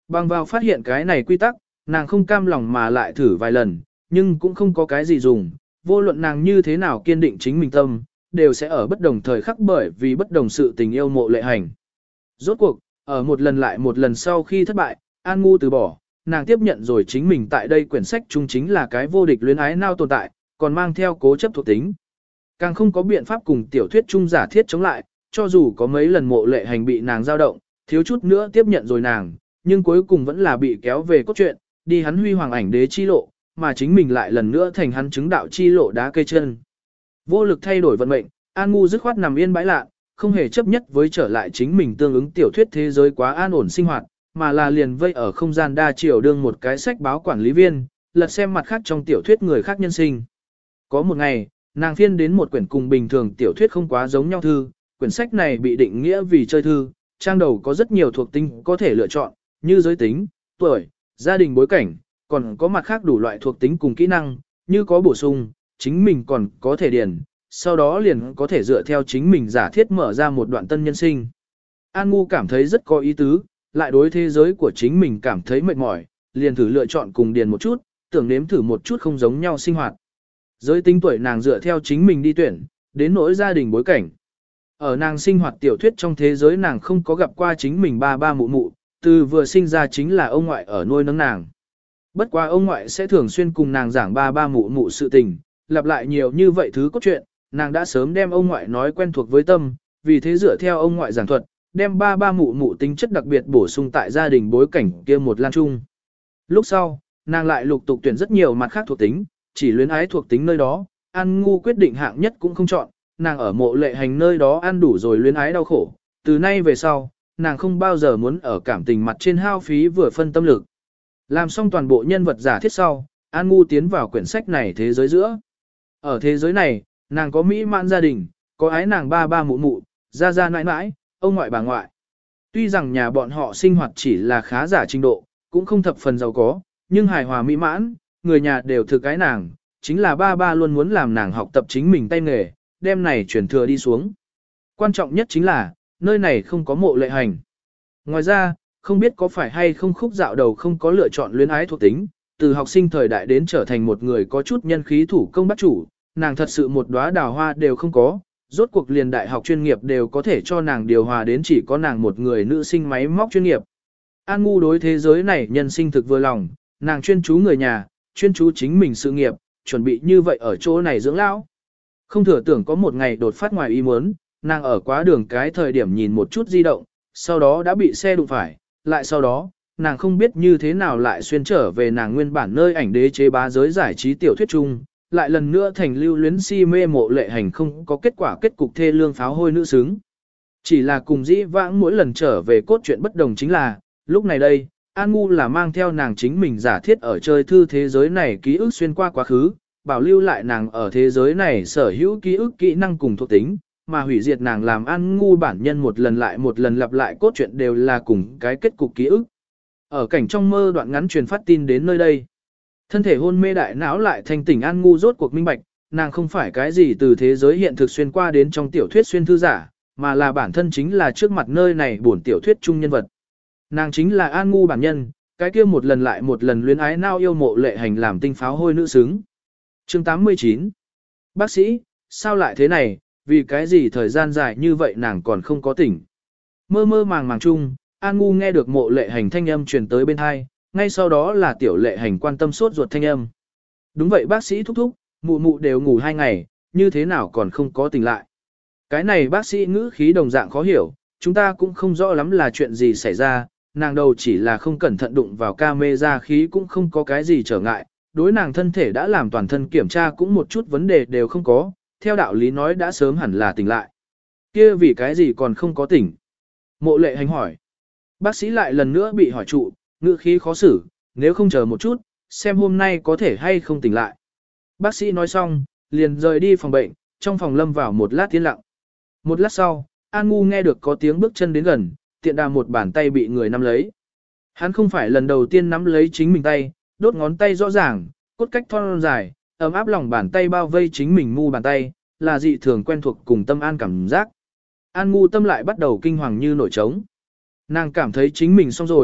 Bằng vào phát hiện cái này quy tắc, nàng không cam lòng mà lại thử vài lần, nhưng cũng không có cái gì dùng, vô luận nàng như thế nào kiên định chính mình tâm, đều sẽ ở bất đồng thời khắc bởi vì bất đồng sự tình yêu Mộ Lệ Hành. Rốt cuộc, ở một lần lại một lần sau khi thất bại, An Ngu từ bỏ, nàng tiếp nhận rồi chính mình tại đây quyển sách chung chính là cái vô địch luyến ái nao tồn tại, còn mang theo cố chấp thuộc tính. Càng không có biện pháp cùng tiểu thuyết chung giả thiết chống lại, cho dù có mấy lần Mộ Lệ Hành bị nàng dao động, thiếu chút nữa tiếp nhận rồi nàng, nhưng cuối cùng vẫn là bị kéo về cốt truyện, đi hắn huy hoàng ảnh đế chi lộ, mà chính mình lại lần nữa thành hắn chứng đạo chi lộ đá cây chân. Vô lực thay đổi vận mệnh, An Ngu dứt khoát nằm yên bãi lạ, không hề chấp nhất với trở lại chính mình tương ứng tiểu thuyết thế giới quá an ổn sinh hoạt, mà là liền vây ở không gian đa chiều đương một cái sách báo quản lý viên, lật xem mặt khác trong tiểu thuyết người khác nhân sinh. Có một ngày, nàng phiên đến một quyển cùng bình thường tiểu thuyết không quá giống nhau thư, quyển sách này bị định nghĩa vì chơi thư, trang đầu có rất nhiều thuộc tính có thể lựa chọn, như giới tính, tuổi, gia đình bối cảnh, còn có mặt khác đủ loại thuộc tính cùng kỹ năng, như có bổ sung, chính mình còn có thể điền, sau đó liền có thể dựa theo chính mình giả thiết mở ra một đoạn tân nhân sinh. An Ngu cảm thấy rất có ý tứ, lại đối thế giới của chính mình cảm thấy mệt mỏi, liền thử lựa chọn cùng điền một chút, tưởng nếm thử một chút không giống nhau sinh hoạt. Giới tính tuổi nàng dựa theo chính mình đi tuyển, đến nỗi gia đình bối cảnh. Ở nàng sinh hoạt tiểu thuyết trong thế giới nàng không có gặp qua chính mình ba ba mụ mụ, từ vừa sinh ra chính là ông ngoại ở nuôi nấng nàng. Bất quá ông ngoại sẽ thường xuyên cùng nàng giảng ba ba mụ mụ sự tình, lặp lại nhiều như vậy thứ cốt truyện, nàng đã sớm đem ông ngoại nói quen thuộc với tâm, vì thế dựa theo ông ngoại giảng thuật, đem ba ba mụ mụ tính chất đặc biệt bổ sung tại gia đình bối cảnh kia một lan chung. Lúc sau, nàng lại lục tục tuyển rất nhiều mặt khác thuộc tính, chỉ luyến ái thuộc tính nơi đó, An Ngu quyết định hạng nhất cũng không chọn, nàng ở Mộ Lệ Hành nơi đó ăn đủ rồi luyến ái đau khổ, từ nay về sau, nàng không bao giờ muốn ở cảm tình mặt trên hao phí vừa phân tâm lực. Làm xong toàn bộ nhân vật giả thiết sau, An Ngu tiến vào quyển sách này thế giới giữa. Ở thế giới này, nàng có mỹ mãn gia đình, có ái nàng ba ba mụ mụ, gia gia nãi nãi, ông ngoại bà ngoại. Tuy rằng nhà bọn họ sinh hoạt chỉ là khá giả trình độ, cũng không thập phần giàu có, nhưng hài hòa mỹ mãn, người nhà đều thực ái nàng, chính là ba ba luôn muốn làm nàng học tập chính mình tay nghề, đem này chuyển thừa đi xuống. Quan trọng nhất chính là, nơi này không có Mộ Lệ Hành. Ngoài ra, không biết có phải hay không Khúc Dạo Đầu không có lựa chọn luyến ái thuộc tính, từ học sinh thời đại đến trở thành một người có chút nhân khí thủ công bắt chủ, nàng thật sự một đóa đào hoa đều không có, rốt cuộc liền đại học chuyên nghiệp đều có thể cho nàng điều hòa đến chỉ có nàng một người nữ sinh máy móc chuyên nghiệp. An Ngu đối thế giới này nhân sinh thực vừa lòng, nàng chuyên chú người nhà, chuyên chú chính mình sự nghiệp, chuẩn bị như vậy ở chỗ này dưỡng lão. Không thừa tưởng có một ngày đột phát ngoài ý muốn, nàng ở quá đường cái thời điểm nhìn một chút di động, sau đó đã bị xe đụng phải, lại sau đó, nàng không biết như thế nào lại xuyên trở về nàng nguyên bản nơi ảnh đế chế bá giới giải trí tiểu thuyết chung, lại lần nữa thành lưu luyến si mê Mộ Lệ Hành không có kết quả kết cục thê lương pháo hôi nữ xứng. Chỉ là cùng dĩ vãng mỗi lần trở về cốt truyện bất đồng chính là, lúc này đây, An Ngu là mang theo nàng chính mình giả thiết ở chơi thư thế giới này ký ức xuyên qua quá khứ, bảo lưu lại nàng ở thế giới này sở hữu ký ức kỹ năng cùng thuộc tính, mà hủy diệt nàng làm An Ngu bản nhân một lần lại một lần lặp lại cốt truyện đều là cùng cái kết cục ký ức. Ở cảnh trong mơ đoạn ngắn truyền phát tin đến nơi đây. Thân thể hôn mê đại não lại thành tỉnh An Ngu rốt cuộc minh bạch, nàng không phải cái gì từ thế giới hiện thực xuyên qua đến trong tiểu thuyết xuyên thư giả, mà là bản thân chính là trước mặt nơi này bổn tiểu thuyết chung nhân vật. Nàng chính là An Ngu bản nhân, cái kia một lần lại một lần luyến ái nao yêu Mộ Lệ Hành làm tinh pháo hôi nữ xứng. Chương 89. Bác sĩ, sao lại thế này, vì cái gì thời gian dài như vậy nàng còn không có tỉnh. Mơ mơ màng màng chung, An Ngu nghe được Mộ Lệ Hành thanh âm truyền tới bên hai, ngay sau đó là Tiểu Lệ Hành quan tâm sốt ruột thanh âm. Đúng vậy bác sĩ thúc thúc, mụ mụ đều ngủ 2 ngày, như thế nào còn không có tỉnh lại. Cái này bác sĩ ngữ khí đồng dạng khó hiểu, chúng ta cũng không rõ lắm là chuyện gì xảy ra, nàng đầu chỉ là không cẩn thận đụng vào camera khí cũng không có cái gì trở ngại, đối nàng thân thể đã làm toàn thân kiểm tra cũng một chút vấn đề đều không có, theo đạo lý nói đã sớm hẳn là tỉnh lại. Kia vì cái gì còn không có tỉnh? Mộ Lệ Hành hỏi. Bác sĩ lại lần nữa bị hỏi trụ, ngữ khí khó xử, nếu không chờ một chút, xem hôm nay có thể hay không tỉnh lại. Bác sĩ nói xong, liền rời đi phòng bệnh, trong phòng lâm vào một lát tiến lặng. Một lát sau, An Ngu nghe được có tiếng bước chân đến gần, tiện đà một bàn tay bị người nắm lấy. Hắn không phải lần đầu tiên nắm lấy chính mình tay, đốt ngón tay rõ ràng, cốt cách thon dài, ấm áp lòng bàn tay bao vây chính mình mu bàn tay, là dị thường quen thuộc cùng tâm an cảm giác. An Ngu tâm lại bắt đầu kinh hoàng như nổi trống. Nàng cảm thấy chính mình xong rồi,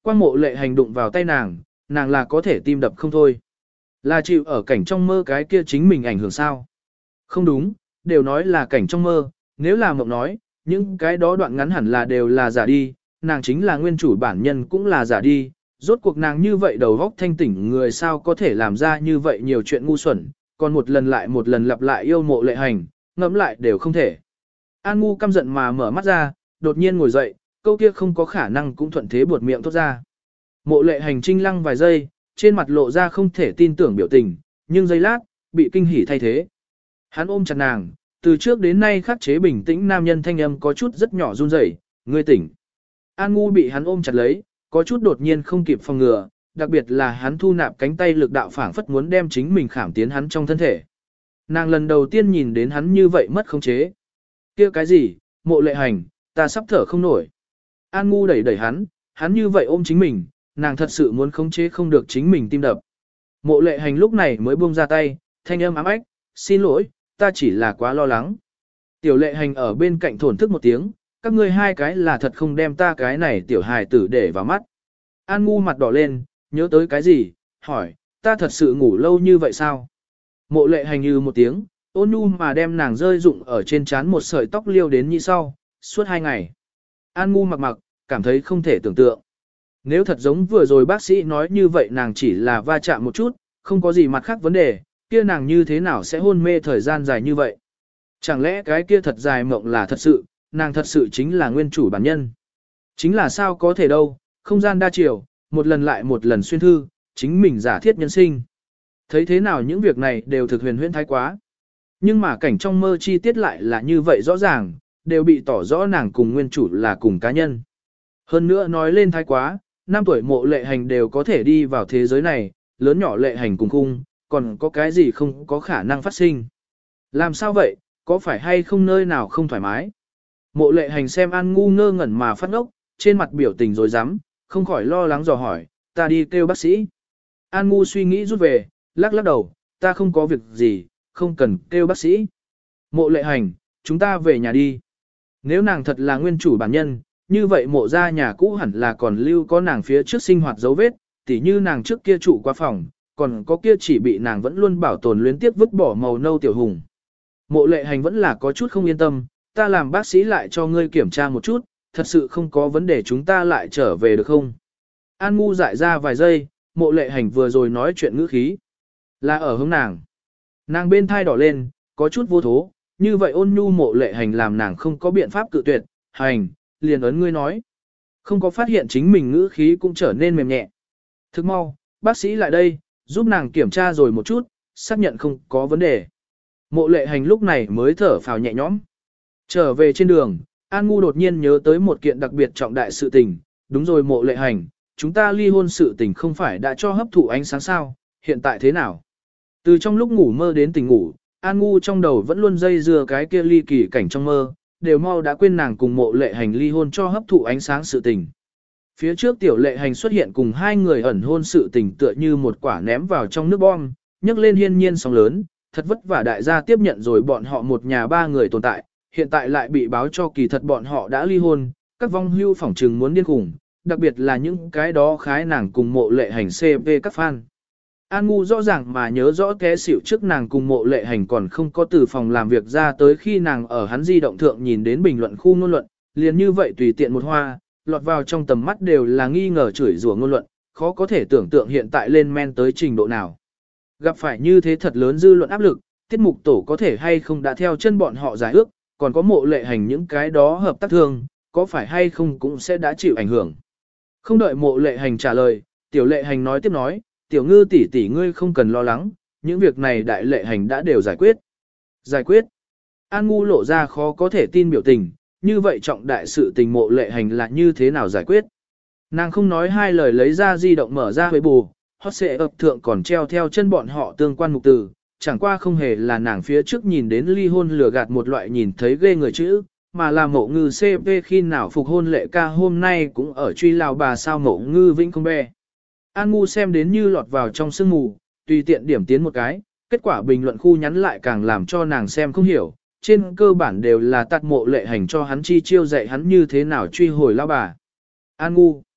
Quang Mộ Lệ Hành đụng vào tay nàng, nàng là có thể tim đập không thôi. Là chịu ở cảnh trong mơ cái kia chính mình ảnh hưởng sao? Không đúng, đều nói là cảnh trong mơ, nếu là mộng nói, những cái đó đoạn ngắn hẳn là đều là giả đi, nàng chính là nguyên chủ bản nhân cũng là giả đi, rốt cuộc nàng như vậy đầu góc thanh tỉnh người sao có thể làm ra như vậy nhiều chuyện ngu xuẩn, còn một lần lại một lần lặp lại yêu Mộ Lệ Hành, ngẫm lại đều không thể. An Ngu căm giận mà mở mắt ra, đột nhiên ngồi dậy, câu kia không có khả năng cũng thuận thế buột miệng thốt ra. Mộ Lệ Hành trinh lăng vài giây, trên mặt lộ ra không thể tin tưởng biểu tình, nhưng giây lát, bị kinh hỉ thay thế. Hắn ôm chặt nàng, từ trước đến nay khắc chế bình tĩnh nam nhân thanh âm có chút rất nhỏ run rẩy, ngươi tỉnh. An Ngu bị hắn ôm chặt lấy, có chút đột nhiên không kịp phòng ngừa, đặc biệt là hắn thu nạp cánh tay lực đạo phảng phất muốn đem chính mình khảm tiến hắn trong thân thể. Nàng lần đầu tiên nhìn đến hắn như vậy mất khống chế. Kia cái gì, Mộ Lệ Hành, ta sắp thở không nổi. An Ngu đẩy đẩy hắn như vậy ôm chính mình, nàng thật sự muốn khống chế không được chính mình tim đập. Mộ Lệ Hành lúc này mới buông ra tay, thanh âm ám ách, xin lỗi, ta chỉ là quá lo lắng. Tiểu Lệ Hành ở bên cạnh thổn thức một tiếng, các ngươi hai cái là thật không đem ta cái này tiểu hài tử để vào mắt. An Ngu mặt đỏ lên, nhớ tới cái gì, hỏi, ta thật sự ngủ lâu như vậy sao? Mộ Lệ Hành như một tiếng, ôn nhu mà đem nàng rơi rụng ở trên trán một sợi tóc liêu đến như sau, suốt 2 ngày. An Ngu mặc, cảm thấy không thể tưởng tượng. Nếu thật giống vừa rồi bác sĩ nói như vậy nàng chỉ là va chạm một chút, không có gì mặt khác vấn đề, kia nàng như thế nào sẽ hôn mê thời gian dài như vậy? Chẳng lẽ cái kia thật dài mộng là thật sự, nàng thật sự chính là nguyên chủ bản nhân? Chính là sao có thể đâu, không gian đa chiều, một lần lại một lần xuyên thư, chính mình giả thiết nhân sinh. Thấy thế nào những việc này đều thực huyền huyễn thái quá. Nhưng mà cảnh trong mơ chi tiết lại là như vậy rõ ràng, đều bị tỏ rõ nàng cùng nguyên chủ là cùng cá nhân. Hơn nữa nói lên thái quá, 5 tuổi Mộ Lệ Hành đều có thể đi vào thế giới này, lớn nhỏ Lệ Hành cùng khung, còn có cái gì không có khả năng phát sinh. Làm sao vậy, có phải hay không nơi nào không thoải mái? Mộ Lệ Hành xem An Ngu ngơ ngẩn mà phát ngốc, trên mặt biểu tình rối rắm, không khỏi lo lắng dò hỏi, ta đi kêu bác sĩ. An Ngu suy nghĩ rút về, lắc lắc đầu, ta không có việc gì, không cần kêu bác sĩ. Mộ Lệ Hành, chúng ta về nhà đi. Nếu nàng thật là nguyên chủ bản nhân, như vậy Mộ gia nhà cũ hẳn là còn lưu có nàng phía trước sinh hoạt dấu vết, tỉ như nàng trước kia trụ qua phòng, còn có kia chỉ bị nàng vẫn luôn bảo tồn luyến tiếp vứt bỏ màu nâu tiểu hùng. Mộ Lệ Hành vẫn là có chút không yên tâm, ta làm bác sĩ lại cho ngươi kiểm tra một chút, thật sự không có vấn đề chúng ta lại trở về được không? An Ngu dại ra vài giây, Mộ Lệ Hành vừa rồi nói chuyện ngữ khí. Là ở hướng nàng. Nàng bên thai đỏ lên, có chút vô thố, như vậy ôn nhu Mộ Lệ Hành làm nàng không có biện pháp cự tuyệt, hành, liền ấn ngươi nói. Không có phát hiện chính mình ngữ khí cũng trở nên mềm nhẹ. Thức mau, bác sĩ lại đây, giúp nàng kiểm tra rồi một chút, xác nhận không có vấn đề. Mộ Lệ Hành lúc này mới thở phào nhẹ nhõm. Trở về trên đường, An Ngu đột nhiên nhớ tới một kiện đặc biệt trọng đại sự tình, đúng rồi Mộ Lệ Hành, chúng ta ly hôn sự tình không phải đã cho hấp thụ ánh sáng sao, hiện tại thế nào? Từ trong lúc ngủ mơ đến tỉnh ngủ, An Ngu trong đầu vẫn luôn dây dưa cái kia ly kỳ cảnh trong mơ, đều mau đã quên nàng cùng Mộ Lệ Hành ly hôn cho hấp thụ ánh sáng sự tình. Phía trước Tiểu Lệ Hành xuất hiện cùng hai người ẩn hôn sự tình tựa như một quả ném vào trong nước bom, nhấc lên hiên nhiên sóng lớn, thật vất vả đại gia tiếp nhận rồi bọn họ một nhà ba người tồn tại, hiện tại lại bị báo cho kỳ thật bọn họ đã ly hôn, các vong hưu phỏng trừng muốn điên khủng, đặc biệt là những cái đó khái nàng cùng Mộ Lệ Hành CP các fan. An Ngu rõ ràng mà nhớ rõ té xỉu trước nàng cùng Mộ Lệ Hành còn không có từ phòng làm việc ra tới khi nàng ở hắn di động thượng nhìn đến bình luận khu ngôn luận, liền như vậy tùy tiện một hoa, lọt vào trong tầm mắt đều là nghi ngờ chửi rủa ngôn luận, khó có thể tưởng tượng hiện tại lên men tới trình độ nào. Gặp phải như thế thật lớn dư luận áp lực, tiết mục tổ có thể hay không đã theo chân bọn họ giải ước, còn có Mộ Lệ Hành những cái đó hợp tác thương, có phải hay không cũng sẽ đã chịu ảnh hưởng. Không đợi Mộ Lệ Hành trả lời, Tiểu Lệ Hành nói tiếp nói, Tiểu Ngư tỷ tỷ ngươi không cần lo lắng, những việc này Đại Lệ Hành đã đều giải quyết. Giải quyết. An Ngu lộ ra khó có thể tin biểu tình, như vậy trọng đại sự tình Mộ Lệ Hành là như thế nào giải quyết. Nàng không nói hai lời lấy ra di động mở ra Weibo, hot sẽ ập thượng còn treo theo chân bọn họ tương quan mục từ, chẳng qua không hề là nàng phía trước nhìn đến ly hôn lừa gạt một loại nhìn thấy ghê người chữ, mà là Mộ Ngư CP khi nào phục hôn Lệ ca hôm nay cũng ở truy lao bà sao Mộ Ngư vĩnh không bè. An Ngu xem đến như lọt vào trong sương mù, tùy tiện điểm tiến một cái, kết quả bình luận khu nhắn lại càng làm cho nàng xem không hiểu, trên cơ bản đều là tạt Mộ Lệ Hành cho hắn chi chiêu dạy hắn như thế nào truy hồi lao bà. An Ngu.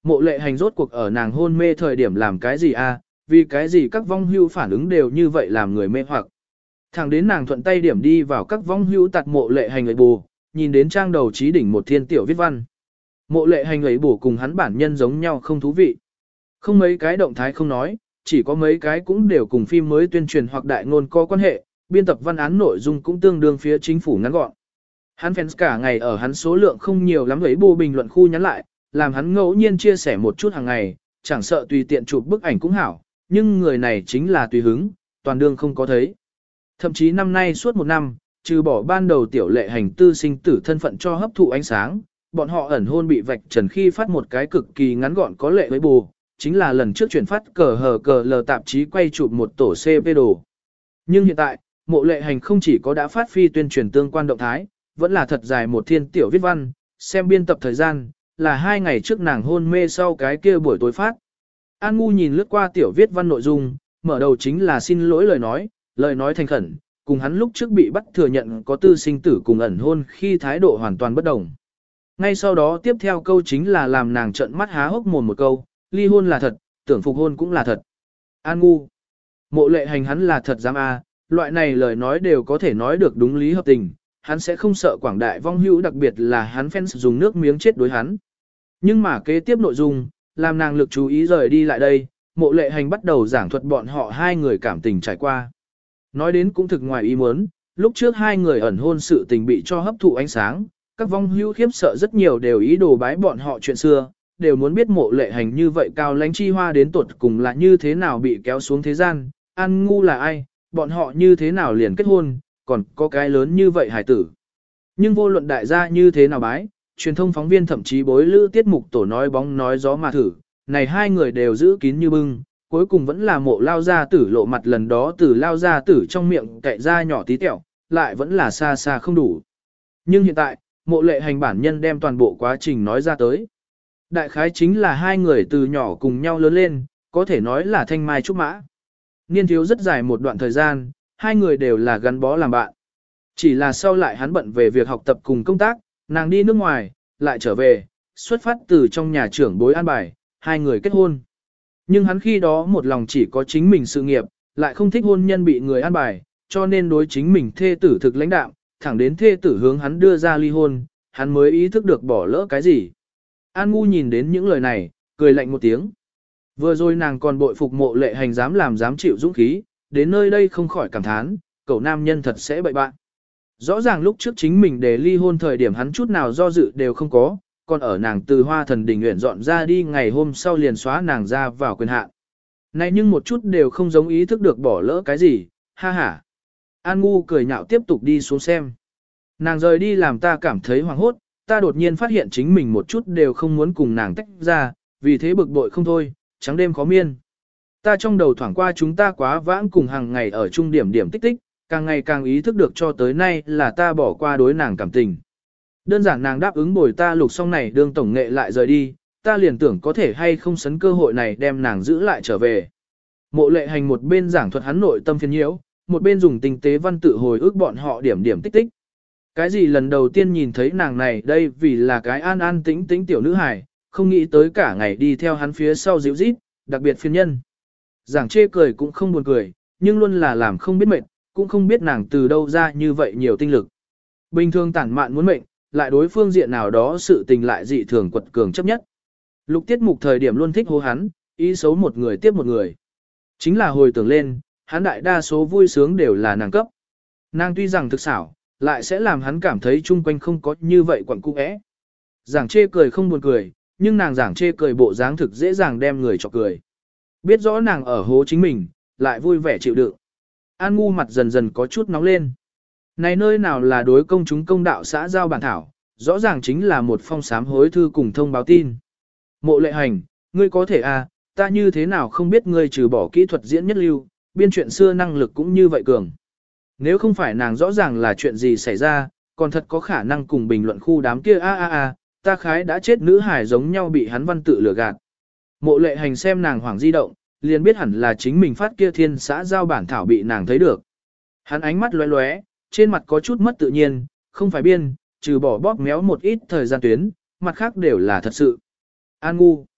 Mộ Lệ Hành rốt cuộc ở nàng hôn mê thời điểm làm cái gì a? Vì cái gì các vong hưu phản ứng đều như vậy làm người mê hoặc. Thẳng đến nàng thuận tay điểm đi vào các vong hưu tạt Mộ Lệ Hành ấy bù, nhìn đến trang đầu trí đỉnh một thiên tiểu viết văn. Mộ Lệ Hành ấy bù cùng hắn bản nhân giống nhau không thú vị. Không mấy cái động thái không nói, chỉ có mấy cái cũng đều cùng phim mới tuyên truyền hoặc đại ngôn có quan hệ, biên tập văn án nội dung cũng tương đương phía chính phủ ngắn gọn. Hắn fans cả ngày ở hắn số lượng không nhiều lắm ấy bù bình luận khu nhắn lại, làm hắn ngẫu nhiên chia sẻ một chút hàng ngày, chẳng sợ tùy tiện chụp bức ảnh cũng hảo, nhưng người này chính là tùy hứng, toàn đương không có thấy. Thậm chí năm nay suốt một năm, trừ bỏ ban đầu tiểu Lệ Hành tư sinh tử thân phận cho hấp thụ ánh sáng, bọn họ ẩn hôn bị vạch trần khi phát một cái cực kỳ ngắn gọn có lệ với bù, chính là lần trước chuyển phát cờ lờ tạp chí quay chụp một tổ CP đồ. Nhưng hiện tại, Mộ Lệ Hành không chỉ có đã phát phi tuyên truyền tương quan động thái, vẫn là thật dài một thiên tiểu viết văn, xem biên tập thời gian, là 2 ngày trước nàng hôn mê sau cái kia buổi tối phát. An Ngu nhìn lướt qua tiểu viết văn nội dung, mở đầu chính là xin lỗi lời nói thành khẩn, cùng hắn lúc trước bị bắt thừa nhận có tư sinh tử cùng ẩn hôn khi thái độ hoàn toàn bất đồng. Ngay sau đó tiếp theo câu chính là làm nàng trợn mắt há hốc mồm một câu, ly hôn là thật, tưởng phục hôn cũng là thật. An Ngu, Mộ Lệ Hành hắn là thật dám a, loại này lời nói đều có thể nói được đúng lý hợp tình, hắn sẽ không sợ quảng đại vong hữu, đặc biệt là hắn fans dùng nước miếng chết đối hắn. Nhưng mà kế tiếp nội dung, làm nàng lực chú ý rời đi lại đây, Mộ Lệ Hành bắt đầu giảng thuật bọn họ hai người cảm tình trải qua. Nói đến cũng thực ngoài ý muốn, lúc trước hai người ẩn hôn sự tình bị cho hấp thụ ánh sáng, các vong hữu khiếp sợ rất nhiều đều ý đồ bái bọn họ chuyện xưa, đều muốn biết Mộ Lệ Hành như vậy cao lãnh chi hoa đến tuột cùng là như thế nào bị kéo xuống thế gian, An Ngu là ai, bọn họ như thế nào liền kết hôn, còn có cái lớn như vậy hải tử. Nhưng vô luận đại gia như thế nào bái, truyền thông phóng viên thậm chí bối lữ tiết mục tổ nói bóng nói gió mà thử, này hai người đều giữ kín như bưng, cuối cùng vẫn là Mộ lao gia tử lộ mặt lần đó từ lao gia tử trong miệng cậy ra nhỏ tí tẹo, lại vẫn là xa xa không đủ. Nhưng hiện tại, Mộ Lệ Hành bản nhân đem toàn bộ quá trình nói ra tới. Đại khái chính là hai người từ nhỏ cùng nhau lớn lên, có thể nói là thanh mai trúc mã. Niên thiếu rất dài một đoạn thời gian, hai người đều là gắn bó làm bạn. Chỉ là sau lại hắn bận về việc học tập cùng công tác, nàng đi nước ngoài, lại trở về, xuất phát từ trong nhà trưởng bối an bài, hai người kết hôn. Nhưng hắn khi đó một lòng chỉ có chính mình sự nghiệp, lại không thích hôn nhân bị người an bài, cho nên đối chính mình thê tử thực lãnh đạm, thẳng đến thê tử hướng hắn đưa ra ly hôn, hắn mới ý thức được bỏ lỡ cái gì. An Ngu nhìn đến những lời này, cười lạnh một tiếng. Vừa rồi nàng còn bội phục Mộ Lệ Hành dám chịu dũng khí, đến nơi đây không khỏi cảm thán, cậu nam nhân thật sẽ bậy bạn. Rõ ràng lúc trước chính mình để ly hôn thời điểm hắn chút nào do dự đều không có, còn ở nàng từ Hoa Thần Đình nguyện dọn ra đi ngày hôm sau liền xóa nàng ra vào quyền hạn. Này nhưng một chút đều không giống ý thức được bỏ lỡ cái gì, ha ha. An Ngu cười nhạo tiếp tục đi xuống xem. Nàng rời đi làm ta cảm thấy hoảng hốt, ta đột nhiên phát hiện chính mình một chút đều không muốn cùng nàng tách ra, vì thế bực bội không thôi, trắng đêm khó miên. Ta trong đầu thoảng qua chúng ta quá vãng cùng hàng ngày ở chung điểm điểm tích tích, càng ngày càng ý thức được cho tới nay là ta bỏ qua đối nàng cảm tình. Đơn giản nàng đáp ứng bồi ta lục xong này đương tổng nghệ lại rời đi, ta liền tưởng có thể hay không sấn cơ hội này đem nàng giữ lại trở về. Mộ Lệ Hành một bên giảng thuật hắn nội tâm phiền nhiễu, một bên dùng tinh tế văn tự hồi ức bọn họ điểm điểm tích tích. Cái gì lần đầu tiên nhìn thấy nàng này đây vì là cái an an tĩnh tĩnh tiểu nữ hài, không nghĩ tới cả ngày đi theo hắn phía sau dịu rít, đặc biệt phiền nhân. Giảng chê cười cũng không buồn cười, nhưng luôn là làm không biết mệt, cũng không biết nàng từ đâu ra như vậy nhiều tinh lực. Bình thường tản mạn muốn mệnh, lại đối phương diện nào đó sự tình lại dị thường quật cường chấp nhất. Lục tiết mục thời điểm luôn thích hô hắn, ý xấu một người tiếp một người. Chính là hồi tưởng lên, hắn đại đa số vui sướng đều là nàng cấp. Nàng tuy rằng thực xảo, lại sẽ làm hắn cảm thấy chung quanh không có như vậy quẩn cung ẽ. Giảng chê cười không buồn cười, nhưng nàng giảng chê cười bộ dáng thực dễ dàng đem người chọc cười. Biết rõ nàng ở hố chính mình, lại vui vẻ chịu đựng. An Ngu mặt dần dần có chút nóng lên. Này nơi nào là đối công chúng công đạo xã giao bản thảo, rõ ràng chính là một phong sám hối thư cùng thông báo tin. Mộ Lệ Hành, ngươi có thể à, ta như thế nào không biết ngươi trừ bỏ kỹ thuật diễn nhất lưu, biên chuyện xưa năng lực cũng như vậy cường. Nếu không phải nàng rõ ràng là chuyện gì xảy ra, còn thật có khả năng cùng bình luận khu đám kia ta khái đã chết nữ hải giống nhau bị hắn văn tự lừa gạt. Mộ Lệ Hành xem nàng hoảng di động, liền biết hẳn là chính mình phát kia thiên xã giao bản thảo bị nàng thấy được. Hắn ánh mắt lóe lóe, trên mặt có chút mất tự nhiên, không phải biên, trừ bỏ bóp méo một ít thời gian tuyến, mặt khác đều là thật sự. An Ngu,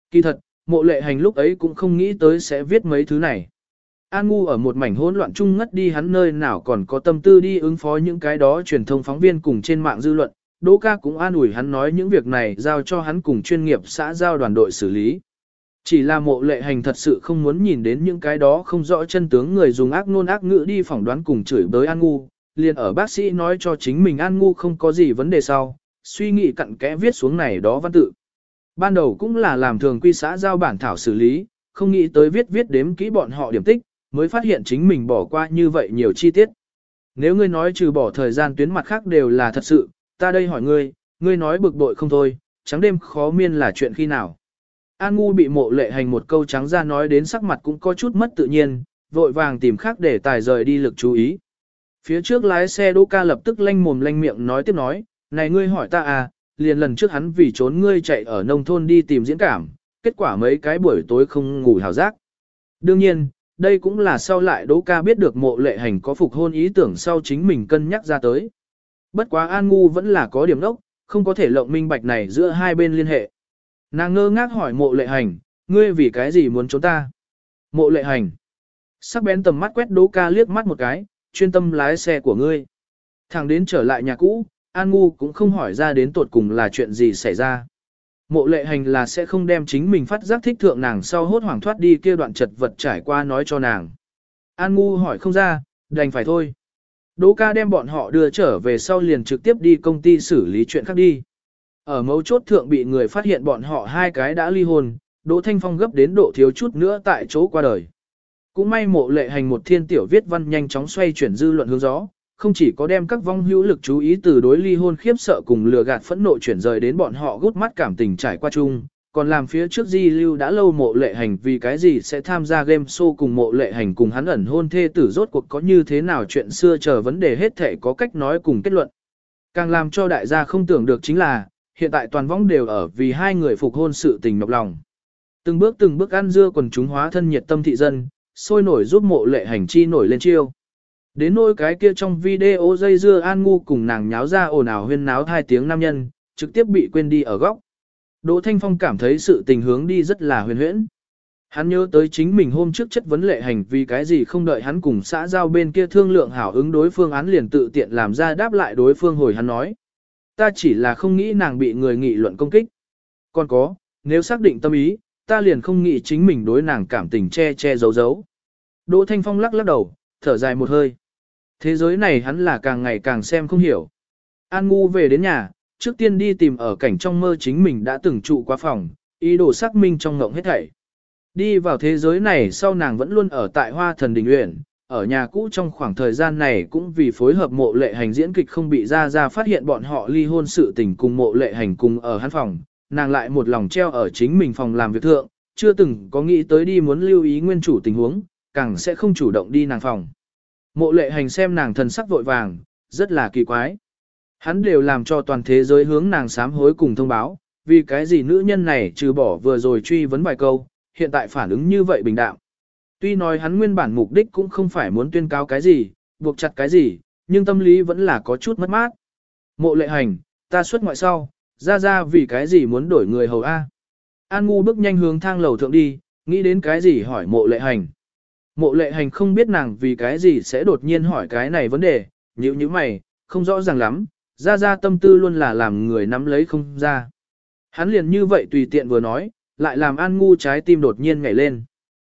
Kỳ thật, Mộ Lệ Hành lúc ấy cũng không nghĩ tới sẽ viết mấy thứ này. An Ngu ở một mảnh hỗn loạn chung ngất đi, hắn nơi nào còn có tâm tư đi ứng phó những cái đó truyền thông phóng viên cùng trên mạng dư luận. Đỗ ca cũng an ủi hắn nói những việc này giao cho hắn cùng chuyên nghiệp xã giao đoàn đội xử lý. Chỉ là Mộ Lệ Hành thật sự không muốn nhìn đến những cái đó không rõ chân tướng người dùng ác ngôn ác ngữ đi phỏng đoán cùng chửi bới An Ngu, liền ở bác sĩ nói cho chính mình An Ngu không có gì vấn đề sau, suy nghĩ cặn kẽ viết xuống này đó văn tự. Ban đầu cũng là làm thường quy xã giao bản thảo xử lý, không nghĩ tới viết đếm kỹ bọn họ điểm tích, mới phát hiện chính mình bỏ qua như vậy nhiều chi tiết. Nếu ngươi nói trừ bỏ thời gian tuyến mặt khác đều là thật sự, ta đây hỏi ngươi nói bực bội không thôi, trắng đêm khó miên là chuyện khi nào. An Ngu bị Mộ Lệ Hành một câu trắng ra nói đến sắc mặt cũng có chút mất tự nhiên, vội vàng tìm khác để tài rời đi lực chú ý. Phía trước lái xe Đỗ ca lập tức lanh mồm lanh miệng nói tiếp nói, này ngươi hỏi ta à, liền lần trước hắn vì trốn ngươi chạy ở nông thôn đi tìm diễn cảm, kết quả mấy cái buổi tối không ngủ hào giác. Đương nhiên, đây cũng là sau lại Đỗ ca biết được Mộ Lệ Hành có phục hôn ý tưởng sau chính mình cân nhắc ra tới. Bất quá An Ngu vẫn là có điểm đốc, không có thể lộng minh bạch này giữa hai bên liên hệ. Nàng ngơ ngác hỏi Mộ Lệ Hành, ngươi vì cái gì muốn trốn ta? Mộ Lệ Hành. Sắc bén tầm mắt quét Đỗ ca liếc mắt một cái, chuyên tâm lái xe của ngươi. Thằng đến trở lại nhà cũ, An Ngu cũng không hỏi ra đến tột cùng là chuyện gì xảy ra. Mộ Lệ Hành là sẽ không đem chính mình phát giác thích thượng nàng sau hốt hoảng thoát đi kia đoạn chật vật trải qua nói cho nàng. An Ngu hỏi không ra, đành phải thôi. Đỗ ca đem bọn họ đưa trở về sau liền trực tiếp đi công ty xử lý chuyện khác đi. Ở mấu chốt thượng bị người phát hiện bọn họ hai cái đã ly hôn, Đỗ Thanh Phong gấp đến độ thiếu chút nữa tại chỗ qua đời. Cũng may Mộ Lệ Hành một thiên tiểu viết văn nhanh chóng xoay chuyển dư luận hướng gió, không chỉ có đem các vong hữu lực chú ý từ đối ly hôn khiếp sợ cùng lừa gạt phẫn nộ chuyển rời đến bọn họ gút mắt cảm tình trải qua chung, còn làm phía trước di lưu đã lâu Mộ Lệ Hành vì cái gì sẽ tham gia game show cùng Mộ Lệ Hành cùng hắn ẩn hôn thê tử rốt cuộc có như thế nào chuyện xưa chờ vấn đề hết thể có cách nói cùng kết luận. Càng làm cho đại gia không tưởng được chính là, hiện tại toàn võng đều ở vì hai người phục hôn sự tình nhọc lòng. Từng bước ăn dưa quần chúng hóa thân nhiệt tâm thị dân, sôi nổi giúp Mộ Lệ Hành chi nổi lên chiêu. Đến nỗi cái kia trong video dây dưa An Ngu cùng nàng nháo ra ồn ào huyên náo 2 tiếng nam nhân, trực tiếp bị quên đi ở góc. Đỗ Thanh Phong cảm thấy sự tình hướng đi rất là huyền huyễn. Hắn nhớ tới chính mình hôm trước chất vấn Lệ Hành vì cái gì không đợi hắn cùng xã giao bên kia thương lượng hảo ứng đối phương án liền tự tiện làm ra đáp lại đối phương hồi hắn nói. Ta chỉ là không nghĩ nàng bị người nghị luận công kích. Còn có, nếu xác định tâm ý, ta liền không nghĩ chính mình đối nàng cảm tình che che giấu giấu. Đỗ Thanh Phong lắc lắc đầu, thở dài một hơi. Thế giới này hắn là càng ngày càng xem không hiểu. An Ngu về đến nhà, trước tiên đi tìm ở cảnh trong mơ chính mình đã từng trụ qua phòng, ý đồ xác minh trong ngộng hết thảy. Đi vào thế giới này sau nàng vẫn luôn ở tại Hoa Thần Đình Uyển, ở nhà cũ trong khoảng thời gian này cũng vì phối hợp Mộ Lệ Hành diễn kịch không bị ra phát hiện bọn họ ly hôn sự tình cùng Mộ Lệ Hành cùng ở hắn phòng, nàng lại một lòng treo ở chính mình phòng làm việc thượng, chưa từng có nghĩ tới đi muốn lưu ý nguyên chủ tình huống, càng sẽ không chủ động đi nàng phòng. Mộ Lệ Hành xem nàng thần sắc vội vàng, rất là kỳ quái. Hắn đều làm cho toàn thế giới hướng nàng sám hối cùng thông báo, vì cái gì nữ nhân này trừ bỏ vừa rồi truy vấn vài câu, hiện tại phản ứng như vậy bình đạm. Tuy nói hắn nguyên bản mục đích cũng không phải muốn tuyên cáo cái gì, buộc chặt cái gì, nhưng tâm lý vẫn là có chút mất mát. Mộ Lệ Hành, ta xuất ngoại sau, ra vì cái gì muốn đổi người hầu A. An Ngu bước nhanh hướng thang lầu thượng đi, nghĩ đến cái gì hỏi Mộ Lệ Hành. Mộ Lệ Hành không biết nàng vì cái gì sẽ đột nhiên hỏi cái này vấn đề, nhíu nhíu mày, không rõ ràng lắm, ra tâm tư luôn là làm người nắm lấy không ra. Hắn liền như vậy tùy tiện vừa nói, lại làm An Ngu trái tim đột nhiên nhảy lên.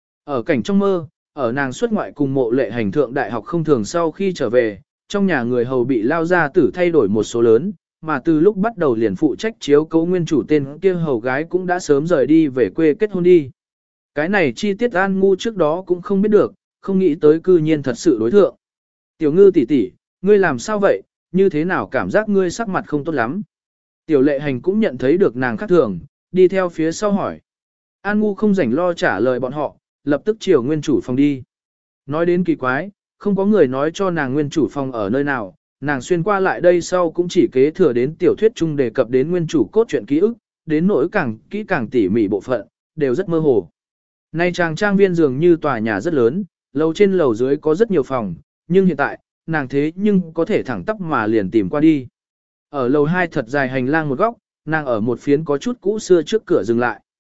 Ở cảnh trong mơ, ở nàng xuất ngoại cùng Mộ Lệ Hành thượng đại học không thường sau khi trở về, trong nhà người hầu bị lao ra tử thay đổi một số lớn, mà từ lúc bắt đầu liền phụ trách chiếu cố nguyên chủ tên kia hầu gái cũng đã sớm rời đi về quê kết hôn đi. Cái này chi tiết An Ngu trước đó cũng không biết được, không nghĩ tới cư nhiên thật sự đối thượng. Tiểu Ngư tỷ tỷ, ngươi làm sao vậy, như thế nào cảm giác ngươi sắc mặt không tốt lắm. Tiểu Lệ Hành cũng nhận thấy được nàng khác thường, đi theo phía sau hỏi. An Ngu không rảnh lo trả lời bọn họ, lập tức chiều nguyên chủ phòng đi. Nói đến kỳ quái, không có người nói cho nàng nguyên chủ phòng ở nơi nào, nàng xuyên qua lại đây sau cũng chỉ kế thừa đến tiểu thuyết chung đề cập đến nguyên chủ cốt truyện ký ức, đến nỗi càng kỹ càng tỉ mỉ bộ phận, đều rất mơ hồ. Nay trang viên dường như tòa nhà rất lớn, lầu trên lầu dưới có rất nhiều phòng, nhưng hiện tại, nàng thế nhưng có thể thẳng tắp mà liền tìm qua đi. Ở lầu 2 thật dài hành lang một góc, nàng ở một phiến có chút cũ xưa trước cửa dừng lại.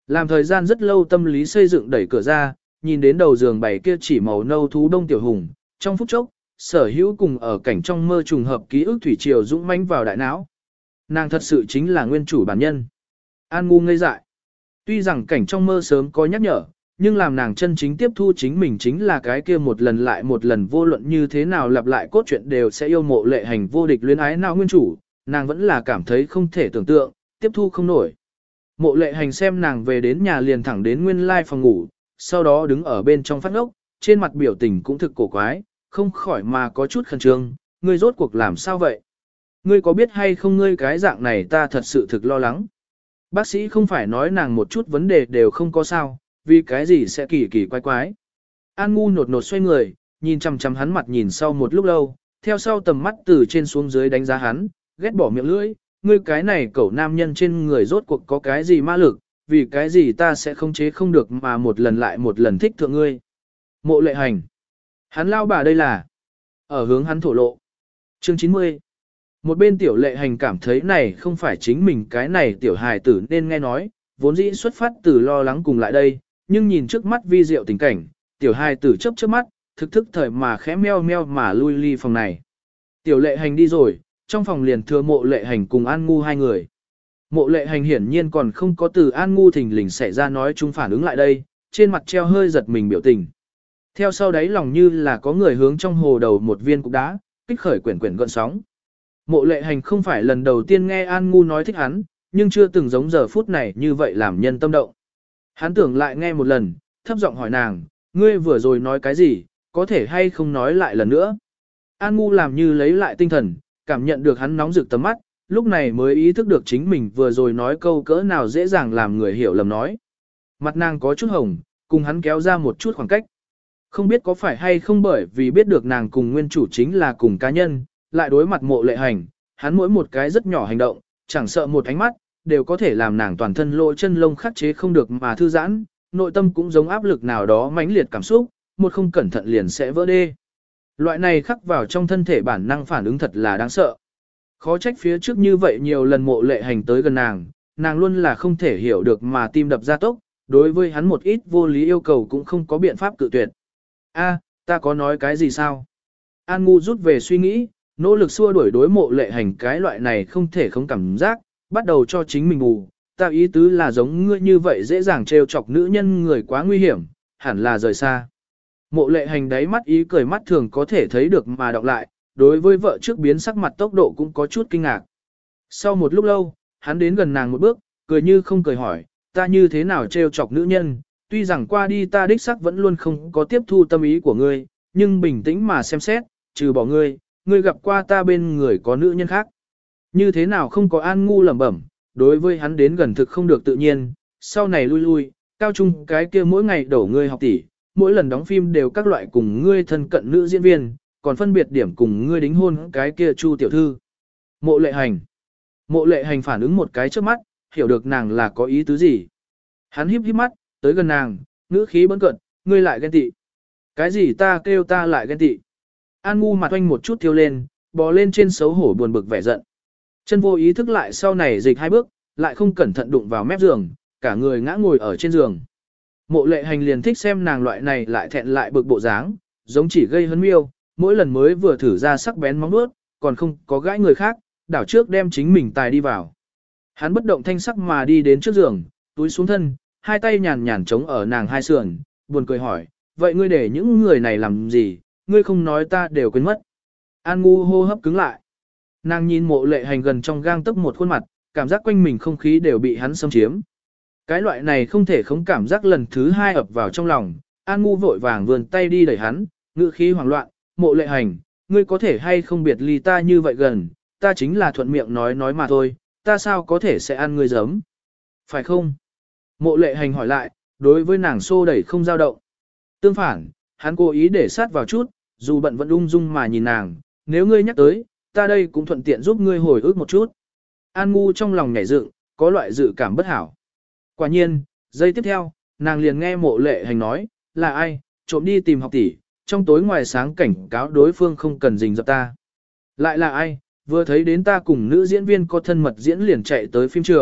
Làm thời gian rất lâu tâm lý xây dựng đẩy cửa ra, nhìn đến đầu giường bày kia chỉ màu nâu thú đông tiểu hùng, trong phút chốc, sở hữu cùng ở cảnh trong mơ trùng hợp ký ức thủy triều dũng mãnh vào đại não. Nàng thật sự chính là nguyên chủ bản nhân. An ngu ngây dại. Tuy rằng cảnh trong mơ sớm có nhắc nhở, nhưng làm nàng chân chính tiếp thu chính mình chính là cái kia một lần lại một lần vô luận như thế nào lặp lại cốt truyện đều sẽ yêu mộ lệ hành vô địch luyến ái nào nguyên chủ, nàng vẫn là cảm thấy không thể tưởng tượng, tiếp thu không nổi. Mộ lệ hành xem nàng về đến nhà liền thẳng đến nguyên lai phòng ngủ, sau đó đứng ở bên trong phát ngốc, trên mặt biểu tình cũng thực cổ quái, không khỏi mà có chút khẩn trương, ngươi rốt cuộc làm sao vậy? Ngươi có biết hay không ngươi cái dạng này ta thật sự thực lo lắng. Bác sĩ không phải nói nàng một chút vấn đề đều không có sao, vì cái gì sẽ kỳ kỳ quái quái. An ngu nột nột xoay người, nhìn chằm chằm hắn mặt nhìn sau một lúc lâu, theo sau tầm mắt từ trên xuống dưới đánh giá hắn, ghét bỏ miệng lưỡi, ngươi cái này cẩu nam nhân trên người rốt cuộc có cái gì ma lực, vì cái gì ta sẽ không chế không được mà một lần lại một lần thích thượng ngươi. Mộ lệ hành. Hắn lao bà đây là ở hướng hắn thổ lộ. Chương 90. Một bên tiểu lệ hành cảm thấy này không phải chính mình cái này tiểu hài tử nên nghe nói, vốn dĩ xuất phát từ lo lắng cùng lại đây, nhưng nhìn trước mắt vi diệu tình cảnh, tiểu hài tử chớp chớp mắt, thực thức thời mà khẽ meo meo mà lui ly phòng này. Tiểu lệ hành đi rồi, trong phòng liền thừa mộ lệ hành cùng An ngu hai người. Mộ lệ hành hiển nhiên còn không có từ An ngu thình lình xảy ra nói chung phản ứng lại đây, trên mặt treo hơi giật mình biểu tình. Theo sau đấy lòng như là có người hướng trong hồ đầu một viên cục đá, kích khởi quyển quyển gợn sóng. Mộ lệ hành không phải lần đầu tiên nghe An ngu nói thích hắn, nhưng chưa từng giống giờ phút này như vậy làm nhân tâm động. Hắn tưởng lại nghe một lần, thấp giọng hỏi nàng, ngươi vừa rồi nói cái gì, có thể hay không nói lại lần nữa. An ngu làm như lấy lại tinh thần, cảm nhận được hắn nóng rực tầm mắt, lúc này mới ý thức được chính mình vừa rồi nói câu cỡ nào dễ dàng làm người hiểu lầm nói. Mặt nàng có chút hồng, cùng hắn kéo ra một chút khoảng cách. Không biết có phải hay không bởi vì biết được nàng cùng nguyên chủ chính là cùng cá nhân, lại đối mặt mộ lệ hành, hắn mỗi một cái rất nhỏ hành động, chẳng sợ một ánh mắt, đều có thể làm nàng toàn thân lỗ chân lông khắc chế không được mà thư giãn, nội tâm cũng giống áp lực nào đó mãnh liệt cảm xúc, một không cẩn thận liền sẽ vỡ đê. Loại này khắc vào trong thân thể bản năng phản ứng thật là đáng sợ. Khó trách phía trước như vậy nhiều lần mộ lệ hành tới gần nàng, nàng luôn là không thể hiểu được mà tim đập ra tốc, đối với hắn một ít vô lý yêu cầu cũng không có biện pháp cự tuyệt. A, ta có nói cái gì sao? An ngu rút về suy nghĩ, nỗ lực xua đuổi đối mộ lệ hành cái loại này không thể không cảm giác, bắt đầu cho chính mình bù. Ta ý tứ là giống ngươi như vậy dễ dàng trêu chọc nữ nhân người quá nguy hiểm, hẳn là rời xa. Mộ lệ hành đáy mắt ý cười mắt thường có thể thấy được mà đọc lại, đối với vợ trước biến sắc mặt tốc độ cũng có chút kinh ngạc. Sau một lúc lâu, hắn đến gần nàng một bước, cười như không cười hỏi, ta như thế nào trêu chọc nữ nhân, tuy rằng qua đi ta đích sắc vẫn luôn không có tiếp thu tâm ý của ngươi, nhưng bình tĩnh mà xem xét, trừ bỏ ngươi, ngươi gặp qua ta bên người có nữ nhân khác. Như thế nào không có An ngu lẩm bẩm, đối với hắn đến gần thực không được tự nhiên, sau này lui lui, cao trung cái kia mỗi ngày đổ ngươi học tỷ, mỗi lần đóng phim đều các loại cùng ngươi thân cận nữ diễn viên, còn phân biệt điểm cùng ngươi đính hôn cái kia Chu tiểu thư. Mộ lệ hành. Mộ lệ hành phản ứng một cái trước mắt, hiểu được nàng là có ý tứ gì. Hắn híp híp mắt, tới gần nàng, ngữ khí bấn cận, ngươi lại ghen tị. Cái gì ta kêu ta lại ghen tị. An ngu mặt oanh một chút thiêu lên, bò lên trên xấu hổ buồn bực vẻ giận. Chân vô ý thức lại sau này dịch hai bước, lại không cẩn thận đụng vào mép giường, cả người ngã ngồi ở trên giường. Mộ lệ hành liền thích xem nàng loại này lại thẹn lại bực bộ dáng, giống chỉ gây hấn miêu, mỗi lần mới vừa thử ra sắc bén móng vuốt, còn không có gãi người khác, đảo trước đem chính mình tài đi vào. Hắn bất động thanh sắc mà đi đến trước giường, túi xuống thân, hai tay nhàn nhàn chống ở nàng hai sườn, buồn cười hỏi, vậy ngươi để những người này làm gì, ngươi không nói ta đều quên mất. An ngu hô hấp cứng lại. Nàng nhìn mộ lệ hành gần trong gang tấc một khuôn mặt, cảm giác quanh mình không khí đều bị hắn xâm chiếm. Cái loại này không thể không cảm giác lần thứ hai ập vào trong lòng, An ngu vội vàng vươn tay đi đẩy hắn, ngữ khí hoảng loạn, mộ lệ hành, ngươi có thể hay không biệt ly ta như vậy gần, ta chính là thuận miệng nói mà thôi, ta sao có thể sẽ ăn ngươi giấm. Phải không? Mộ lệ hành hỏi lại, đối với nàng xô đẩy không dao động. Tương phản, hắn cố ý để sát vào chút, dù bận vẫn ung dung mà nhìn nàng, nếu ngươi nhắc tới, ta đây cũng thuận tiện giúp ngươi hồi ức một chút. An ngu trong lòng nhảy dựng, có loại dự cảm bất hảo. Quả nhiên, giây tiếp theo, nàng liền nghe mộ lệ hành nói, là ai, trộm đi tìm học tỷ, trong tối ngoài sáng cảnh cáo đối phương không cần rình rập ta. Lại là ai, vừa thấy đến ta cùng nữ diễn viên có thân mật diễn liền chạy tới phim trường,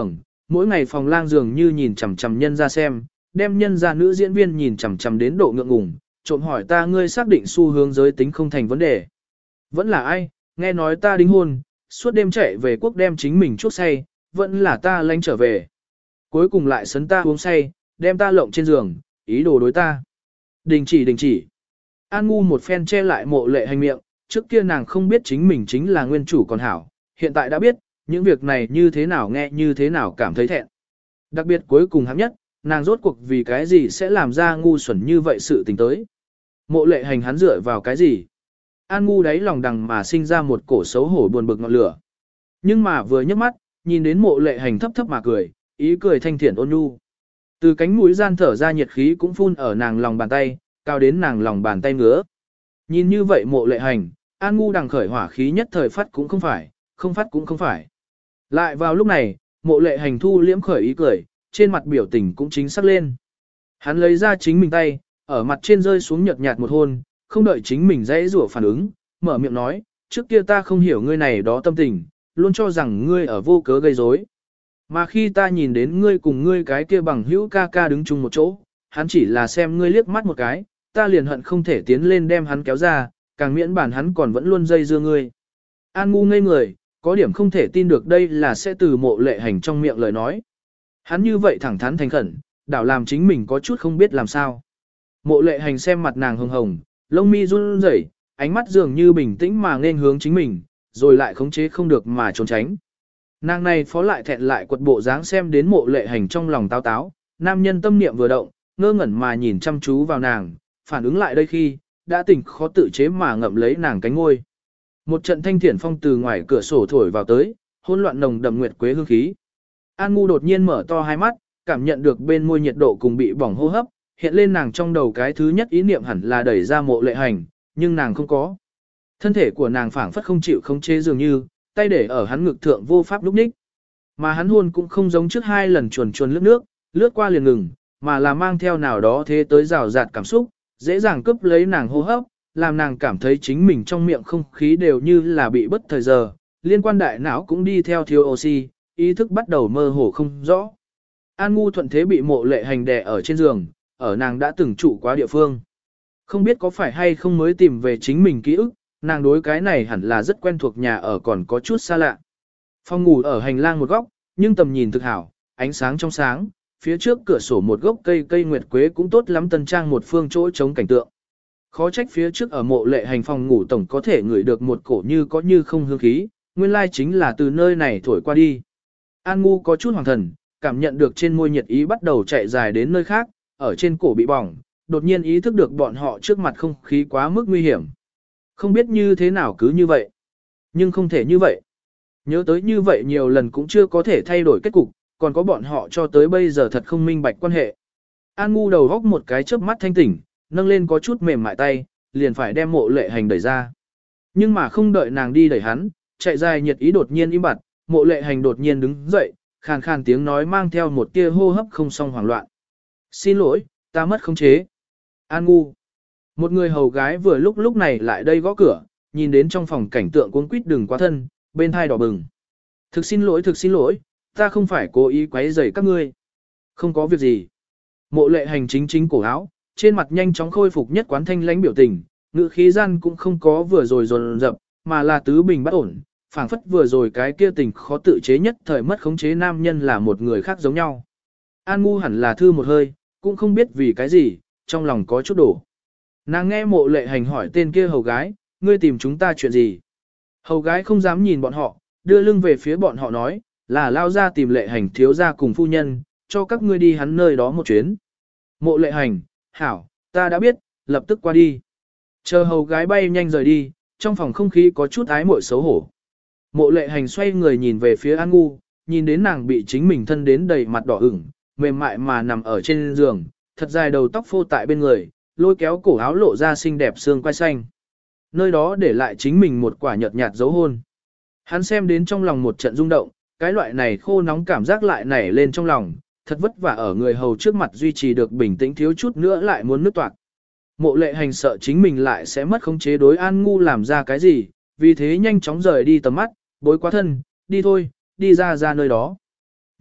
mỗi ngày phòng lang dường như nhìn chằm chằm nhân ra xem, đem nhân ra nữ diễn viên nhìn chằm chằm đến độ ngượng ngùng, trộm hỏi ta ngươi xác định xu hướng giới tính không thành vấn đề. Vẫn là ai, nghe nói ta đính hôn, suốt đêm chạy về quốc đem chính mình chuốc say, vẫn là ta lánh trở về. Cuối cùng lại sấn ta uống say, đem ta lộng trên giường, ý đồ đối ta. Đình chỉ đình chỉ. An ngu một phen che lại Mộ Lệ Hành miệng, trước kia nàng không biết chính mình chính là nguyên chủ còn hảo, hiện tại đã biết, những việc này như thế nào nghe như thế nào cảm thấy thẹn. Đặc biệt cuối cùng hạng nhất, nàng rốt cuộc vì cái gì sẽ làm ra ngu xuẩn như vậy sự tình tới. Mộ Lệ Hành hắn dựa vào cái gì? An ngu đáy lòng đằng mà sinh ra một cổ xấu hổ buồn bực ngọn lửa. Nhưng mà vừa nhấc mắt, nhìn đến Mộ Lệ Hành thấp thấp mà cười, ý cười thanh thiện ôn nhu. Từ cánh mũi gian thở ra nhiệt khí cũng phun ở nàng lòng bàn tay, cao đến nàng lòng bàn tay ngứa. Nhìn như vậy Mộ Lệ Hành, An ngu đằng khởi hỏa khí nhất thời phát cũng không phải, không phát cũng không phải. Lại vào lúc này, Mộ Lệ Hành thu liễm khởi ý cười, trên mặt biểu tình cũng chính xác lên. Hắn lấy ra chính mình tay, ở mặt trên rơi xuống nhợt nhạt một hôn, không đợi chính mình dãy rủa phản ứng, mở miệng nói, trước kia ta không hiểu ngươi này đó tâm tình, luôn cho rằng ngươi ở vô cớ gây rối. Mà khi ta nhìn đến ngươi cùng ngươi cái kia bằng hữu ca ca đứng chung một chỗ, hắn chỉ là xem ngươi liếc mắt một cái, ta liền hận không thể tiến lên đem hắn kéo ra, càng miễn bản hắn còn vẫn luôn dây dưa ngươi. An ngu ngây người, có điểm không thể tin được đây là sẽ từ Mộ Lệ Hành trong miệng lời nói. Hắn như vậy thẳng thắn thành khẩn, đảo làm chính mình có chút không biết làm sao. Mộ Lệ Hành xem mặt nàng hồng hồng, lông mi run rẩy, ánh mắt dường như bình tĩnh mà nên hướng chính mình, rồi lại khống chế không được mà trốn tránh. Nàng này phó lại thẹn lại quật bộ dáng xem đến Mộ Lệ Hành trong lòng táo táo, nam nhân tâm niệm vừa động, ngơ ngẩn mà nhìn chăm chú vào nàng, phản ứng lại đây khi, đã tỉnh khó tự chế mà ngậm lấy nàng cánh ngôi. Một trận thanh thiển phong từ ngoài cửa sổ thổi vào tới, hỗn loạn nồng đậm nguyệt quế hương khí. An ngu đột nhiên mở to hai mắt, cảm nhận được bên môi nhiệt độ cùng bị bỏng hô hấp, hiện lên nàng trong đầu cái thứ nhất ý niệm hẳn là đẩy ra Mộ Lệ Hành, nhưng nàng không có. Thân thể của nàng phảng phất không chịu khống chế dường như, tay để ở hắn ngực thượng vô pháp lúc ních. Mà hắn hôn cũng không giống trước hai lần chuồn chuồn lướt nước, lướt qua liền ngừng, mà là mang theo nào đó thế tới rào rạt cảm xúc, dễ dàng cướp lấy nàng hô hấp, làm nàng cảm thấy chính mình trong miệng không khí đều như là bị bất thời giờ, liên quan đại não cũng đi theo thiếu oxy, ý thức bắt đầu mơ hồ không rõ. An ngu thuận thế bị Mộ Lệ Hành đè ở trên giường, ở nàng đã từng trụ quá địa phương. Không biết có phải hay không mới tìm về chính mình ký ức, nàng đối cái này hẳn là rất quen thuộc nhà ở còn có chút xa lạ. Phòng ngủ ở hành lang một góc, nhưng tầm nhìn thực hảo, ánh sáng trong sáng, phía trước cửa sổ một gốc cây nguyệt quế cũng tốt lắm tân trang một phương chỗ chống cảnh tượng. Khó trách phía trước ở Mộ Lệ Hành phòng ngủ tổng có thể ngửi được một cổ như có như không hương khí, nguyên lai chính là từ nơi này thổi qua đi. An ngu có chút hoàng thần, cảm nhận được trên môi nhiệt ý bắt đầu chạy dài đến nơi khác, ở trên cổ bị bỏng, đột nhiên ý thức được bọn họ trước mặt không khí quá mức nguy hiểm. Không biết như thế nào cứ như vậy. Nhưng không thể như vậy. Nhớ tới như vậy nhiều lần cũng chưa có thể thay đổi kết cục, còn có bọn họ cho tới bây giờ thật không minh bạch quan hệ. An ngu đầu góc một cái chớp mắt thanh tỉnh, nâng lên có chút mềm mại tay, liền phải đem Mộ Lệ Hành đẩy ra. Nhưng mà không đợi nàng đi đẩy hắn, chạy dài nhiệt ý đột nhiên im bặt, Mộ Lệ Hành đột nhiên đứng dậy, khàn khàn tiếng nói mang theo một tia hô hấp không song hoảng loạn. Xin lỗi, ta mất khống chế. An ngu. Một người hầu gái vừa lúc này lại đây gõ cửa, nhìn đến trong phòng cảnh tượng cuống quýt đừng quá thân, bên thai đỏ bừng. Thực xin lỗi, ta không phải cố ý quấy rầy các ngươi. Không có việc gì. Mộ Lệ Hành chính cổ áo, trên mặt nhanh chóng khôi phục nhất quán thanh lãnh biểu tình, ngữ khí gian cũng không có vừa rồi dồn dập, mà là tứ bình bất ổn, phảng phất vừa rồi cái kia tình khó tự chế nhất thời mất khống chế nam nhân là một người khác giống nhau. An ngu hẳn là thư một hơi, cũng không biết vì cái gì, trong lòng có chút đổ. Nàng nghe Mộ Lệ Hành hỏi tên kia hầu gái, ngươi tìm chúng ta chuyện gì? Hầu gái không dám nhìn bọn họ, đưa lưng về phía bọn họ nói, là lao ra tìm Lệ Hành thiếu gia cùng phu nhân, cho các ngươi đi hắn nơi đó một chuyến. Mộ Lệ Hành, hảo, ta đã biết, lập tức qua đi. Chờ hầu gái bay nhanh rời đi, trong phòng không khí có chút ái muội xấu hổ. Mộ Lệ Hành xoay người nhìn về phía An ngu, nhìn đến nàng bị chính mình thân đến đầy mặt đỏ ửng, mềm mại mà nằm ở trên giường, thật dài đầu tóc phô tại bên người, lôi kéo cổ áo lộ ra xinh đẹp xương quai xanh. Nơi đó để lại chính mình một quả nhợt nhạt dấu hôn. Hắn xem đến trong lòng một trận rung động, cái loại này khô nóng cảm giác lại nảy lên trong lòng, thật vất vả ở người hầu trước mặt duy trì được bình tĩnh thiếu chút nữa lại muốn nứt toạc. Mộ Lệ Hành sợ chính mình lại sẽ mất khống chế đối An ngu làm ra cái gì, vì thế nhanh chóng rời đi tầm mắt, bối quá thân, đi thôi, đi ra nơi đó.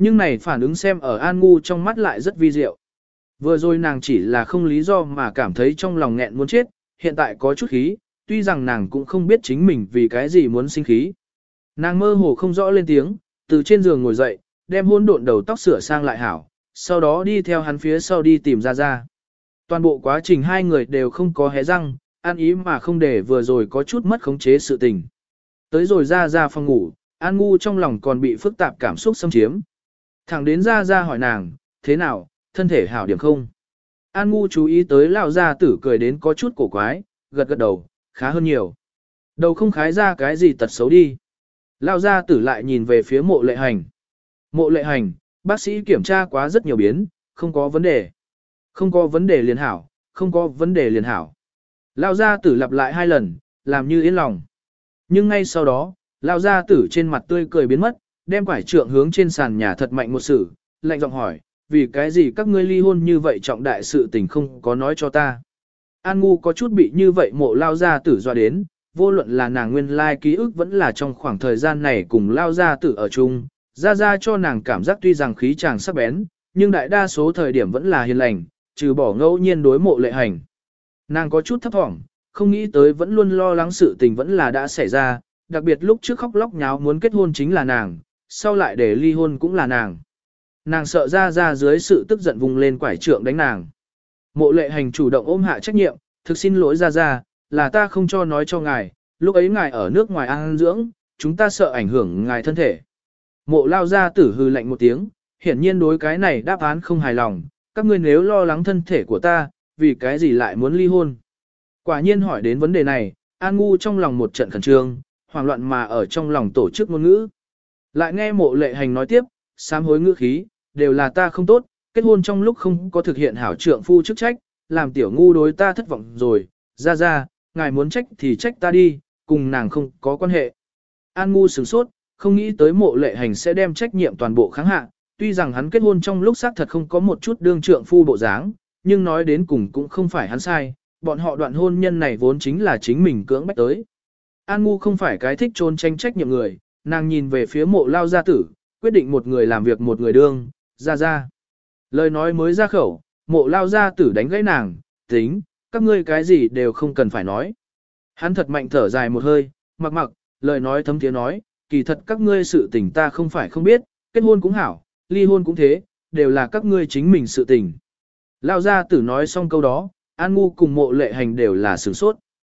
Nhưng này phản ứng xem ở An Ngu trong mắt lại rất vi diệu. Vừa rồi nàng chỉ là không lý do mà cảm thấy trong lòng nghẹn muốn chết, hiện tại có chút khí, tuy rằng nàng cũng không biết chính mình vì cái gì muốn sinh khí. Nàng mơ hồ không rõ lên tiếng, từ trên giường ngồi dậy, đem hỗn độn đầu tóc sửa sang lại hảo, sau đó đi theo hắn phía sau đi tìm Gia Gia. Toàn bộ quá trình hai người đều không có hé răng, ăn ý mà không để vừa rồi có chút mất khống chế sự tình. Tới rồi Gia Gia phòng ngủ, An Ngu trong lòng còn bị phức tạp cảm xúc xâm chiếm. Thẳng đến Gia Gia hỏi nàng, thế nào, thân thể hảo điểm không? An Ngu chú ý tới lão gia tử cười đến có chút cổ quái, gật gật đầu, khá hơn nhiều. Đầu không khái ra cái gì tật xấu đi. Lão gia tử lại nhìn về phía Mộ Lệ Hành. Mộ Lệ Hành, bác sĩ kiểm tra quá rất nhiều biến, không có vấn đề. Không có vấn đề liền hảo, không có vấn đề liền hảo. Lão gia tử lặp lại 2 lần, làm như yên lòng. Nhưng ngay sau đó, lão gia tử trên mặt tươi cười biến mất, đem quải trượng hướng trên sàn nhà thật mạnh một sự, lạnh giọng hỏi, vì cái gì các ngươi ly hôn như vậy trọng đại sự tình không có nói cho ta. An Ngu có chút bị như vậy Mộ lao gia tử dọa đến, vô luận là nàng nguyên lai ký ức vẫn là trong khoảng thời gian này cùng lao gia tử ở chung, ra cho nàng cảm giác tuy rằng khí chàng sắc bén, nhưng đại đa số thời điểm vẫn là hiền lành, trừ bỏ ngẫu nhiên đối Mộ Lệ Hành. Nàng có chút thấp thỏm, không nghĩ tới vẫn luôn lo lắng sự tình vẫn là đã xảy ra, đặc biệt lúc trước khóc lóc nháo muốn kết hôn chính là nàng, sau lại để ly hôn cũng là nàng. Nàng sợ ra dưới sự tức giận vùng lên quải trượng đánh nàng. Mộ Lệ Hành chủ động ôm hạ trách nhiệm, thực xin lỗi ra, là ta không cho nói cho ngài, lúc ấy ngài ở nước ngoài ăn dưỡng, chúng ta sợ ảnh hưởng ngài thân thể. Mộ lao gia tử hư lạnh một tiếng, hiển nhiên đối cái này đáp án không hài lòng, các ngươi nếu lo lắng thân thể của ta, vì cái gì lại muốn ly hôn. Quả nhiên hỏi đến vấn đề này, An Ngu trong lòng một trận khẩn trương, hoảng loạn mà ở trong lòng tổ chức ngôn ngữ. Lại nghe Mộ Lệ Hành nói tiếp, sám hối ngữ khí, đều là ta không tốt, kết hôn trong lúc không có thực hiện hảo trượng phu chức trách, làm tiểu ngu đối ta thất vọng rồi, ra, ngài muốn trách thì trách ta đi, cùng nàng không có quan hệ. An Ngu sửng sốt, không nghĩ tới Mộ Lệ Hành sẽ đem trách nhiệm toàn bộ kháng hạ, tuy rằng hắn kết hôn trong lúc xác thật không có một chút đương trượng phu bộ dáng, nhưng nói đến cùng cũng không phải hắn sai, bọn họ đoạn hôn nhân này vốn chính là chính mình cưỡng bách tới. An Ngu không phải cái thích trốn tranh trách nhiệm người, nàng nhìn về phía Mộ lao gia tử, quyết định một người làm việc một người đương, ra. Lời nói mới ra khẩu, Mộ lao gia tử đánh gãy nàng, tính, các ngươi cái gì đều không cần phải nói. Hắn thật mạnh thở dài một hơi, mặc, lời nói thấm tiếng nói, kỳ thật các ngươi sự tình ta không phải không biết, kết hôn cũng hảo, ly hôn cũng thế, đều là các ngươi chính mình sự tình. Lao gia tử nói xong câu đó, An Ngu cùng Mộ Lệ Hành đều là sửng sốt.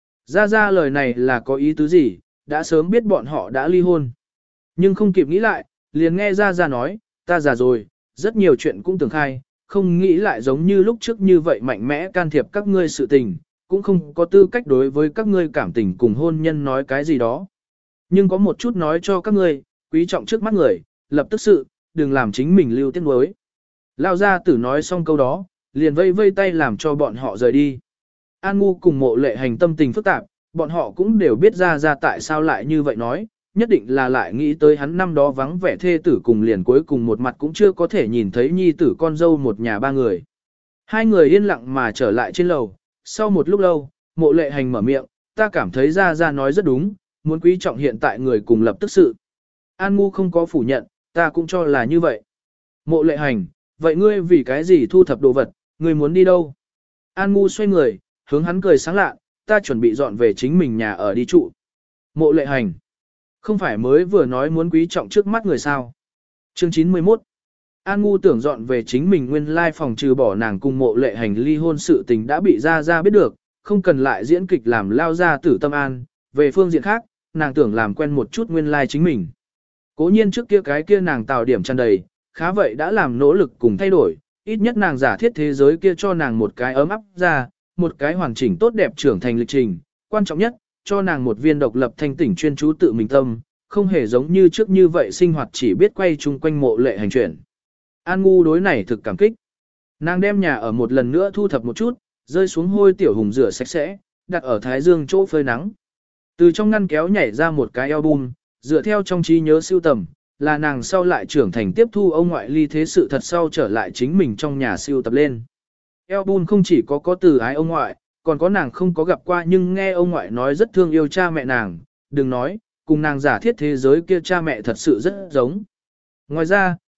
Ra lời này là có ý tứ gì, đã sớm biết bọn họ đã ly hôn. Nhưng không kịp nghĩ lại, liền nghe ra nói, ta già rồi, rất nhiều chuyện cũng tưởng khai, không nghĩ lại giống như lúc trước như vậy mạnh mẽ can thiệp các ngươi sự tình, cũng không có tư cách đối với các ngươi cảm tình cùng hôn nhân nói cái gì đó. Nhưng có một chút nói cho các ngươi, quý trọng trước mắt người, lập tức sự, đừng làm chính mình lưu tiếc nuối. Lao gia tử nói xong câu đó, liền vây tay làm cho bọn họ rời đi. An Ngu cùng Mộ Lệ Hành tâm tình phức tạp, bọn họ cũng đều biết ra tại sao lại như vậy nói, nhất định là lại nghĩ tới hắn năm đó vắng vẻ thê tử cùng liền cuối cùng một mặt cũng chưa có thể nhìn thấy nhi tử con dâu một nhà ba người. Hai người yên lặng mà trở lại trên lầu, sau một lúc lâu, Mộ Lệ Hành mở miệng, ta cảm thấy ra nói rất đúng, muốn quý trọng hiện tại người cùng lập tức sự. An Ngu không có phủ nhận, ta cũng cho là như vậy. Mộ Lệ Hành, vậy ngươi vì cái gì thu thập đồ vật, ngươi muốn đi đâu? An Ngu xoay người, hướng hắn cười sáng lạ, ta chuẩn bị dọn về chính mình nhà ở đi trụ. Mộ Lệ Hành, không phải mới vừa nói muốn quý trọng trước mắt người sao? Chương 91. An Ngu tưởng dọn về chính mình nguyên lai phòng, trừ bỏ nàng cùng Mộ Lệ Hành ly hôn sự tình đã bị ra biết được, không cần lại diễn kịch làm lao ra tử tâm an. Về phương diện khác, nàng tưởng làm quen một chút nguyên lai chính mình. Cố nhiên trước kia cái kia nàng tạo điểm tràn đầy, khá vậy đã làm nỗ lực cùng thay đổi, ít nhất nàng giả thiết thế giới kia cho nàng một cái ấm áp ra, một cái hoàn chỉnh tốt đẹp trưởng thành lịch trình, quan trọng nhất, cho nàng một viên độc lập thanh tỉnh chuyên chú tự mình tâm, không hề giống như trước như vậy sinh hoạt chỉ biết quay chung quanh Mộ Lệ Hành chuyển. An Ngu đối này thực cảm kích. Nàng đem nhà ở một lần nữa thu thập một chút, rơi xuống hôi tiểu hùng rửa sạch sẽ, đặt ở thái dương chỗ phơi nắng. Từ trong ngăn kéo nhảy ra một cái album, dựa theo trong trí nhớ sưu tầm, là nàng sau lại trưởng thành tiếp thu ông ngoại ly thế sự thật sau trở lại chính mình trong nhà sưu tập lên. Album không chỉ có từ ái ông ngoại, còn có nàng không có gặp qua nhưng nghe ông ngoại nói rất thương yêu cha mẹ nàng, đừng nói, cùng nàng giả thiết thế giới kia cha mẹ thật sự rất giống. Ngoài ra,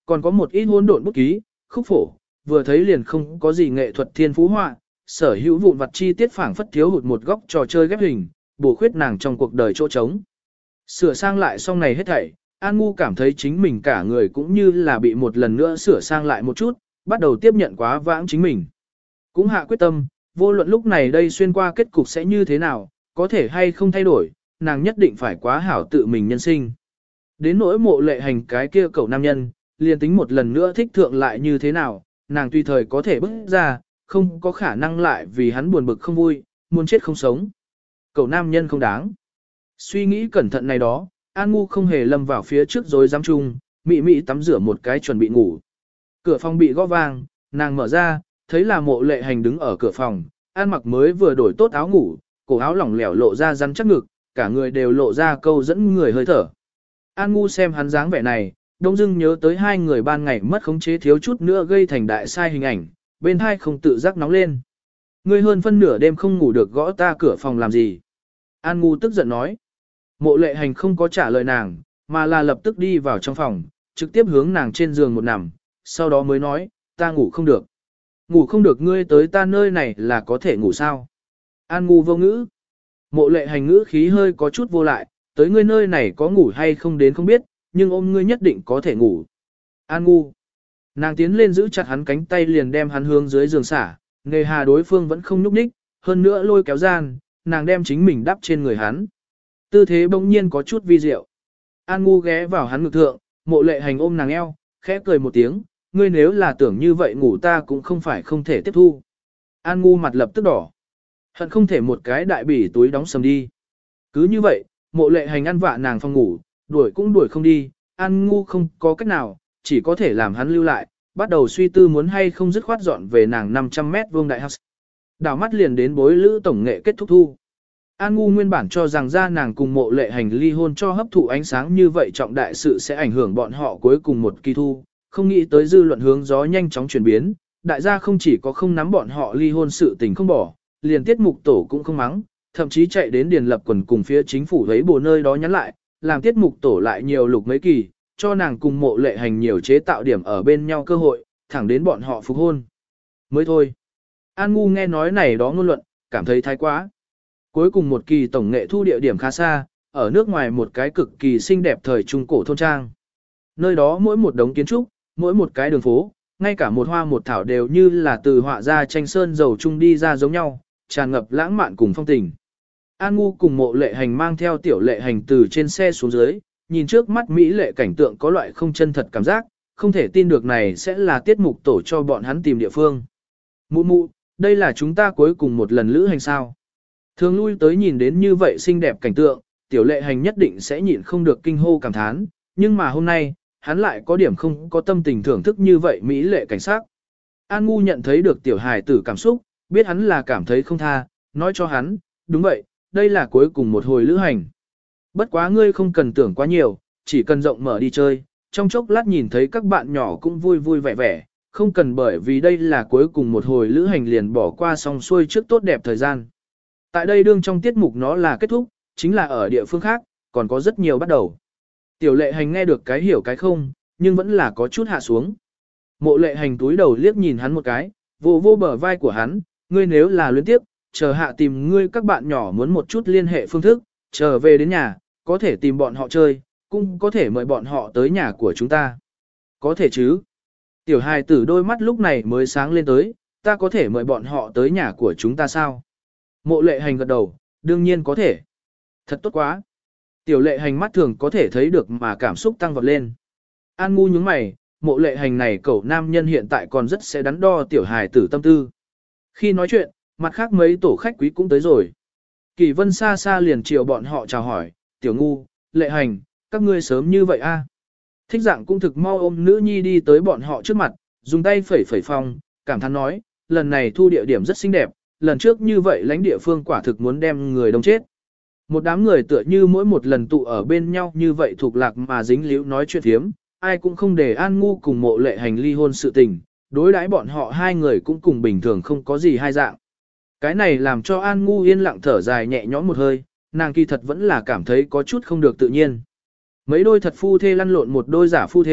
Còn có một ít hỗn độn bút ký, khúc phổ, vừa thấy liền không có gì nghệ thuật thiên phú họa, sở hữu vụn vặt chi tiết phảng phất thiếu hụt một góc trò chơi ghép hình, bổ khuyết nàng trong cuộc đời chỗ trống. Sửa sang lại xong này hết thảy, An Ngu cảm thấy chính mình cả người cũng như là bị một lần nữa sửa sang lại một chút, bắt đầu tiếp nhận quá vãng chính mình. Cũng hạ quyết tâm, vô luận lúc này đây xuyên qua kết cục sẽ như thế nào, có thể hay không thay đổi, nàng nhất định phải quá hảo tự mình nhân sinh. Đến nỗi Mộ Lệ Hành cái kia cậu nam nhân, liền tính một lần nữa thích thượng lại như thế nào, nàng tùy thời có thể bước ra, không có khả năng lại vì hắn buồn bực không vui, muốn chết không sống. Cậu nam nhân không đáng. Suy nghĩ cẩn thận này đó, An Ngu không hề lâm vào phía trước rồi dám chung, mị mị tắm rửa một cái chuẩn bị ngủ. Cửa phòng bị gõ vang, nàng mở ra, thấy là Mộ Lệ Hành đứng ở cửa phòng, An mặc mới vừa đổi tốt áo ngủ, cổ áo lỏng lẻo lộ ra rắn chắc ngực, cả người đều lộ ra câu dẫn người hơi thở. An Ngu xem hắn dáng vẻ này, đông dưng nhớ tới hai người ban ngày mất khống chế thiếu chút nữa gây thành đại sai hình ảnh, bên hai không tự giác nóng lên. Ngươi hơn phân nửa đêm không ngủ được gõ ta cửa phòng làm gì? An Ngu tức giận nói. Mộ Lệ Hành không có trả lời nàng, mà là lập tức đi vào trong phòng, trực tiếp hướng nàng trên giường một nằm, sau đó mới nói, ta ngủ không được. Ngủ không được ngươi tới ta nơi này là có thể ngủ sao? An Ngu vô ngữ. Mộ Lệ Hành ngữ khí hơi có chút vô lại, tới ngươi nơi này có ngủ hay không đến không biết, nhưng ôm ngươi nhất định có thể ngủ. An Ngu. Nàng tiến lên giữ chặt hắn cánh tay liền đem hắn hướng dưới giường xả, nghề hà đối phương vẫn không nhúc nhích, hơn nữa lôi kéo gian, nàng đem chính mình đắp trên người hắn. Tư thế bỗng nhiên có chút vi diệu. An Ngu ghé vào hắn ngực thượng, Mộ Lệ Hành ôm nàng eo, khẽ cười một tiếng, ngươi nếu là tưởng như vậy ngủ ta cũng không phải không thể tiếp thu. An Ngu mặt lập tức đỏ. Hận không thể một cái đại bỉ túi đóng sầm đi. Cứ như vậy, Mộ Lệ Hành ăn vạ nàng phòng ngủ, đuổi cũng đuổi không đi, An Ngu không có cách nào, chỉ có thể làm hắn lưu lại, bắt đầu suy tư muốn hay không dứt khoát dọn về nàng 500 mét vuông đại house. Đảo mắt liền đến bối lữ tổng nghệ kết thúc thu. An Ngu nguyên bản cho rằng ra nàng cùng Mộ Lệ Hành ly hôn cho hấp thụ ánh sáng như vậy trọng đại sự sẽ ảnh hưởng bọn họ cuối cùng một kỳ thu, không nghĩ tới dư luận hướng gió nhanh chóng chuyển biến, đại gia không chỉ có không nắm bọn họ ly hôn sự tình không bỏ, liền tiết mục tổ cũng không mắng, thậm chí chạy đến điền lập quần cùng phía chính phủ thấy bồ nơi đó nhắn lại, làm tiết mục tổ lại nhiều lục mấy kỳ, cho nàng cùng Mộ Lệ Hành nhiều chế tạo điểm ở bên nhau cơ hội, thẳng đến bọn họ phục hôn. Mới thôi. An Ngu nghe nói này đó ngôn luận, cảm thấy thái quá. Cuối cùng một kỳ tổng nghệ thu địa điểm khá xa, ở nước ngoài một cái cực kỳ xinh đẹp thời trung cổ thôn trang. Nơi đó mỗi một đống kiến trúc, mỗi một cái đường phố, ngay cả một hoa một thảo đều như là từ họa ra tranh sơn dầu chung đi ra giống nhau, tràn ngập lãng mạn cùng phong tình. An Ngu cùng Mộ Lệ Hành mang theo Tiểu Lệ Hành từ trên xe xuống dưới, nhìn trước mắt mỹ lệ cảnh tượng có loại không chân thật cảm giác, không thể tin được này sẽ là tiết mục tổ cho bọn hắn tìm địa phương. Mụ mụ, đây là chúng ta cuối cùng một lần lữ hành sao. Thường lui tới nhìn đến như vậy xinh đẹp cảnh tượng, Tiểu Lệ Hành nhất định sẽ nhịn không được kinh hô cảm thán, nhưng mà hôm nay, hắn lại có điểm không có tâm tình thưởng thức như vậy mỹ lệ cảnh sắc. An Ngu nhận thấy được Tiểu Hài tử cảm xúc, biết hắn là cảm thấy không tha, nói cho hắn, đúng vậy, đây là cuối cùng một hồi lữ hành. Bất quá ngươi không cần tưởng quá nhiều, chỉ cần rộng mở đi chơi, trong chốc lát nhìn thấy các bạn nhỏ cũng vui vui vẻ vẻ, không cần bởi vì đây là cuối cùng một hồi lữ hành liền bỏ qua xong xuôi trước tốt đẹp thời gian. Tại đây đương trong tiết mục nó là kết thúc, chính là ở địa phương khác, còn có rất nhiều bắt đầu. Tiểu Lệ Hành nghe được cái hiểu cái không, nhưng vẫn là có chút hạ xuống. Mộ Lệ Hành túi đầu liếc nhìn hắn một cái, vô vô bờ vai của hắn, ngươi nếu là luyến tiếp, chờ hạ tìm ngươi các bạn nhỏ muốn một chút liên hệ phương thức, trở về đến nhà, có thể tìm bọn họ chơi, cũng có thể mời bọn họ tới nhà của chúng ta. Có thể chứ. Tiểu hài tử đôi mắt lúc này mới sáng lên tới, ta có thể mời bọn họ tới nhà của chúng ta sao? Mộ Lệ Hành gật đầu, đương nhiên có thể. Thật tốt quá. Tiểu Lệ Hành mắt thường có thể thấy được mà cảm xúc tăng vọt lên. An Ngu nhướng mày, Mộ Lệ Hành này cậu nam nhân hiện tại còn rất sẽ đắn đo tiểu hài tử tâm tư. Khi nói chuyện, mặt khác mấy tổ khách quý cũng tới rồi. Kỳ Vân xa xa liền chiều bọn họ chào hỏi, Tiểu Ngu, Lệ Hành, các ngươi sớm như vậy a? Thích Dạng cũng thực mau ôm nữ nhi đi tới bọn họ trước mặt, dùng tay phẩy phẩy phong, cảm thán nói, lần này thu địa điểm rất xinh đẹp, lần trước như vậy lãnh địa phương quả thực muốn đem người đông chết. Một đám người tựa như mỗi một lần tụ ở bên nhau như vậy thuộc lạc mà dính líu nói chuyện thiếm, ai cũng không để An Ngu cùng Mộ Lệ Hành ly hôn sự tình, đối đãi bọn họ hai người cũng cùng bình thường không có gì hai dạng. Cái này làm cho An Ngu yên lặng thở dài nhẹ nhõm một hơi, nàng kỳ thật vẫn là cảm thấy có chút không được tự nhiên. Mấy đôi thật phu thê lăn lộn một đôi giả phu thê,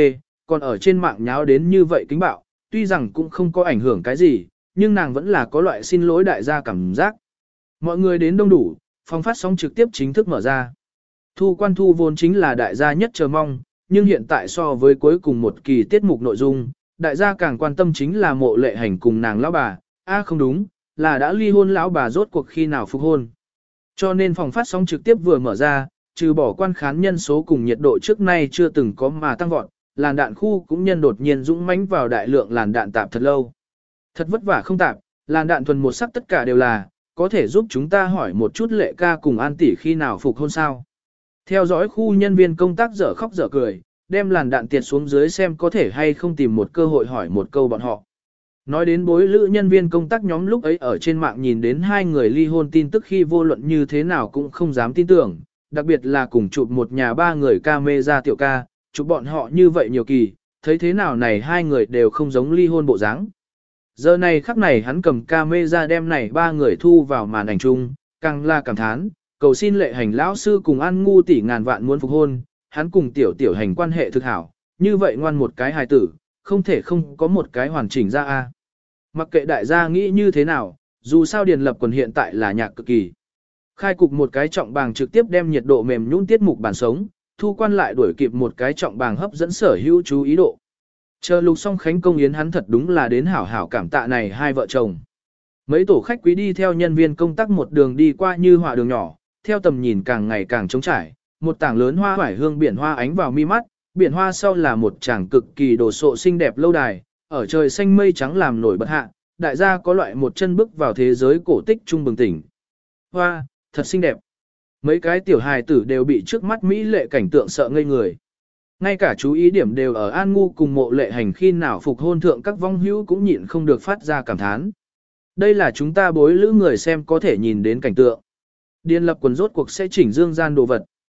còn ở trên mạng nháo đến như vậy kính bạo, tuy rằng cũng không có ảnh hưởng cái gì, nhưng nàng vẫn là có loại xin lỗi đại gia cảm giác. Mọi người đến đông đủ, phòng phát sóng trực tiếp chính thức mở ra. Thu quan thu vốn chính là đại gia nhất chờ mong, nhưng hiện tại so với cuối cùng một kỳ tiết mục nội dung, đại gia càng quan tâm chính là Mộ Lệ Hành cùng nàng lão bà, không đúng, là đã ly hôn lão bà rốt cuộc khi nào phục hôn. Cho nên phòng phát sóng trực tiếp vừa mở ra, trừ bỏ quan khán nhân số cùng nhiệt độ trước nay chưa từng có mà tăng vọt, làn đạn khu cũng nhân đột nhiên dũng mãnh vào đại lượng làn đạn tạp thật lâu. Thật vất vả không tạp, làn đạn thuần một sắc tất cả đều là, có thể giúp chúng ta hỏi một chút Lệ ca cùng An tỷ khi nào phục hôn sao. Theo dõi khu nhân viên công tác dở khóc dở cười, đem làn đạn tiệt xuống dưới xem có thể hay không tìm một cơ hội hỏi một câu bọn họ. Nói đến bối lữ nhân viên công tác nhóm lúc ấy ở trên mạng nhìn đến hai người ly hôn tin tức khi vô luận như thế nào cũng không dám tin tưởng, đặc biệt là cùng chụp một nhà ba người camera tiểu ca, chụp bọn họ như vậy nhiều kỳ, thấy thế nào này hai người đều không giống ly hôn bộ dáng. Giờ này khắc này hắn cầm camera đem này ba người thu vào màn ảnh chung, càng là cảm thán, cầu xin Lệ Hành lão sư cùng An ngu tỷ ngàn vạn muốn phục hôn, hắn cùng tiểu tiểu hành quan hệ thực hảo, như vậy ngoan một cái hài tử, không thể không có một cái hoàn chỉnh ra a. Mặc kệ đại gia nghĩ như thế nào, dù sao Điền Lập Quần hiện tại là nhạc cực kỳ. Khai cục một cái trọng bàng trực tiếp đem nhiệt độ mềm nhũn tiết mục bản sống, thu quan lại đuổi kịp một cái trọng bàng hấp dẫn sở hữu chú ý độ. Chờ lục xong khánh công yến hắn thật đúng là đến hảo hảo cảm tạ này hai vợ chồng. Mấy tổ khách quý đi theo nhân viên công tác một đường đi qua như họa đường nhỏ, theo tầm nhìn càng ngày càng trống trải, một tảng lớn hoa hoải hương biển hoa ánh vào mi mắt, biển hoa sau là một tràng cực kỳ đồ sộ xinh đẹp lâu đài, ở trời xanh mây trắng làm nổi bật hạ, đại gia có loại một chân bước vào thế giới cổ tích trung bừng tỉnh. Hoa, thật xinh đẹp. Mấy cái tiểu hài tử đều bị trước mắt mỹ lệ cảnh tượng sợ ngây người. Ngay cả chú ý điểm đều ở An ngu cùng Mộ Lệ Hành khi nào phục hôn thượng các vong hữu cũng nhịn không được phát ra cảm thán. Đây là chúng ta bối lữ người xem có thể nhìn đến cảnh tượng. Điền Lập Quần rốt cuộc sẽ chỉnh dương gian đồ vật.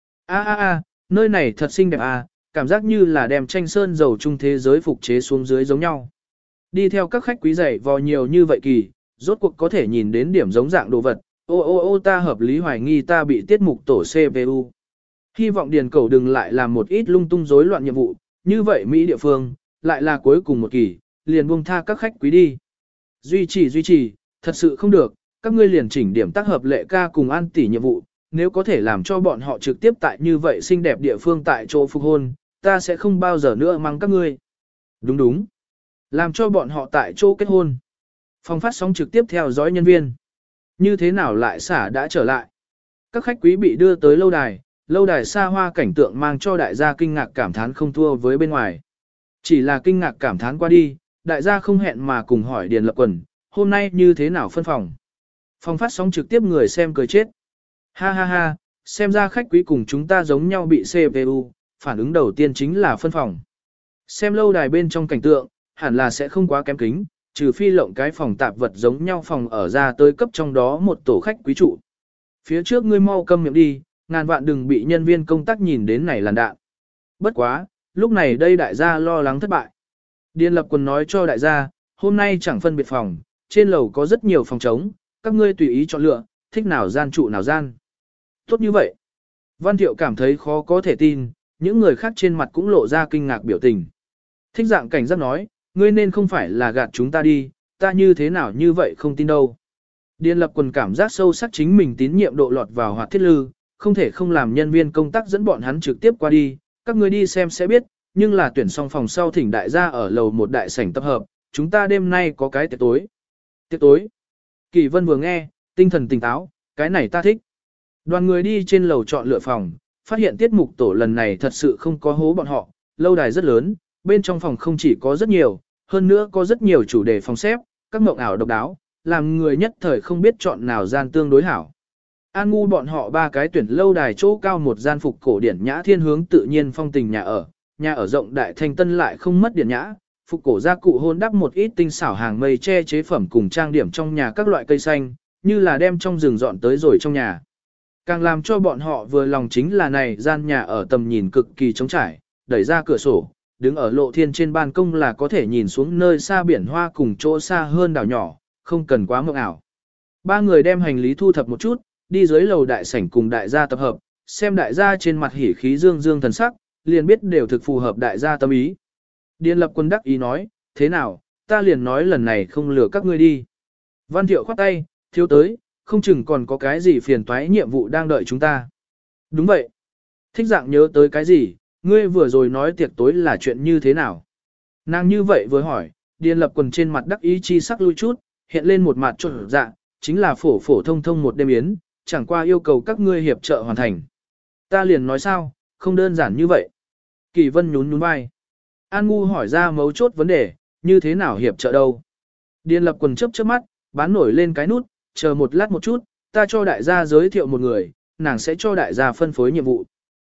Nơi này thật xinh đẹp cảm giác như là đem tranh sơn dầu trung thế giới phục chế xuống dưới giống nhau. Đi theo các khách quý dày vò nhiều như vậy kỳ, rốt cuộc có thể nhìn đến điểm giống dạng đồ vật. Ta hợp lý hoài nghi ta bị tiết mục tổ CPU. Hy vọng Điền Cẩu đừng lại làm một ít lung tung rối loạn nhiệm vụ, như vậy Mỹ địa phương, lại là cuối cùng một kỳ, liền buông tha các khách quý đi. Duy trì, thật sự không được, các ngươi liền chỉnh điểm tác hợp Lệ ca cùng An tỷ nhiệm vụ, nếu có thể làm cho bọn họ trực tiếp tại như vậy xinh đẹp địa phương tại chỗ phục hôn, ta sẽ không bao giờ nữa mắng các ngươi. Đúng. Làm cho bọn họ tại chỗ kết hôn. Phòng phát sóng trực tiếp theo dõi nhân viên. Như thế nào lại xả đã trở lại? Các khách quý bị đưa tới lâu đài xa hoa cảnh tượng mang cho đại gia kinh ngạc cảm thán không thua với bên ngoài. Chỉ là kinh ngạc cảm thán qua đi, đại gia không hẹn mà cùng hỏi Điền Lập Quần, hôm nay như thế nào phân phòng? Phòng phát sóng trực tiếp người xem cười chết. Ha, xem ra khách quý cùng chúng ta giống nhau bị CPU, phản ứng đầu tiên chính là phân phòng. Xem lâu đài bên trong cảnh tượng, hẳn là sẽ không quá kém kính, trừ phi lộng cái phòng tạp vật giống nhau phòng ở ra tới cấp trong đó một tổ khách quý trụ. Phía trước ngươi mau câm miệng đi, ngàn vạn đừng bị nhân viên công tác nhìn đến này làn đạn. Bất quá, lúc này đây đại gia lo lắng thất bại. Điền Lập Quần nói cho đại gia, hôm nay chẳng phân biệt phòng, trên lầu có rất nhiều phòng trống, các ngươi tùy ý chọn lựa, thích nào gian trụ nào gian. Tốt như vậy. Văn Thiệu cảm thấy khó có thể tin, những người khác trên mặt cũng lộ ra kinh ngạc biểu tình. Thích dạng cảnh giác nói, ngươi nên không phải là gạt chúng ta đi, ta như thế nào như vậy không tin đâu. Điền Lập Quần cảm giác sâu sắc chính mình tín nhiệm độ lọt vào hoạt thiết lư, không thể không làm nhân viên công tác dẫn bọn hắn trực tiếp qua đi, các ngươi đi xem sẽ biết, nhưng là tuyển xong phòng sau thỉnh đại gia ở lầu một đại sảnh tập hợp, chúng ta đêm nay có cái tiệc tối. Tiệc tối. Kỳ Vân vừa nghe, tinh thần tỉnh táo, cái này ta thích. Đoàn người đi trên lầu chọn lựa phòng, phát hiện tiết mục tổ lần này thật sự không có hố bọn họ, lâu đài rất lớn, bên trong phòng không chỉ có rất nhiều, hơn nữa có rất nhiều chủ đề phòng xếp, các mộng ảo độc đáo, làm người nhất thời không biết chọn nào gian tương đối hảo. An ngu bọn họ ba cái tuyển lâu đài chỗ cao một gian phục cổ điển nhã thiên hướng tự nhiên phong tình nhà ở rộng đại thanh tân lại không mất điển nhã, phục cổ gia cụ hôn đắp một ít tinh xảo hàng mây che chế phẩm cùng trang điểm trong nhà các loại cây xanh, như là đem trong rừng dọn tới rồi trong nhà. Càng làm cho bọn họ vừa lòng chính là này gian nhà ở tầm nhìn cực kỳ trống trải, đẩy ra cửa sổ, đứng ở lộ thiên trên ban công là có thể nhìn xuống nơi xa biển hoa cùng chỗ xa hơn đảo nhỏ, không cần quá mộng ảo. Ba người đem hành lý thu thập một chút, đi dưới lầu đại sảnh cùng đại gia tập hợp, xem đại gia trên mặt hỉ khí dương dương thần sắc, liền biết đều thực phù hợp đại gia tâm ý. Điền Lập Quân đắc ý nói, thế nào, ta liền nói lần này không lừa các ngươi đi. Văn Thiệu khoát tay, thiếu tới, không chừng còn có cái gì phiền toái nhiệm vụ đang đợi chúng ta. Đúng vậy. Thích dạng nhớ tới cái gì, ngươi vừa rồi nói tiệc tối là chuyện như thế nào. Nàng như vậy vừa hỏi, Điền Lập Quần trên mặt đắc ý chi sắc lui chút, hiện lên một mặt trộn dạ, chính là phổ phổ thông thông một đêm yến, chẳng qua yêu cầu các ngươi hiệp trợ hoàn thành. Ta liền nói sao, không đơn giản như vậy. Kỳ Vân nhún nhún vai. An Ngu hỏi ra mấu chốt vấn đề, như thế nào hiệp trợ đâu. Điền Lập Quần chớp chớp mắt, bán nổi lên cái nút, chờ một lát một chút, ta cho đại gia giới thiệu một người, nàng sẽ cho đại gia phân phối nhiệm vụ.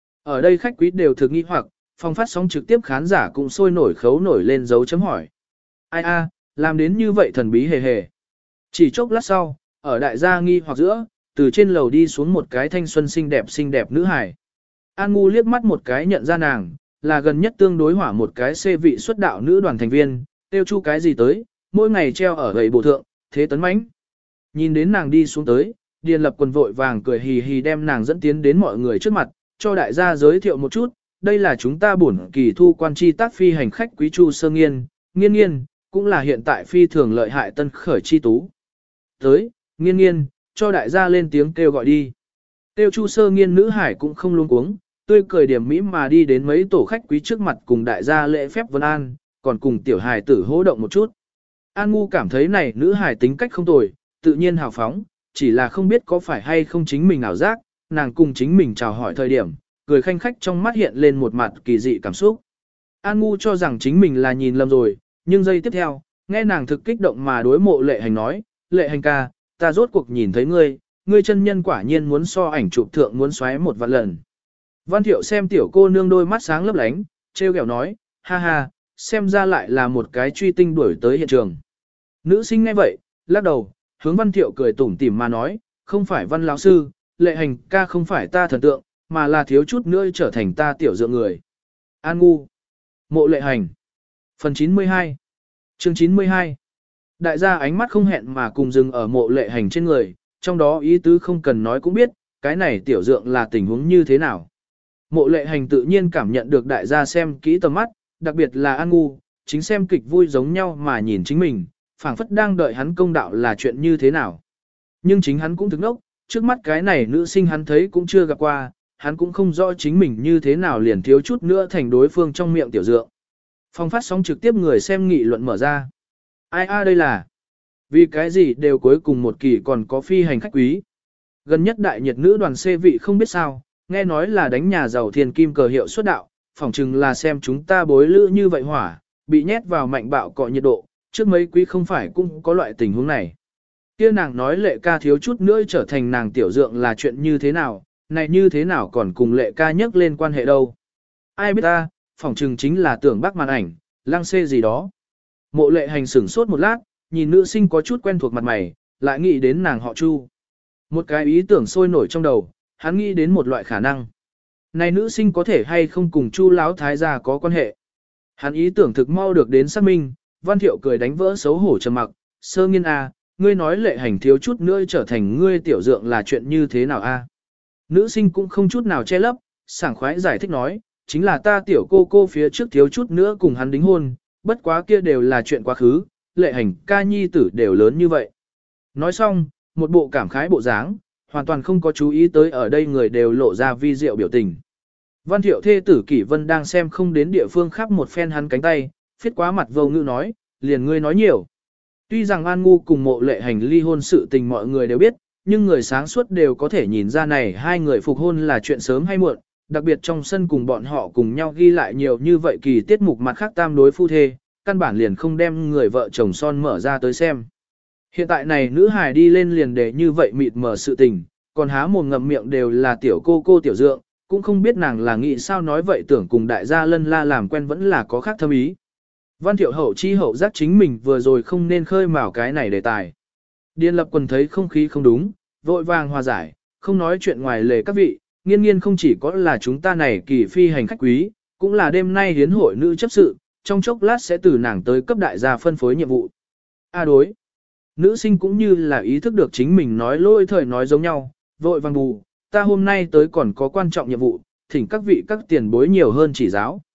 Ở đây khách quý đều thực nghi hoặc, phòng phát sóng trực tiếp khán giả cũng sôi nổi khấu nổi lên dấu chấm hỏi. Ai a, làm đến như vậy thần bí hề hề. Chỉ chốc lát sau, ở đại gia nghi hoặc giữa, từ trên lầu đi xuống một cái thanh xuân xinh đẹp nữ hài. An Ngu liếc mắt một cái nhận ra nàng, là gần nhất tương đối hỏa một cái xê vị xuất đạo nữ đoàn thành viên, tiêu chu cái gì tới, mỗi ngày treo ở gầy bộ thượng, thế tấn mãnh. Nhìn đến nàng đi xuống tới, Điền Lập Quần vội vàng cười hì hì đem nàng dẫn tiến đến mọi người trước mặt, cho đại gia giới thiệu một chút, đây là chúng ta bổn kỳ thu quan chi tác phi hành khách quý Chu Sơ Nghiên, Nghiên Nghiên, cũng là hiện tại phi thường lợi hại tân khởi chi tú. Tới, Nghiên Nghiên, cho đại gia lên tiếng kêu gọi đi. Tiêu Chu Sơ Nghiên nữ hải cũng không luống cuống, tươi cười điểm mỹ mà đi đến mấy tổ khách quý trước mặt cùng đại gia lễ phép vân an, còn cùng tiểu hài tử hô động một chút. An Ngu cảm thấy này nữ hải tính cách không tồi, tự nhiên hào phóng, chỉ là không biết có phải hay không chính mình ảo giác, nàng cùng chính mình chào hỏi thời điểm, cười khanh khách trong mắt hiện lên một mặt kỳ dị cảm xúc. An Ngu cho rằng chính mình là nhìn lầm rồi, nhưng giây tiếp theo, nghe nàng thực kích động mà đối Mộ Lệ Hành nói, Lệ Hành ca, ta rốt cuộc nhìn thấy ngươi, ngươi chân nhân quả nhiên muốn so ảnh chụp thượng muốn xoáy một vạn lần. Văn Thiệu xem tiểu cô nương đôi mắt sáng lấp lánh, trêu ghẹo nói, ha ha, xem ra lại là một cái truy tinh đuổi tới hiện trường. Nữ sinh nghe vậy, lắc đầu, hướng Văn Thiệu cười tủm tỉm mà nói, không phải Văn lão sư, Lệ Hành ca không phải ta thần tượng, mà là thiếu chút nữa trở thành ta tiểu dượng người. An Ngu. Mộ Lệ Hành. Phần 92. Chương 92. Đại gia ánh mắt không hẹn mà cùng dừng ở Mộ Lệ Hành trên người, trong đó ý tứ không cần nói cũng biết, cái này tiểu dượng là tình huống như thế nào. Mộ Lệ Hành tự nhiên cảm nhận được đại gia xem kỹ tầm mắt, đặc biệt là An Ngu, chính xem kịch vui giống nhau mà nhìn chính mình, phảng phất đang đợi hắn công đạo là chuyện như thế nào. Nhưng chính hắn cũng thức nốc, trước mắt cái này nữ sinh hắn thấy cũng chưa gặp qua, hắn cũng không rõ chính mình như thế nào liền thiếu chút nữa thành đối phương trong miệng tiểu dượng. Phòng phát sóng trực tiếp người xem nghị luận mở ra. Ai đây là? Vì cái gì đều cuối cùng một kỳ còn có phi hành khách quý. Gần nhất đại nhiệt nữ đoàn xê vị không biết sao, nghe nói là đánh nhà giàu thiên kim cờ hiệu xuất đạo, phỏng chừng là xem chúng ta bối lữ như vậy hỏa, bị nhét vào mạnh bạo cọ nhiệt độ, trước mấy quý không phải cũng có loại tình huống này. Kia nàng nói Lệ ca thiếu chút nữa trở thành nàng tiểu dượng là chuyện như thế nào, này như thế nào còn cùng Lệ ca nhắc lên quan hệ đâu. Ai biết ta, phỏng chừng chính là tưởng bác màn ảnh, lăng xê gì đó. Mộ Lệ Hành sửng sốt một lát, nhìn nữ sinh có chút quen thuộc mặt mày, lại nghĩ đến nàng họ Chu. Một cái ý tưởng sôi nổi trong đầu, hắn nghĩ đến một loại khả năng. Này nữ sinh có thể hay không cùng Chu lão thái gia có quan hệ. Hắn ý tưởng thực mau được đến xác minh, Văn Thiệu cười đánh vỡ xấu hổ trầm mặc, Sơ Nghiên a, ngươi nói Lệ Hành thiếu chút nữa trở thành ngươi tiểu dượng là chuyện như thế nào a? Nữ sinh cũng không chút nào che lấp, sảng khoái giải thích nói, chính là ta tiểu cô phía trước thiếu chút nữa cùng hắn đính hôn, bất quá kia đều là chuyện quá khứ, Lệ Hành ca nhi tử đều lớn như vậy. Nói xong, một bộ cảm khái bộ dáng, hoàn toàn không có chú ý tới ở đây người đều lộ ra vi diệu biểu tình. Văn Thiệu thê tử Kỷ Vân đang xem không đến địa phương khắp một phen hắn cánh tay, phiết quá mặt vô ngữ nói, liền ngươi nói nhiều. Tuy rằng An Ngu cùng Mộ Lệ Hành ly hôn sự tình mọi người đều biết, nhưng người sáng suốt đều có thể nhìn ra này hai người phục hôn là chuyện sớm hay muộn, đặc biệt trong sân cùng bọn họ cùng nhau ghi lại nhiều như vậy kỳ tiết mục mặt khác tam đối phu thê, căn bản liền không đem người vợ chồng son mở ra tới xem. Hiện tại này nữ hài đi lên liền để như vậy mịt mờ sự tình, còn há mồm ngậm miệng đều là tiểu cô tiểu dượng, cũng không biết nàng là nghĩ sao nói vậy tưởng cùng đại gia lân la làm quen vẫn là có khác thâm ý. Văn Thiệu hậu chi hậu giác chính mình vừa rồi không nên khơi mào cái này đề tài. Điền Lập Quần thấy không khí không đúng, vội vàng hòa giải, không nói chuyện ngoài lề các vị, Nghiên Nghiên không chỉ có là chúng ta này kỳ phi hành khách quý, cũng là đêm nay hiến hội nữ chấp sự, trong chốc lát sẽ từ nàng tới cấp đại gia phân phối nhiệm vụ. Đối. Nữ sinh cũng như là ý thức được chính mình nói lôi thời nói giống nhau, vội vàng bù, ta hôm nay tới còn có quan trọng nhiệm vụ, thỉnh các vị các tiền bối nhiều hơn chỉ giáo.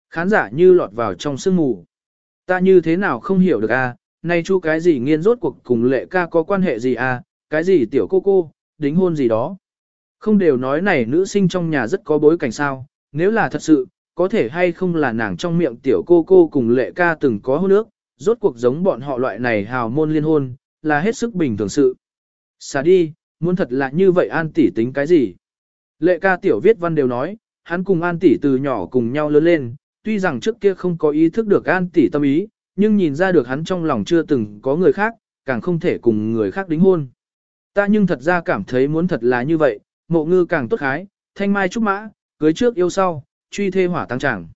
Khán giả như lọt vào trong sương mù. Ta như thế nào không hiểu được a, nay chu cái gì nghiên rốt cuộc cùng Lệ ca có quan hệ gì a, cái gì tiểu cô, đính hôn gì đó. Không đều nói này nữ sinh trong nhà rất có bối cảnh sao, nếu là thật sự, có thể hay không là nàng trong miệng tiểu cô cùng Lệ ca từng có hôn ước, rốt cuộc giống bọn họ loại này hào môn liên hôn, là hết sức bình thường sự. Xả đi, muốn thật là như vậy An tỷ tính cái gì? Lệ ca tiểu viết văn đều nói, hắn cùng An tỷ từ nhỏ cùng nhau lớn lên, tuy rằng trước kia không có ý thức được An tỷ tâm ý, nhưng nhìn ra được hắn trong lòng chưa từng có người khác, càng không thể cùng người khác đính hôn. Ta nhưng thật ra cảm thấy muốn thật là như vậy, Mộ Ngư càng tốt khái, thanh mai trúc mã, cưới trước yêu sau, truy thê hỏa tăng chẳng.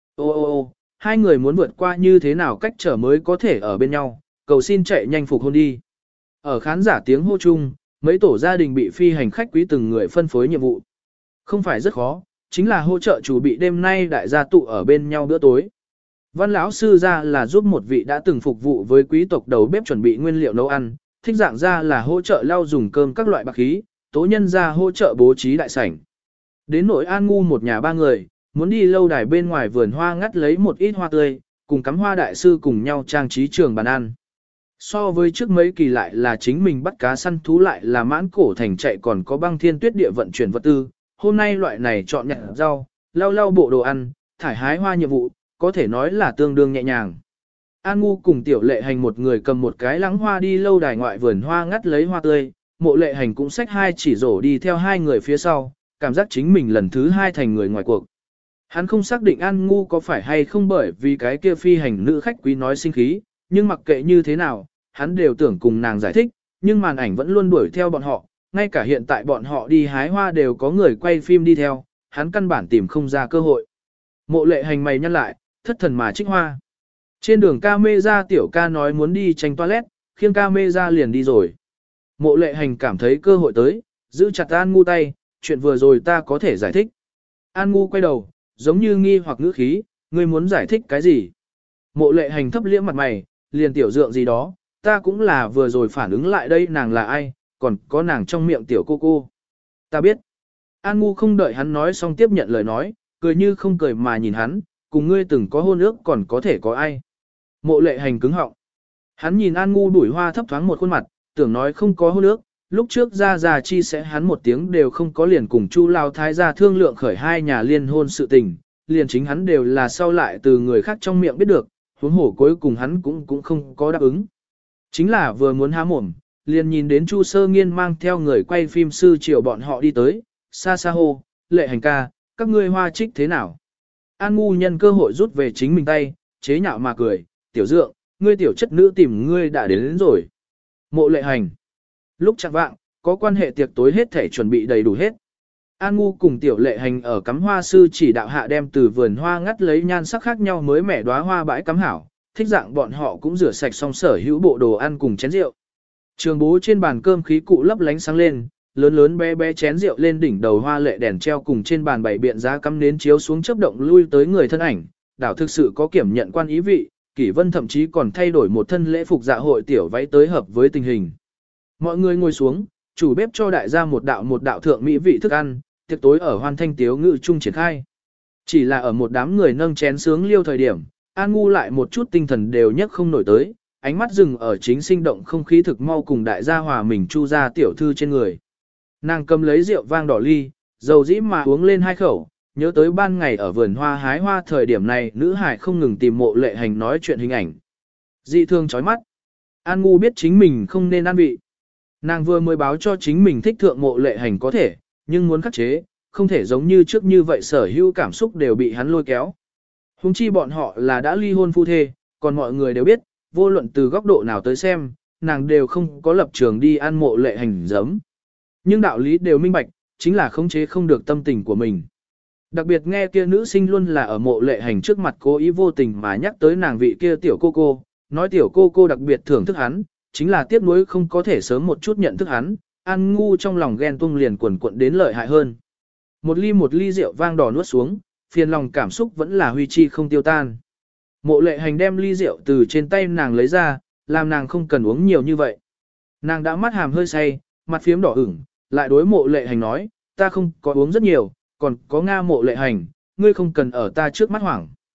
Ô, hai người muốn vượt qua như thế nào cách trở mới có thể ở bên nhau, cầu xin chạy nhanh phục hôn đi. Ở khán giả tiếng hô chung, mấy tổ gia đình bị phi hành khách quý từng người phân phối nhiệm vụ. Không phải rất khó, chính là hỗ trợ chủ bị đêm nay đại gia tụ ở bên nhau bữa tối. Văn lão sư ra là giúp một vị đã từng phục vụ với quý tộc đầu bếp chuẩn bị nguyên liệu nấu ăn, thích dạng ra là hỗ trợ lau dùng cơm các loại bạc khí, tố nhân ra hỗ trợ bố trí đại sảnh. Đến nỗi An Ngu một nhà ba người, muốn đi lâu đài bên ngoài vườn hoa ngắt lấy một ít hoa tươi, cùng cắm hoa đại sư cùng nhau trang trí trường bàn ăn. So với trước mấy kỳ lại là chính mình bắt cá săn thú lại là mãn cổ thành chạy còn có băng thiên tuyết địa vận chuyển vật tư, hôm nay loại này chọn nhặt rau, lau bộ đồ ăn, thải hái hoa nhiệm vụ, có thể nói là tương đương nhẹ nhàng. An Ngu cùng Tiểu Lệ Hành một người cầm một cái lắng hoa đi lâu đài ngoại vườn hoa ngắt lấy hoa tươi, Mộ Lệ Hành cũng xách hai chỉ rổ đi theo hai người phía sau, cảm giác chính mình lần thứ hai thành người ngoài cuộc. Hắn không xác định An Ngu có phải hay không bởi vì cái kia phi hành nữ khách quý nói sinh khí, nhưng mặc kệ như thế nào, hắn đều tưởng cùng nàng giải thích, nhưng màn ảnh vẫn luôn đuổi theo bọn họ, ngay cả hiện tại bọn họ đi hái hoa đều có người quay phim đi theo, hắn căn bản tìm không ra cơ hội. Mộ Lệ Hành mày nhăn lại, thất thần mà trích hoa. Trên đường camera tiểu ca nói muốn đi tranh toilet, khiêng camera liền đi rồi. Mộ Lệ Hành cảm thấy cơ hội tới, giữ chặt An Ngu tay, chuyện vừa rồi ta có thể giải thích. An Ngu quay đầu, giống như nghi hoặc ngữ khí, ngươi muốn giải thích cái gì? Mộ Lệ Hành thấp liễm mặt mày, liền tiểu dượng gì đó, ta cũng là vừa rồi phản ứng lại đây nàng là ai, còn có nàng trong miệng tiểu cô. Ta biết. An Ngu không đợi hắn nói xong tiếp nhận lời nói, cười như không cười mà nhìn hắn, cùng ngươi từng có hôn ước còn có thể có ai. Mộ Lệ Hành cứng họng. Hắn nhìn An Ngu đuổi hoa thấp thoáng một khuôn mặt, tưởng nói không có hôn ước, lúc trước ra chi sẽ hắn một tiếng đều không có liền cùng Chu Lao Thái gia thương lượng khởi hai nhà liên hôn sự tình, liền chính hắn đều là sau lại từ người khác trong miệng biết được, huống hổ cuối cùng hắn cũng không có đáp ứng. Chính là vừa muốn há mồm, liền nhìn đến Chu Sơ Nghiên mang theo người quay phim sư chiều bọn họ đi tới, xa xa hô, Lệ Hành ca, các ngươi hoa trích thế nào? An Ngu nhân cơ hội rút về chính mình tay, chế nhạo mà cười, tiểu dượng, ngươi tiểu chất nữ tìm ngươi đã đến rồi. Mộ Lệ Hành. Lúc chạng vạng, có quan hệ tiệc tối hết thể chuẩn bị đầy đủ hết. An Ngu cùng Tiểu Lệ Hành ở cắm hoa sư chỉ đạo hạ đem từ vườn hoa ngắt lấy nhan sắc khác nhau mới mẻ đóa hoa bãi cắm hảo, thích dạng bọn họ cũng rửa sạch xong sở hữu bộ đồ ăn cùng chén rượu. Trường bố trên bàn cơm khí cụ lấp lánh sáng lên, lớn bé chén rượu lên đỉnh đầu hoa lệ đèn treo cùng trên bàn bày biện giá cắm nến chiếu xuống chớp động lui tới người thân ảnh, đảo thực sự có kiểm nhận quan ý vị, Kỷ Vân thậm chí còn thay đổi một thân lễ phục dạ hội tiểu váy tới hợp với tình hình. Mọi người ngồi xuống, chủ bếp cho đại gia một đạo thượng mỹ vị thức ăn, tiệc tối ở Hoan Thanh Tiếu Ngự chung triển khai. Chỉ là ở một đám người nâng chén sướng liêu thời điểm, An Ngu lại một chút tinh thần đều nhất không nổi tới, ánh mắt dừng ở chính sinh động không khí thực mau cùng đại gia hòa mình Chu gia tiểu thư trên người. Nàng cầm lấy rượu vang đỏ ly, dầu dĩ mà uống lên hai khẩu, nhớ tới ban ngày ở vườn hoa hái hoa thời điểm này nữ hải không ngừng tìm Mộ Lệ Hành nói chuyện hình ảnh. Dị thương chói mắt. An Ngu biết chính mình không nên ăn vị. Nàng vừa mới báo cho chính mình thích thượng Mộ Lệ Hành có thể, nhưng muốn khắc chế, không thể giống như trước như vậy sở hữu cảm xúc đều bị hắn lôi kéo. Hùng chi bọn họ là đã ly hôn phu thê, còn mọi người đều biết, vô luận từ góc độ nào tới xem, nàng đều không có lập trường đi ăn Mộ Lệ Hành giấm. Nhưng đạo lý đều minh bạch, chính là khống chế không được tâm tình của mình. Đặc biệt nghe kia nữ sinh luôn là ở Mộ Lệ Hành trước mặt cố ý vô tình mà nhắc tới nàng vị kia tiểu cô, nói tiểu cô đặc biệt thưởng thức hắn, chính là tiếc nuối không có thể sớm một chút nhận thức hắn, An Ngu trong lòng ghen tuông liền quần cuộn đến lợi hại hơn. Một ly rượu vang đỏ nuốt xuống, phiền lòng cảm xúc vẫn là huy chi không tiêu tan. Mộ Lệ Hành đem ly rượu từ trên tay nàng lấy ra, làm nàng không cần uống nhiều như vậy. Nàng đã mắt hàm hơi say, mặt phiếm đỏ ửng, lại đối Mộ Lệ Hành nói, ta không có uống rất nhiều, còn có Nga Mộ Lệ Hành, ngươi không cần ở ta trước mắt hoảng.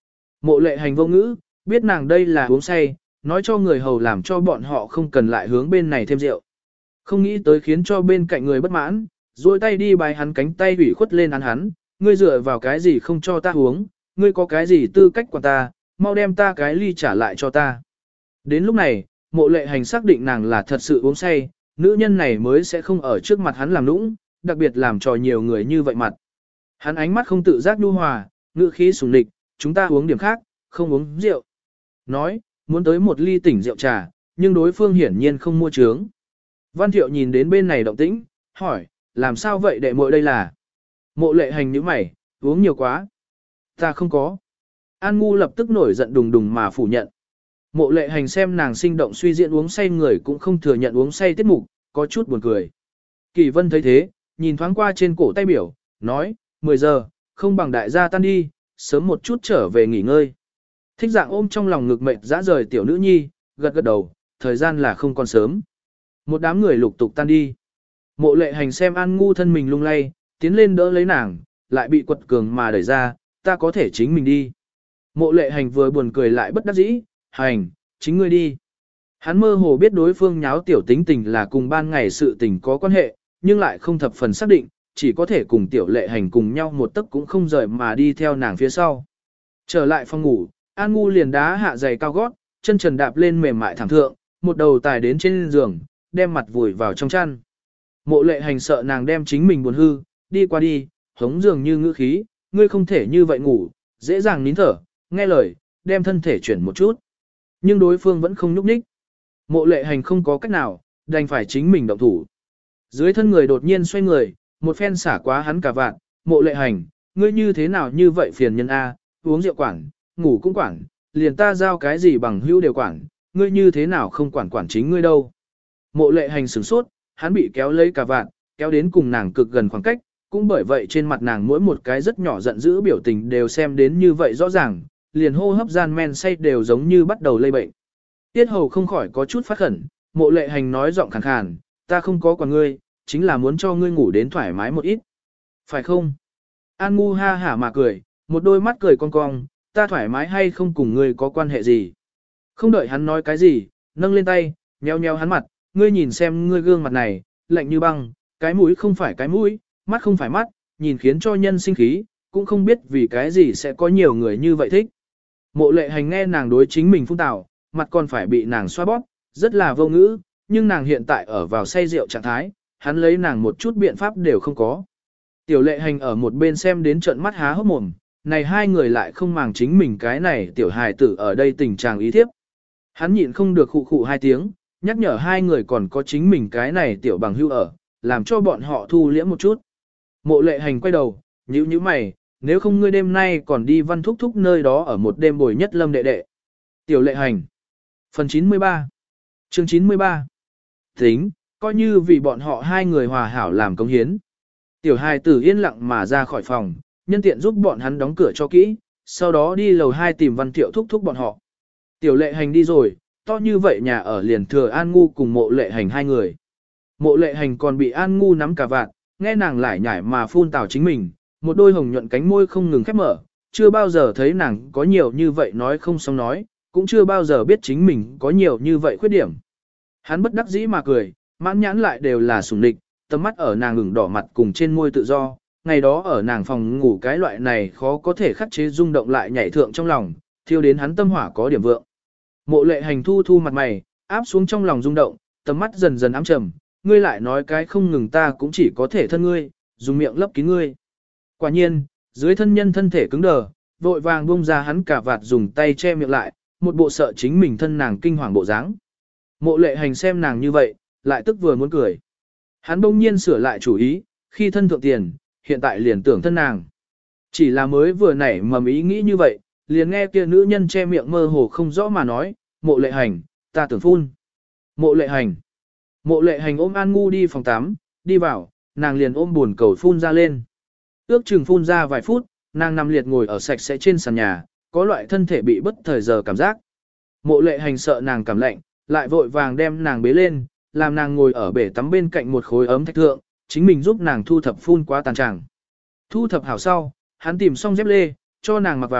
Mộ lệ hành vô ngữ, biết nàng đây là uống say, nói cho người hầu làm cho bọn họ không cần lại hướng bên này thêm rượu. Không nghĩ tới khiến cho bên cạnh người bất mãn, duỗi tay đi bài hắn cánh tay ủy khuất lên hắn, ngươi dựa vào cái gì không cho ta uống, ngươi có cái gì tư cách quản ta, mau đem ta cái ly trả lại cho ta. Đến lúc này, mộ lệ hành xác định nàng là thật sự uống say, nữ nhân này mới sẽ không ở trước mặt hắn làm nũng, đặc biệt làm trò nhiều người như vậy mặt. Hắn ánh mắt không tự giác nhu hòa, ngữ khí sủng địch, chúng ta uống điểm khác, không uống rượu. Nói, muốn tới một ly tỉnh rượu trà, nhưng đối phương hiển nhiên không mua trướng. Văn Thiệu nhìn đến bên này động tĩnh, hỏi, làm sao vậy đệ muội đây là? Mộ lệ hành nhíu mày, uống nhiều quá. Ta không có. An Ngu lập tức nổi giận đùng đùng mà phủ nhận. Mộ lệ hành xem nàng sinh động suy diễn uống say người cũng không thừa nhận uống say tiết mục, có chút buồn cười. Kỳ Vân thấy thế, nhìn thoáng qua trên cổ tay biểu, nói, 10 giờ, không bằng đại gia tan đi, sớm một chút trở về nghỉ ngơi. Thích dạng ôm trong lòng ngực mệt dã rời tiểu nữ nhi, gật gật đầu, thời gian là không còn sớm. Một đám người lục tục tan đi. Mộ lệ hành xem An Ngu thân mình lung lay, tiến lên đỡ lấy nàng, lại bị quật cường mà đẩy ra, ta có thể chính mình đi. Mộ lệ hành vừa buồn cười lại bất đắc dĩ, hành, chính ngươi đi. Hắn mơ hồ biết đối phương nháo tiểu tính tình là cùng ban ngày sự tình có quan hệ, nhưng lại không thập phần xác định, chỉ có thể cùng tiểu lệ hành cùng nhau một tấc cũng không rời mà đi theo nàng phía sau. Trở lại phòng ngủ, An Ngu liền đá hạ giày cao gót, chân trần đạp lên mềm mại thảm thượng, một đầu tài đến trên giường, đem mặt vùi vào trong chăn. Mộ lệ hành sợ nàng đem chính mình buồn hư, đi qua đi, hống dường như ngữ khí, ngươi không thể như vậy ngủ, dễ dàng nín thở, nghe lời, đem thân thể chuyển một chút. Nhưng đối phương vẫn không nhúc nhích. Mộ lệ hành không có cách nào, đành phải chính mình động thủ. Dưới thân người đột nhiên xoay người, một phen xả quá hắn cả vạn, mộ lệ hành, ngươi như thế nào như vậy phiền nhân A, uống rượu quản, ngủ cũng quản, liền ta giao cái gì bằng hữu đều quản, ngươi như thế nào không quản quản chính ngươi đâu. Mộ lệ hành sửng sốt, hắn bị kéo lấy cả vạn, kéo đến cùng nàng cực gần khoảng cách, cũng bởi vậy trên mặt nàng mỗi một cái rất nhỏ giận dữ biểu tình đều xem đến như vậy rõ ràng, liền hô hấp gian men say đều giống như bắt đầu lây bệnh. Tiết hầu không khỏi có chút phát khẩn, mộ lệ hành nói giọng khàn khàn, ta không có quản ngươi, chính là muốn cho ngươi ngủ đến thoải mái một ít. Phải không? An Ngu ha hả mà cười, một đôi mắt cười cong cong, ta thoải mái hay không cùng ngươi có quan hệ gì? Không đợi hắn nói cái gì, nâng lên tay, nheo nheo hắn mặt, ngươi nhìn xem ngươi gương mặt này, lạnh như băng, cái mũi không phải cái mũi, mắt không phải mắt, nhìn khiến cho nhân sinh khí, cũng không biết vì cái gì sẽ có nhiều người như vậy thích. Mộ lệ hành nghe nàng đối chính mình phun tào, mặt còn phải bị nàng xoa bóp, rất là vô ngữ, nhưng nàng hiện tại ở vào say rượu trạng thái, hắn lấy nàng một chút biện pháp đều không có. Tiểu lệ hành ở một bên xem đến trận mắt há hốc mồm, này hai người lại không màng chính mình cái này tiểu hài tử ở đây tình trạng ý thiếp. Hắn nhịn không được khụ khụ hai tiếng, nhắc nhở hai người còn có chính mình cái này tiểu bằng hưu ở, làm cho bọn họ thu liễm một chút. Mộ lệ hành quay đầu, nhíu nhíu mày, nếu không ngươi đêm nay còn đi Văn Thúc Thúc nơi đó ở một đêm bồi nhất Lâm đệ đệ. Tiểu lệ hành. Phần 93. Chương 93. Tính, coi như vì bọn họ hai người hòa hảo làm công hiến. Tiểu hài tử yên lặng mà ra khỏi phòng, nhân tiện giúp bọn hắn đóng cửa cho kỹ, sau đó đi lầu 2 tìm Văn Thiệu thúc thúc bọn họ. Tiểu lệ hành đi rồi, to như vậy nhà ở liền thừa An Ngu cùng mộ lệ hành hai người. Mộ lệ hành còn bị An Ngu nắm cả vạt, nghe nàng lải nhải mà phun tào chính mình, một đôi hồng nhuận cánh môi không ngừng khép mở, chưa bao giờ thấy nàng có nhiều như vậy nói không xong nói, cũng chưa bao giờ biết chính mình có nhiều như vậy khuyết điểm. Hắn bất đắc dĩ mà cười, mãn nhãn lại đều là sủng địch, tầm mắt ở nàng ửng đỏ mặt cùng trên môi tự do, ngày đó ở nàng phòng ngủ cái loại này khó có thể khắc chế rung động lại nhảy thượng trong lòng, thiêu đến hắn tâm hỏa có điểm vượng. Mộ lệ hành thu thu mặt mày, áp xuống trong lòng rung động, tầm mắt dần dần ám trầm, ngươi lại nói cái không ngừng ta cũng chỉ có thể thân ngươi, dùng miệng lấp kín ngươi. Quả nhiên, dưới thân nhân thân thể cứng đờ, vội vàng buông ra hắn cả vạt dùng tay che miệng lại, một bộ sợ chính mình thân nàng kinh hoàng bộ dáng. Mộ lệ hành xem nàng như vậy, lại tức vừa muốn cười. Hắn bỗng nhiên sửa lại chủ ý, khi thân thượng tiền, hiện tại liền tưởng thân nàng. Chỉ là mới vừa nảy mầm ý nghĩ như vậy, liền nghe kia nữ nhân che miệng mơ hồ không rõ mà nói, mộ lệ hành, ta tưởng phun. Mộ lệ hành. Mộ lệ hành ôm An Ngu đi phòng tắm, đi vào, nàng liền ôm buồn cầu phun ra lên. Ước chừng phun ra vài phút, nàng nằm liệt ngồi ở sạch sẽ trên sàn nhà, có loại thân thể bị bất thời giờ cảm giác. Mộ lệ hành sợ nàng cảm lạnh, lại vội vàng đem nàng bế lên, làm nàng ngồi ở bể tắm bên cạnh một khối ấm thạch thượng, chính mình giúp nàng thu thập phun quá tàn tràng. Thu thập hảo sau, hắn tìm xong dép lê, cho nàng mặc vào,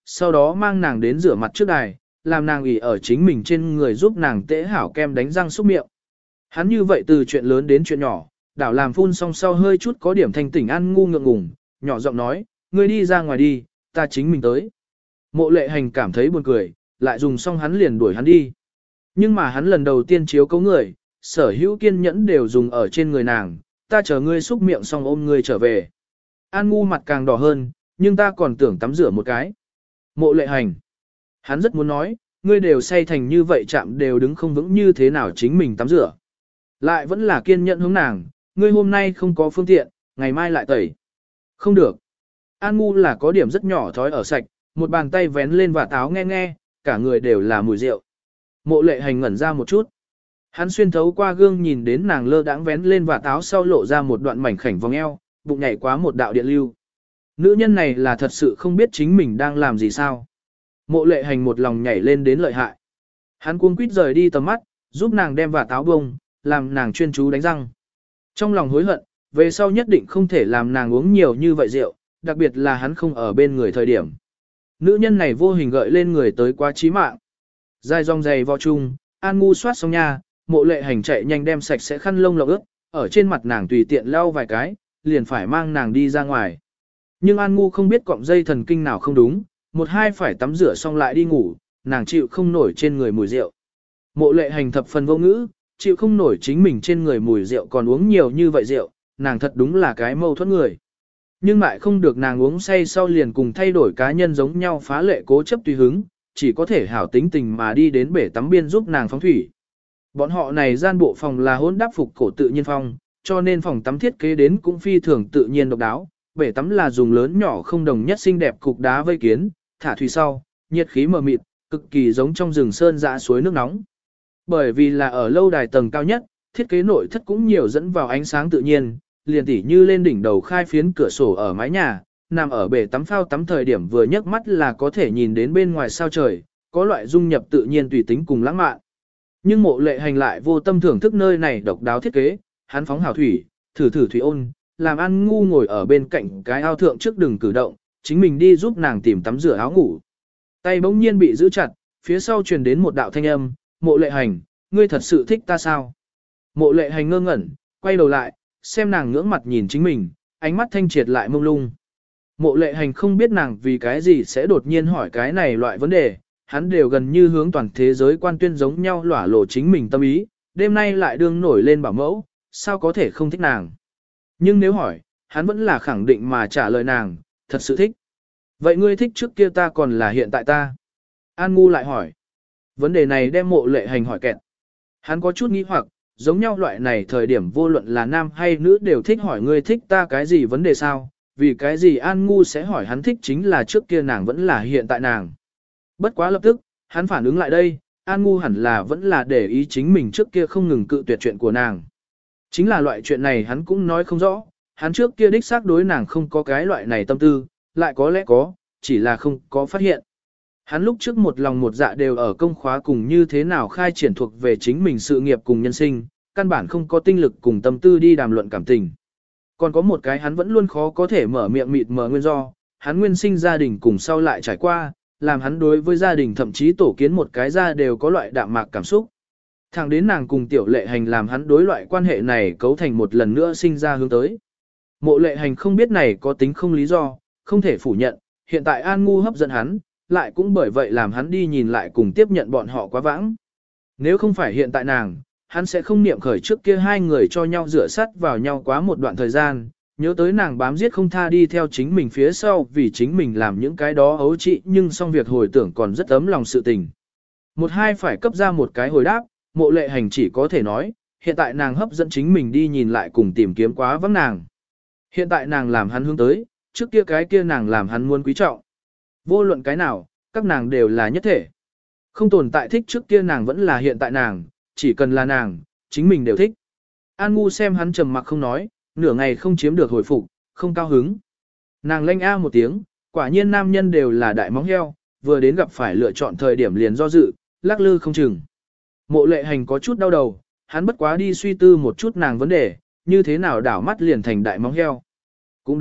sau đó mang nàng đến rửa mặt trước đài, làm nàng ủy ở chính mình trên người giúp nàng tễ hảo kem đánh răng xúc miệng. Hắn như vậy từ chuyện lớn đến chuyện nhỏ, đảo làm phun xong sau hơi chút có điểm thanh tỉnh An Ngu ngượng ngùng, nhỏ giọng nói, ngươi đi ra ngoài đi, ta chính mình tới. Mộ Lệ Hành cảm thấy buồn cười, lại dùng xong hắn liền đuổi hắn đi. Nhưng mà hắn lần đầu tiên chiếu cấu người, sở hữu kiên nhẫn đều dùng ở trên người nàng, ta chờ ngươi xúc miệng xong ôm ngươi trở về. An Ngu mặt càng đỏ hơn, nhưng ta còn tưởng tắm rửa một cái. Mộ Lệ Hành. Hắn rất muốn nói, ngươi đều say thành như vậy chạm đều đứng không vững như thế nào chính mình tắm rửa. Lại vẫn là kiên nhẫn hướng nàng, ngươi hôm nay không có phương tiện, ngày mai lại tẩy. Không được. An Ngu là có điểm rất nhỏ thói ở sạch, một bàn tay vén lên và táo nghe nghe, cả người đều là mùi rượu. Mộ Lệ Hành ngẩn ra một chút. Hắn xuyên thấu qua gương nhìn đến nàng lơ đãng vén lên và táo sau lộ ra một đoạn mảnh khảnh vòng eo, bụng nhảy quá một đạo điện lưu. Nữ nhân này là thật sự không biết chính mình đang làm gì sao. Mộ Lệ Hành một lòng nhảy lên đến lợi hại. Hắn cuống quýt rời đi tầm mắt, giúp nàng đem và táo bông, làm nàng chuyên chú đánh răng. Trong lòng hối hận, về sau nhất định không thể làm nàng uống nhiều như vậy rượu, đặc biệt là hắn không ở bên người thời điểm. Nữ nhân này vô hình gợi lên người tới quá chí mạng. Dài dòng dày vào chung, An Ngu soát xong nha, Mộ Lệ Hành chạy nhanh đem sạch sẽ khăn lông lọc ướt, ở trên mặt nàng tùy tiện lau vài cái, liền phải mang nàng đi ra ngoài. Nhưng An Ngu không biết cọng dây thần kinh nào không đúng, một hai phải tắm rửa xong lại đi ngủ, nàng chịu không nổi trên người mùi rượu. Mộ Lệ Hành thập phần vô ngữ, chịu không nổi chính mình trên người mùi rượu còn uống nhiều như vậy rượu, nàng thật đúng là cái mâu thuẫn người. Nhưng lại không được nàng uống say sau liền cùng thay đổi cá nhân giống nhau phá lệ cố chấp tùy hứng, chỉ có thể hảo tính tình mà đi đến bể tắm biên giúp nàng phóng thủy. Bọn họ này gian bộ phòng là hỗn đáp phục cổ tự nhiên phong, cho nên phòng tắm thiết kế đến cũng phi thường tự nhiên độc đáo. Bể tắm là dùng lớn nhỏ không đồng nhất xinh đẹp cục đá vây kiến, thả thủy sau, nhiệt khí mờ mịt, cực kỳ giống trong rừng sơn dã suối nước nóng. Bởi vì là ở lâu đài tầng cao nhất, thiết kế nội thất cũng nhiều dẫn vào ánh sáng tự nhiên, liền tỉ như lên đỉnh đầu khai phiến cửa sổ ở mái nhà, nằm ở bể tắm phao tắm thời điểm vừa nhấc mắt là có thể nhìn đến bên ngoài sao trời, có loại dung nhập tự nhiên tùy tính cùng lãng mạn. Nhưng Mộ Lệ Hành lại vô tâm thưởng thức nơi này độc đáo thiết kế, hắn phóng hào thủy, thử thủy ôn, làm An Ngu ngồi ở bên cạnh cái ao thượng trước đừng cử động, chính mình đi giúp nàng tìm tắm rửa áo ngủ. Tay bỗng nhiên bị giữ chặt, phía sau truyền đến một đạo thanh âm, Mộ Lệ Hành, ngươi thật sự thích ta sao? Mộ Lệ Hành ngơ ngẩn, quay đầu lại, xem nàng ngưỡng mặt nhìn chính mình, ánh mắt thanh triệt lại mông lung. Mộ Lệ Hành không biết nàng vì cái gì sẽ đột nhiên hỏi cái này loại vấn đề, hắn đều gần như hướng toàn thế giới quan tuyên giống nhau lỏa lộ chính mình tâm ý, đêm nay lại đương nổi lên bảo mẫu, sao có thể không thích nàng. Nhưng nếu hỏi, hắn vẫn là khẳng định mà trả lời nàng, thật sự thích. Vậy ngươi thích trước kia ta còn là hiện tại ta? An Ngu lại hỏi. Vấn đề này đem Mộ Lệ Hành hỏi kẹt. Hắn có chút nghi hoặc, giống nhau loại này thời điểm vô luận là nam hay nữ đều thích hỏi ngươi thích ta cái gì vấn đề sao, vì cái gì An Ngu sẽ hỏi hắn thích chính là trước kia nàng vẫn là hiện tại nàng. Bất quá lập tức, hắn phản ứng lại đây, An Ngu hẳn là vẫn là để ý chính mình trước kia không ngừng cự tuyệt chuyện của nàng. Chính là loại chuyện này hắn cũng nói không rõ, hắn trước kia đích xác đối nàng không có cái loại này tâm tư, lại có lẽ có, chỉ là không có phát hiện. Hắn lúc trước một lòng một dạ đều ở công khóa cùng như thế nào khai triển thuộc về chính mình sự nghiệp cùng nhân sinh, căn bản không có tinh lực cùng tâm tư đi đàm luận cảm tình. Còn có một cái hắn vẫn luôn khó có thể mở miệng mịt mờ nguyên do, hắn nguyên sinh gia đình cùng sau lại trải qua, làm hắn đối với gia đình thậm chí tổ kiến một cái gia đều có loại đạm mạc cảm xúc. Thẳng đến nàng cùng Tiểu Lệ Hành làm hắn đối loại quan hệ này cấu thành một lần nữa sinh ra hướng tới. Mộ Lệ Hành không biết này có tính không lý do, không thể phủ nhận, hiện tại An Ngu hấp dẫn hắn, lại cũng bởi vậy làm hắn đi nhìn lại cùng tiếp nhận bọn họ quá vãng. Nếu không phải hiện tại nàng, hắn sẽ không niệm khởi trước kia hai người cho nhau rửa sắt vào nhau quá một đoạn thời gian, nhớ tới nàng bám giết không tha đi theo chính mình phía sau vì chính mình làm những cái đó ấu trị nhưng xong việc hồi tưởng còn rất ấm lòng sự tình. Một hai phải cấp ra một cái hồi đáp, Mộ Lệ Hành chỉ có thể nói, hiện tại nàng hấp dẫn chính mình đi nhìn lại cùng tìm kiếm quá vắng nàng. Hiện tại nàng làm hắn hướng tới, trước kia cái kia nàng làm hắn muốn quý trọng. Vô luận cái nào, các nàng đều là nhất thể. Không tồn tại thích trước kia nàng vẫn là hiện tại nàng, chỉ cần là nàng, chính mình đều thích. An Ngu xem hắn trầm mặc không nói, nửa ngày không chiếm được hồi phục, không cao hứng. Nàng lanh a một tiếng, quả nhiên nam nhân đều là đại móng heo, vừa đến gặp phải lựa chọn thời điểm liền do dự, lắc lư không chừng. Mộ Lệ Hành có chút đau đầu, hắn bất quá đi suy tư một chút nàng vấn đề, như thế nào đảo mắt liền thành đại móng heo. Cũng đúng,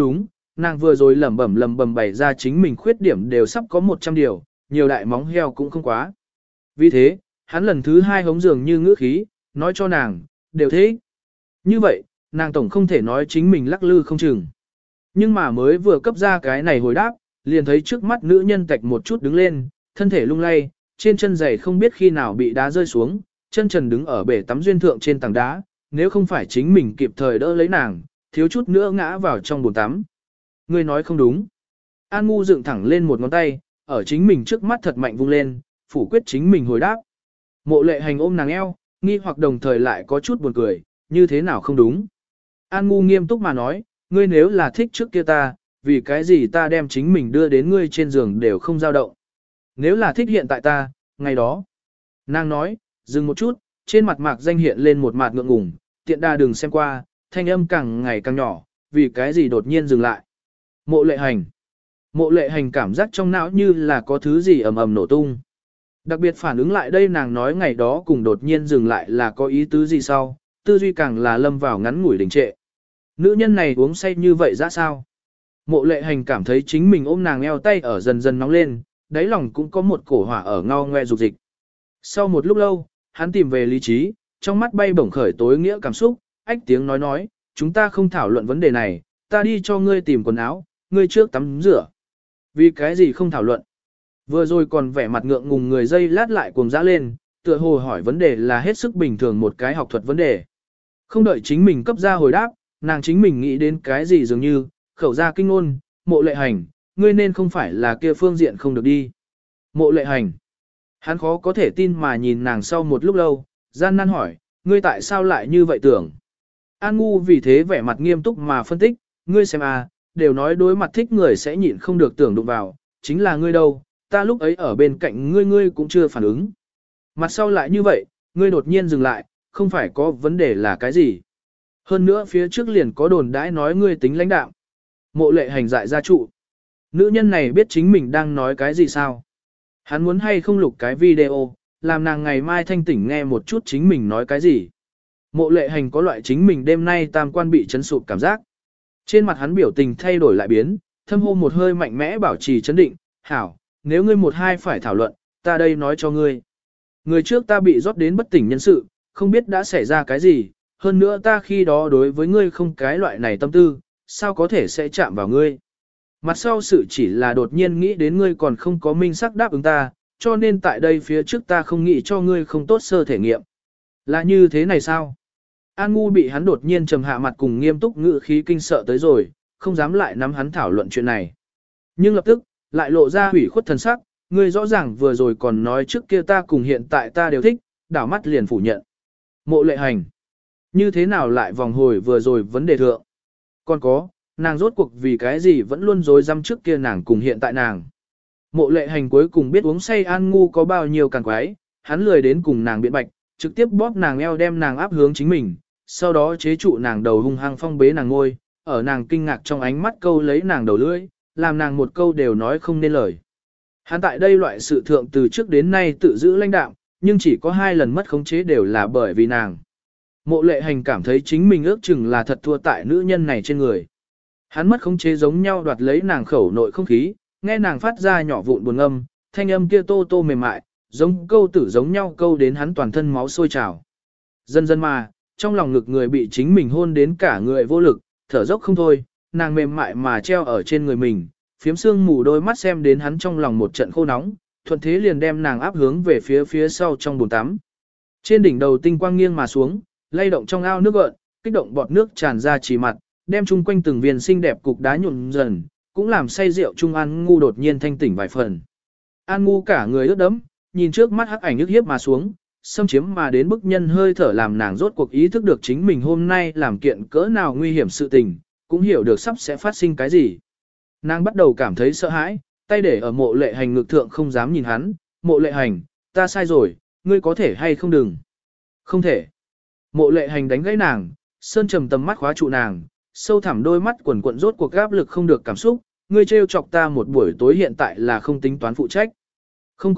nàng vừa rồi lẩm bẩm bày ra chính mình khuyết điểm đều sắp có 100 điều, nhiều đại móng heo cũng không quá. Vì thế, hắn lần thứ 2 hống dường như ngữ khí, nói cho nàng, đều thế. Như vậy, nàng tổng không thể nói chính mình lắc lư không chừng. Nhưng mà mới vừa cấp ra cái này hồi đáp, liền thấy trước mắt nữ nhân tạch một chút đứng lên, thân thể lung lay, trên chân giày không biết khi nào bị đá rơi xuống, chân trần đứng ở bể tắm duyên thượng trên tảng đá, nếu không phải chính mình kịp thời đỡ lấy nàng, thiếu chút nữa ngã vào trong bồn tắm. Ngươi nói không đúng. An Ngu dựng thẳng lên một ngón tay, ở chính mình trước mắt thật mạnh vung lên, phủ quyết chính mình hồi đáp. Mộ Lệ Hành ôm nàng eo, nghi hoặc đồng thời lại có chút buồn cười, như thế nào không đúng. An Ngu nghiêm túc mà nói, ngươi nếu là thích trước kia ta, vì cái gì ta đem chính mình đưa đến ngươi trên giường đều không dao động. Nếu là thích hiện tại ta, ngày đó. Nàng nói, dừng một chút, trên mặt mạc danh hiện lên một mặt ngượng ngùng, tiện đa đừng xem qua, thanh âm càng ngày càng nhỏ, vì cái gì đột nhiên dừng lại. Mộ Lệ Hành. Mộ Lệ Hành cảm giác trong não như là có thứ gì ầm ầm nổ tung. Đặc biệt phản ứng lại đây nàng nói ngày đó cùng đột nhiên dừng lại là có ý tứ gì sau, tư duy càng là lâm vào ngắn ngủi đình trệ. Nữ nhân này uống say như vậy ra sao? Mộ Lệ Hành cảm thấy chính mình ôm nàng eo tay ở dần dần nóng lên, đáy lòng cũng có một cổ hỏa ở ngao ngoe dục dịch. Sau một lúc lâu, hắn tìm về lý trí, trong mắt bay bổng khởi tối nghĩa cảm xúc, ách tiếng nói, chúng ta không thảo luận vấn đề này, ta đi cho ngươi tìm quần áo, ngươi trước tắm rửa. Vì cái gì không thảo luận? Vừa rồi còn vẻ mặt ngượng ngùng người dây lát lại cuồng dã lên, tựa hồ hỏi vấn đề là hết sức bình thường một cái học thuật vấn đề. Không đợi chính mình cấp ra hồi đáp, nàng chính mình nghĩ đến cái gì dường như, khẩu ra kinh ngôn, Mộ Lệ Hành, ngươi nên không phải là kia phương diện không được đi. Mộ Lệ Hành. Hắn khó có thể tin mà nhìn nàng sau một lúc lâu, gian nan hỏi, ngươi tại sao lại như vậy tưởng? An Ngu vì thế vẻ mặt nghiêm túc mà phân tích, ngươi xem à, đều nói đối mặt thích người sẽ nhịn không được tưởng đụng vào, chính là ngươi đâu, ta lúc ấy ở bên cạnh ngươi cũng chưa phản ứng. Mặt sau lại như vậy, ngươi đột nhiên dừng lại, không phải có vấn đề là cái gì. Hơn nữa phía trước liền có đồn đãi nói ngươi tính lãnh đạo. Mộ Lệ Hành dại gia trụ. Nữ nhân này biết chính mình đang nói cái gì sao? Hắn muốn hay không lục cái video, làm nàng ngày mai thanh tỉnh nghe một chút chính mình nói cái gì. Mộ Lệ Hành có loại chính mình đêm nay tam quan bị chấn sụp cảm giác. Trên mặt hắn biểu tình thay đổi lại biến, thâm hô một hơi mạnh mẽ bảo trì chấn định, hảo, nếu ngươi một hai phải thảo luận, ta đây nói cho ngươi. Người trước ta bị rót đến bất tỉnh nhân sự, không biết đã xảy ra cái gì, hơn nữa ta khi đó đối với ngươi không cái loại này tâm tư, sao có thể sẽ chạm vào ngươi. Mặt sau sự chỉ là đột nhiên nghĩ đến ngươi còn không có minh sắc đáp ứng ta, cho nên tại đây phía trước ta không nghĩ cho ngươi không tốt sơ thể nghiệm. Là như thế này sao? An Ngu bị hắn đột nhiên trầm hạ mặt cùng nghiêm túc ngữ khí kinh sợ tới rồi, không dám lại nắm hắn thảo luận chuyện này. Nhưng lập tức, lại lộ ra hủy khuất thần sắc, ngươi rõ ràng vừa rồi còn nói trước kia ta cùng hiện tại ta đều thích, đảo mắt liền phủ nhận. Mộ Lệ Hành. Như thế nào lại vòng hồi vừa rồi vấn đề thượng? Còn có, nàng rốt cuộc vì cái gì vẫn luôn dối dăm trước kia nàng cùng hiện tại nàng. Mộ Lệ Hành cuối cùng biết uống say An Ngu có bao nhiêu càng quái, hắn lười đến cùng nàng biện bạch, trực tiếp bóp nàng eo đem nàng áp hướng chính mình, sau đó chế trụ nàng đầu hung hăng phong bế nàng ngôi, ở nàng kinh ngạc trong ánh mắt câu lấy nàng đầu lưỡi, làm nàng một câu đều nói không nên lời. Hắn tại đây loại sự thượng từ trước đến nay tự giữ lãnh đạm, nhưng chỉ có 2 lần mất khống chế đều là bởi vì nàng. Mộ Lệ Hành cảm thấy chính mình ước chừng là thật thua tại nữ nhân này trên người. Hắn mất khống chế giống nhau đoạt lấy nàng khẩu nội không khí, nghe nàng phát ra nhỏ vụn buồn âm, thanh âm kia tô tô mềm mại, giống câu tử giống nhau câu đến hắn toàn thân máu sôi trào. Dần dần mà, trong lòng ngực người bị chính mình hôn đến cả người vô lực, thở dốc không thôi, nàng mềm mại mà treo ở trên người mình, phiếm sương mù đôi mắt xem đến hắn trong lòng một trận khô nóng, thuận thế liền đem nàng áp hướng về phía sau trong bồn tắm. Trên đỉnh đầu tinh quang nghiêng mà xuống, lay động trong ao nước gợn, kích động bọt nước tràn ra chỉ mặt, đem chung quanh từng viên xinh đẹp cục đá nhuộm dần, cũng làm say rượu Trung An Ngu đột nhiên thanh tỉnh vài phần. An Ngu cả người ướt đẫm, nhìn trước mắt hắc ảnh nhức hiếp mà xuống, xâm chiếm mà đến bức nhân hơi thở làm nàng rốt cuộc ý thức được chính mình hôm nay làm kiện cỡ nào nguy hiểm sự tình, cũng hiểu được sắp sẽ phát sinh cái gì. Nàng bắt đầu cảm thấy sợ hãi, tay để ở Mộ Lệ Hành ngực thượng không dám nhìn hắn, Mộ Lệ Hành, ta sai rồi, ngươi có thể hay không đừng. Không thể. Mộ Lệ Hành đánh gãy nàng, sơn trầm tầm mắt khóa trụ nàng, sâu thẳm đôi mắt quần quận rốt cuộc áp lực không được cảm xúc, ngươi trêu chọc ta một buổi tối hiện tại là không tính toán phụ trách. Không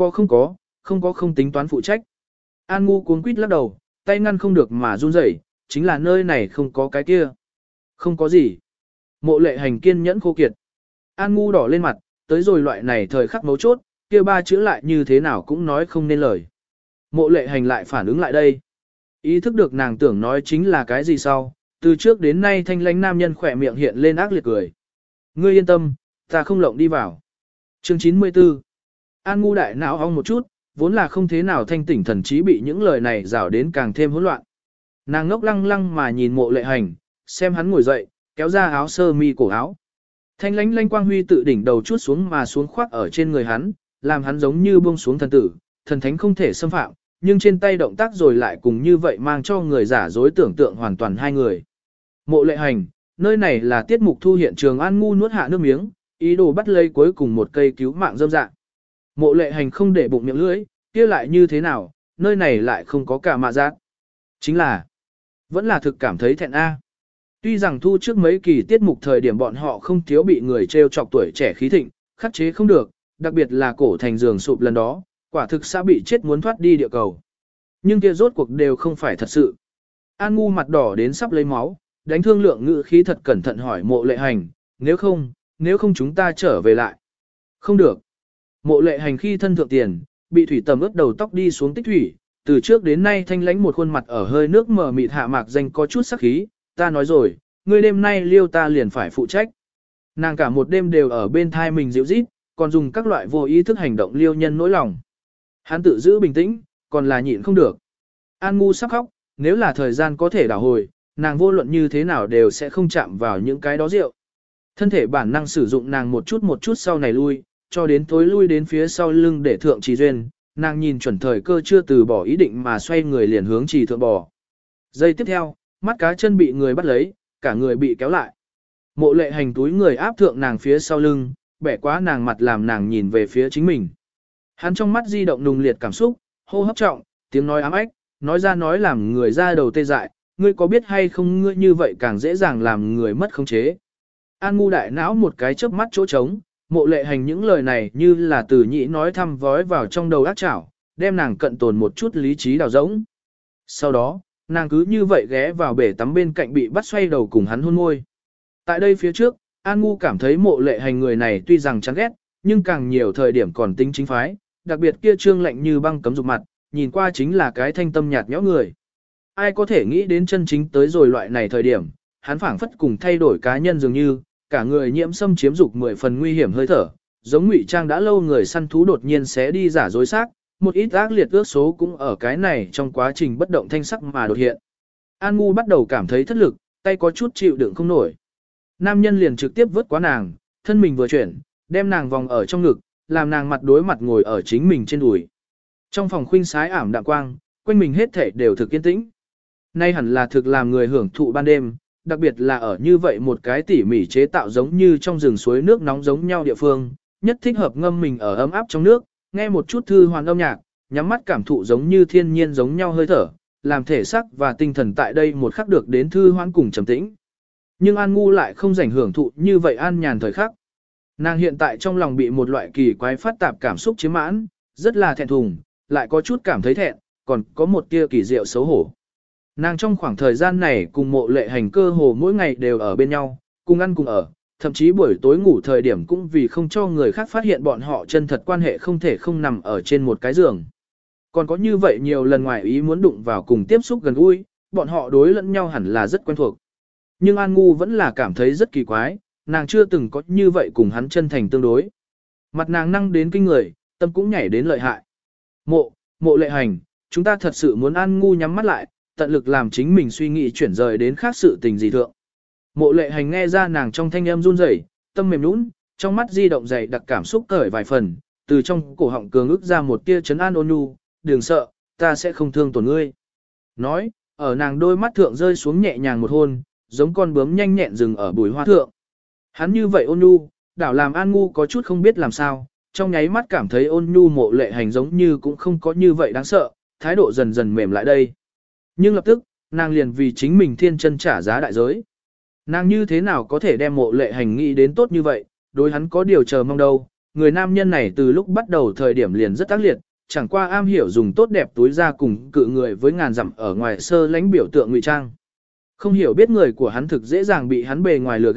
có không tính toán phụ trách. An Ngu cuống quýt lắc đầu, tay ngăn không được mà run rẩy, chính là nơi này không có cái kia. Không có gì. Mộ lệ hành kiên nhẫn khô kiệt. An ngu đỏ lên mặt, tới rồi loại này thời khắc mấu chốt, kia ba chữ lại như thế nào cũng nói không nên lời. Mộ lệ hành lại phản ứng lại đây. Ý thức được nàng tưởng nói chính là cái gì sau, từ trước đến nay thanh lãnh nam nhân khỏe miệng hiện lên ác liệt cười. Ngươi yên tâm, ta không lộng đi vào. Chương 94. An ngu đại não ong một chút, vốn là không thế nào thanh tỉnh thần trí bị những lời này rảo đến càng thêm hỗn loạn. Nàng ngốc lăng lăng mà nhìn mộ lệ hành, xem hắn ngồi dậy, kéo ra áo sơ mi cổ áo. Thanh lãnh lanh quang huy tự đỉnh đầu chút xuống mà xuống khoác ở trên người hắn, làm hắn giống như buông xuống thần tử, thần thánh không thể xâm phạm, nhưng trên tay động tác rồi lại cùng như vậy mang cho người giả dối tưởng tượng hoàn toàn hai người. Mộ lệ hành, nơi này là tiết mục thu hiện trường. An ngu nuốt hạ nước miếng, ý đồ bắt lấy cuối cùng một cây cứu mạng dâm dạng. Mộ lệ hành không để bụng miệng lưỡi, kia lại như thế nào, nơi này lại không có cả mạ giác. Chính là, vẫn là thực cảm thấy thẹn a. Tuy rằng thu trước mấy kỳ tiết mục thời điểm bọn họ không thiếu bị người trêu chọc tuổi trẻ khí thịnh, khắc chế không được, đặc biệt là cổ thành giường sụp lần đó, quả thực sẽ bị chết muốn thoát đi địa cầu. Nhưng kia rốt cuộc đều không phải thật sự. An ngu mặt đỏ đến sắp lấy máu, đánh thương lượng ngữ khí thật cẩn thận hỏi mộ lệ hành, nếu không chúng ta trở về lại. Không được. Mộ lệ hành khi thân thượng tiền, bị thủy tầm ướt đầu tóc đi xuống tích thủy, từ trước đến nay thanh lãnh một khuôn mặt ở hơi nước mờ mịt hạ mạc danh có chút sắc khí, ta nói rồi, ngươi đêm nay liêu ta liền phải phụ trách. Nàng cả một đêm đều ở bên thai mình dịu rít, còn dùng các loại vô ý thức hành động liêu nhân nỗi lòng. Hắn tự giữ bình tĩnh, còn là nhịn không được. An ngu sắp khóc, nếu là thời gian có thể đảo hồi, nàng vô luận như thế nào đều sẽ không chạm vào những cái đó rượu. Thân thể bản năng sử dụng nàng một chút sau này lui, cho đến tối lui đến phía sau lưng để thượng trì duyên, nàng nhìn chuẩn thời cơ chưa từ bỏ ý định mà xoay người liền hướng trì thượng bò. Giây tiếp theo, mắt cá chân bị người bắt lấy, cả người bị kéo lại. Mộ lệ hành túi người áp thượng nàng phía sau lưng, bẻ quá nàng mặt làm nàng nhìn về phía chính mình. Hắn trong mắt di động nùng liệt cảm xúc, hô hấp trọng, tiếng nói ám ách, nói ra nói làm người ra đầu tê dại, ngươi có biết hay không ngươi như vậy càng dễ dàng làm người mất khống chế. An ngu đại não một cái chớp mắt chỗ trống, mộ lệ hành những lời này như là từ nhĩ nói thăm vói vào trong đầu ác chảo, đem nàng cận tồn một chút lý trí đào rỗng. Sau đó, nàng cứ như vậy ghé vào bể tắm bên cạnh bị bắt xoay đầu cùng hắn hôn môi. Tại đây phía trước, An ngu cảm thấy mộ lệ hành người này tuy rằng chán ghét, nhưng càng nhiều thời điểm còn tính chính phái, đặc biệt kia trương lạnh như băng cấm dục mặt, nhìn qua chính là cái thanh tâm nhạt nhẽo người. Ai có thể nghĩ đến chân chính tới rồi loại này thời điểm, hắn phảng phất cùng thay đổi cá nhân dường như, cả người nhiễm xâm chiếm dục 10 phần nguy hiểm hơi thở, giống ngụy trang đã lâu người săn thú đột nhiên sẽ đi giả dối xác, một ít ác liệt ước số cũng ở cái này trong quá trình bất động thanh sắc mà đột hiện. An ngu bắt đầu cảm thấy thất lực, tay có chút chịu đựng không nổi. Nam nhân liền trực tiếp vớt quá nàng, thân mình vừa chuyển, đem nàng vòng ở trong ngực, làm nàng mặt đối mặt ngồi ở chính mình trên đùi. Trong phòng khuynh sái ảm đạm quang, quanh mình hết thảy đều thực yên tĩnh. Nay hẳn là thực làm người hưởng thụ ban đêm, đặc biệt là ở như vậy một cái tỉ mỉ chế tạo giống như trong rừng suối nước nóng giống nhau địa phương, nhất thích hợp ngâm mình ở ấm áp trong nước, nghe một chút thư hoàn âm nhạc, nhắm mắt cảm thụ giống như thiên nhiên giống nhau hơi thở, làm thể xác và tinh thần tại đây một khắc được đến thư hoan cùng trầm tĩnh. Nhưng An ngu lại không rảnh hưởng thụ như vậy an nhàn thời khắc. Nàng hiện tại trong lòng bị một loại kỳ quái phát tạp cảm xúc chiếm mãn, rất là thẹn thùng, lại có chút cảm thấy thẹn, còn có một tia kỳ diệu xấu hổ. Nàng trong khoảng thời gian này cùng mộ lệ hành cơ hồ mỗi ngày đều ở bên nhau, cùng ăn cùng ở, thậm chí buổi tối ngủ thời điểm cũng vì không cho người khác phát hiện bọn họ chân thật quan hệ không thể không nằm ở trên một cái giường. Còn có như vậy nhiều lần ngoài ý muốn đụng vào cùng tiếp xúc gần gũi, bọn họ đối lẫn nhau hẳn là rất quen thuộc. Nhưng An ngu vẫn là cảm thấy rất kỳ quái, nàng chưa từng có như vậy cùng hắn chân thành tương đối. Mặt nàng năng đến kinh người, tâm cũng nhảy đến lợi hại. Mộ lệ hành, chúng ta thật sự muốn An ngu nhắm mắt lại, tận lực làm chính mình suy nghĩ chuyển rời đến khác sự tình gì thượng. Mộ lệ hành nghe ra nàng trong thanh âm run rẩy, tâm mềm nũng, trong mắt di động dày đặc cảm xúc cởi vài phần, từ trong cổ họng cường ức ra một tia trấn an ôn nhu, đừng sợ, ta sẽ không thương tổn ngươi. Nói, ở nàng đôi mắt thượng rơi xuống nhẹ nhàng một hôn, giống con bướm nhanh nhẹn dừng ở bùi hoa thượng. Hắn như vậy ôn nhu, đảo làm An ngu có chút không biết làm sao, trong nháy mắt cảm thấy ôn nhu mộ lệ hành giống như cũng không có như vậy đáng sợ, thái độ dần dần mềm lại đây. Nhưng lập tức, nàng liền vì chính mình thiên chân trả giá đại giới. Nàng như thế nào có thể đem mộ lệ hành nghĩ đến tốt như vậy, đối hắn có điều chờ mong đâu. Người nam nhân này từ lúc bắt đầu thời điểm liền rất ác liệt, chẳng qua am hiểu dùng tốt đẹp túi ra cùng cự người với ngàn dặm ở ngoài sơ lánh biểu tượng ngụy trang. Không hiểu biết người của hắn thực dễ dàng bị hắn bề ngoài lừa gạt,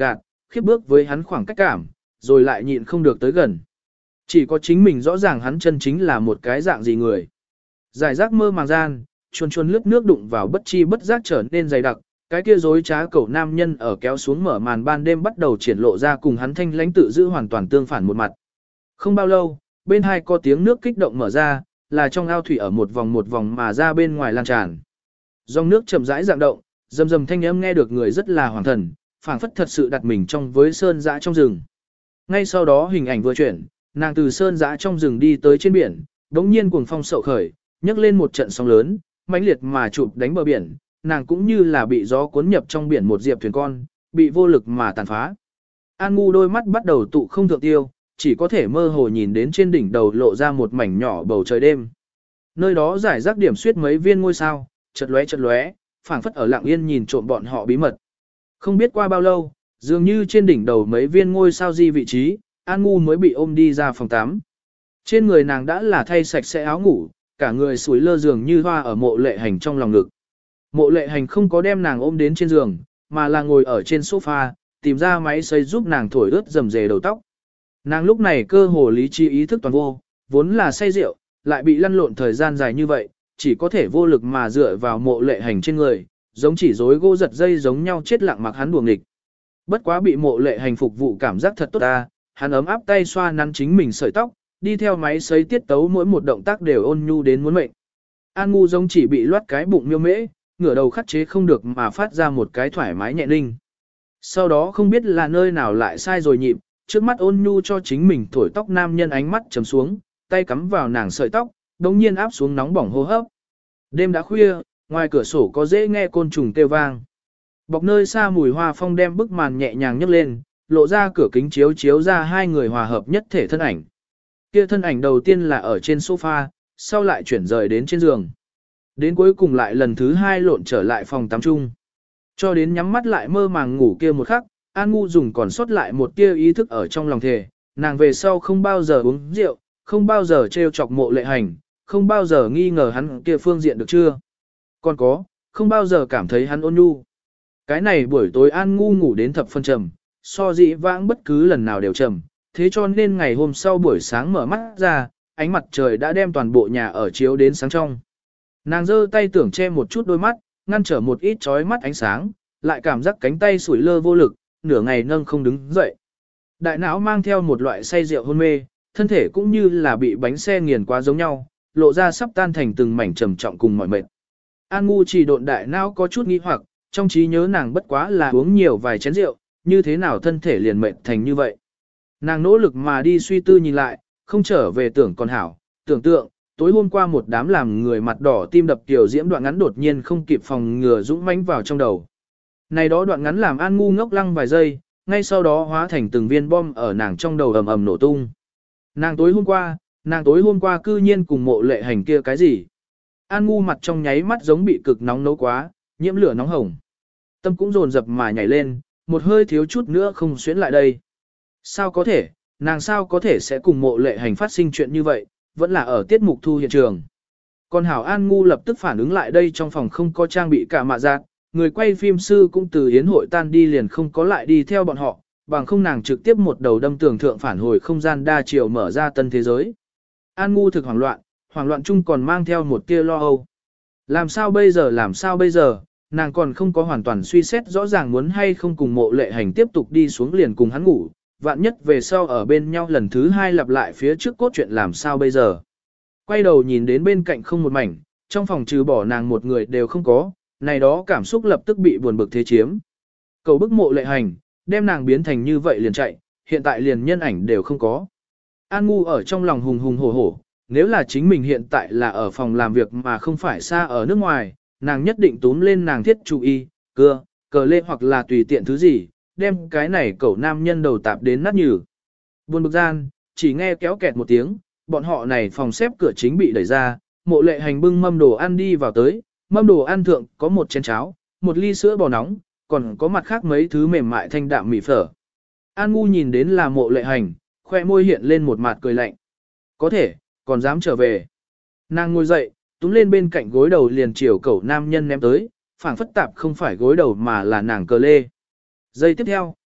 khiếp bước với hắn khoảng cách cảm, rồi lại nhịn không được tới gần. Chỉ có chính mình rõ ràng hắn chân chính là một cái dạng gì người. Giải rác mơ màng gian, chuồn chuồn lướt nước đụng vào bất chi bất giác trở nên dày đặc, cái kia dối trá cẩu nam nhân ở kéo xuống mở màn ban đêm bắt đầu triển lộ ra cùng hắn thanh lãnh tự giữ hoàn toàn tương phản một mặt. Không bao lâu, bên hai có tiếng nước kích động mở ra, là trong ao thủy ở một vòng mà ra bên ngoài lan tràn. Dòng nước chậm rãi dạng động, rầm rầm thanh âm nghe được người rất là hoàng thần, phảng phất thật sự đặt mình trong với sơn dã trong rừng. Ngay sau đó hình ảnh vừa chuyển, nàng từ sơn dã trong rừng đi tới trên biển, đống nhiên cuồng phong sậu khởi, nhấc lên một trận sóng lớn, mãnh liệt mà chụp đánh bờ biển, nàng cũng như là bị gió cuốn nhập trong biển một diệp thuyền con, bị vô lực mà tàn phá. An Ngu đôi mắt bắt đầu tụ không thượng tiêu, chỉ có thể mơ hồ nhìn đến trên đỉnh đầu lộ ra một mảnh nhỏ bầu trời đêm. Nơi đó giải rác điểm xuyết mấy viên ngôi sao, chợt lóe, phảng phất ở lặng yên nhìn trộm bọn họ bí mật. Không biết qua bao lâu, dường như trên đỉnh đầu mấy viên ngôi sao di vị trí, An Ngu mới bị ôm đi ra phòng tắm. Trên người nàng đã là thay sạch sẽ áo ngủ, cả người sủi lơ giường như hoa ở Mộ Lệ Hành trong lòng ngực. Mộ Lệ Hành không có đem nàng ôm đến trên giường, mà là ngồi ở trên sofa, tìm ra máy sấy giúp nàng thổi ướt rầm rề đầu tóc. Nàng lúc này cơ hồ lý trí ý thức toàn vô, vốn là say rượu, lại bị lăn lộn thời gian dài như vậy, chỉ có thể vô lực mà dựa vào Mộ Lệ Hành trên người, giống chỉ rối gỗ giật dây giống nhau chết lặng mặc hắn đuồng nghịch. Bất quá bị Mộ Lệ Hành phục vụ cảm giác thật tốt ta, hắn ấm áp tay xoa nắn chính mình sợi tóc, đi theo máy sấy tiết tấu mỗi một động tác đều ôn nhu đến muốn mệnh. An Ngu giống chỉ bị loát cái bụng miêu mễ, ngửa đầu khắc chế không được mà phát ra một cái thoải mái nhẹ ninh. Sau đó không biết là nơi nào lại sai rồi nhịp, trước mắt ôn nhu cho chính mình thổi tóc nam nhân ánh mắt trầm xuống, tay cắm vào nàng sợi tóc, đồng nhiên áp xuống nóng bỏng hô hấp. Đêm đã khuya, ngoài cửa sổ có dễ nghe côn trùng kêu vang. Bọc nơi xa mùi hoa phong đem bức màn nhẹ nhàng nhấc lên, lộ ra cửa kính chiếu ra hai người hòa hợp nhất thể thân ảnh. Kia thân ảnh đầu tiên là ở trên sofa, sau lại chuyển rời đến trên giường. Đến cuối cùng lại lần thứ hai lộn trở lại phòng tắm chung. Cho đến nhắm mắt lại mơ màng ngủ kia một khắc, An Ngu dùng còn sót lại một tia ý thức ở trong lòng thề, nàng về sau không bao giờ uống rượu, không bao giờ trêu chọc Mộ Lệ Hành, không bao giờ nghi ngờ hắn kia phương diện được chưa. Còn có, không bao giờ cảm thấy hắn ôn nhu. Cái này buổi tối An Ngu ngủ đến thập phân trầm, so dĩ vãng bất cứ lần nào đều trầm, thế cho nên ngày hôm sau buổi sáng mở mắt ra, ánh mặt trời đã đem toàn bộ nhà ở chiếu đến sáng trong. Nàng giơ tay tưởng che một chút đôi mắt, ngăn trở một ít chói mắt ánh sáng, lại cảm giác cánh tay sủi lơ vô lực, nửa ngày nâng không đứng dậy. Đại não mang theo một loại say rượu hôn mê, thân thể cũng như là bị bánh xe nghiền quá giống nhau, lộ ra sắp tan thành từng mảnh trầm trọng cùng mỏi mệt. An Ngu chỉ độn đại não có chút nghi hoặc, trong trí nhớ nàng bất quá là uống nhiều vài chén rượu, như thế nào thân thể liền mệt thành như vậy. Nàng nỗ lực mà đi suy tư nhìn lại, không trở về tưởng còn hảo, tưởng tượng, tối hôm qua một đám làm người mặt đỏ tim đập tiểu diễm đoạn ngắn đột nhiên không kịp phòng ngừa dũng mãnh vào trong đầu. Này đó đoạn ngắn làm An Ngu ngốc lăng vài giây, ngay sau đó hóa thành từng viên bom ở nàng trong đầu ầm ầm nổ tung. Nàng tối hôm qua cư nhiên cùng Mộ Lệ Hành kia cái gì? An Ngu mặt trong nháy mắt giống bị cực nóng nấu quá, nhiễm lửa nóng hồng. Tâm cũng dồn dập mà nhảy lên, một hơi thiếu chút nữa không xuyến lại đây. Sao có thể, nàng sao có thể sẽ cùng Mộ Lệ Hành phát sinh chuyện như vậy, vẫn là ở tiết mục thu hiện trường. Còn Hảo An Ngu lập tức phản ứng lại đây, trong phòng không có trang bị cả mạ giác, người quay phim sư cũng từ yến hội tan đi liền không có lại đi theo bọn họ, bằng không nàng trực tiếp một đầu đâm tường thượng phản hồi không gian đa chiều mở ra tân thế giới. An Ngu thực hoảng loạn chung còn mang theo một tia lo âu. Làm sao bây giờ, nàng còn không có hoàn toàn suy xét rõ ràng muốn hay không cùng Mộ Lệ Hành tiếp tục đi xuống liền cùng hắn ngủ, vạn nhất về sau ở bên nhau lần thứ hai lặp lại phía trước cốt truyện làm sao bây giờ. Quay đầu nhìn đến bên cạnh không một mảnh, trong phòng trừ bỏ nàng một người đều không có, này đó cảm xúc lập tức bị buồn bực thế chiếm. Cầu bức Mộ Lệ Hành, đem nàng biến thành như vậy liền chạy, hiện tại liền nhân ảnh đều không có. An Ngu ở trong lòng hùng hùng hổ hổ, nếu là chính mình hiện tại là ở phòng làm việc mà không phải xa ở nước ngoài, nàng nhất định túm lên nàng thiết chú y, cờ lê hoặc là tùy tiện thứ gì, đem cái này cẩu nam nhân đầu tạp đến nát nhừ. Buồn bực gian, chỉ nghe kéo kẹt một tiếng, bọn họ này phòng xếp cửa chính bị đẩy ra, Mộ Lệ Hành bưng mâm đồ ăn đi vào tới, mâm đồ ăn thượng có một chén cháo, một ly sữa bò nóng, còn có mặt khác mấy thứ mềm mại thanh đạm mì phở. An Ngu nhìn đến là Mộ Lệ Hành, khoe môi hiện lên một mặt cười lạnh. Có thể, còn dám trở về. Nàng ngồi dậy, túm lên bên cạnh gối đầu liền chiều cẩu nam nhân ném tới, phảng phất tạp không phải gối đầu mà là nàng cờ lê. Giây tiếp theo,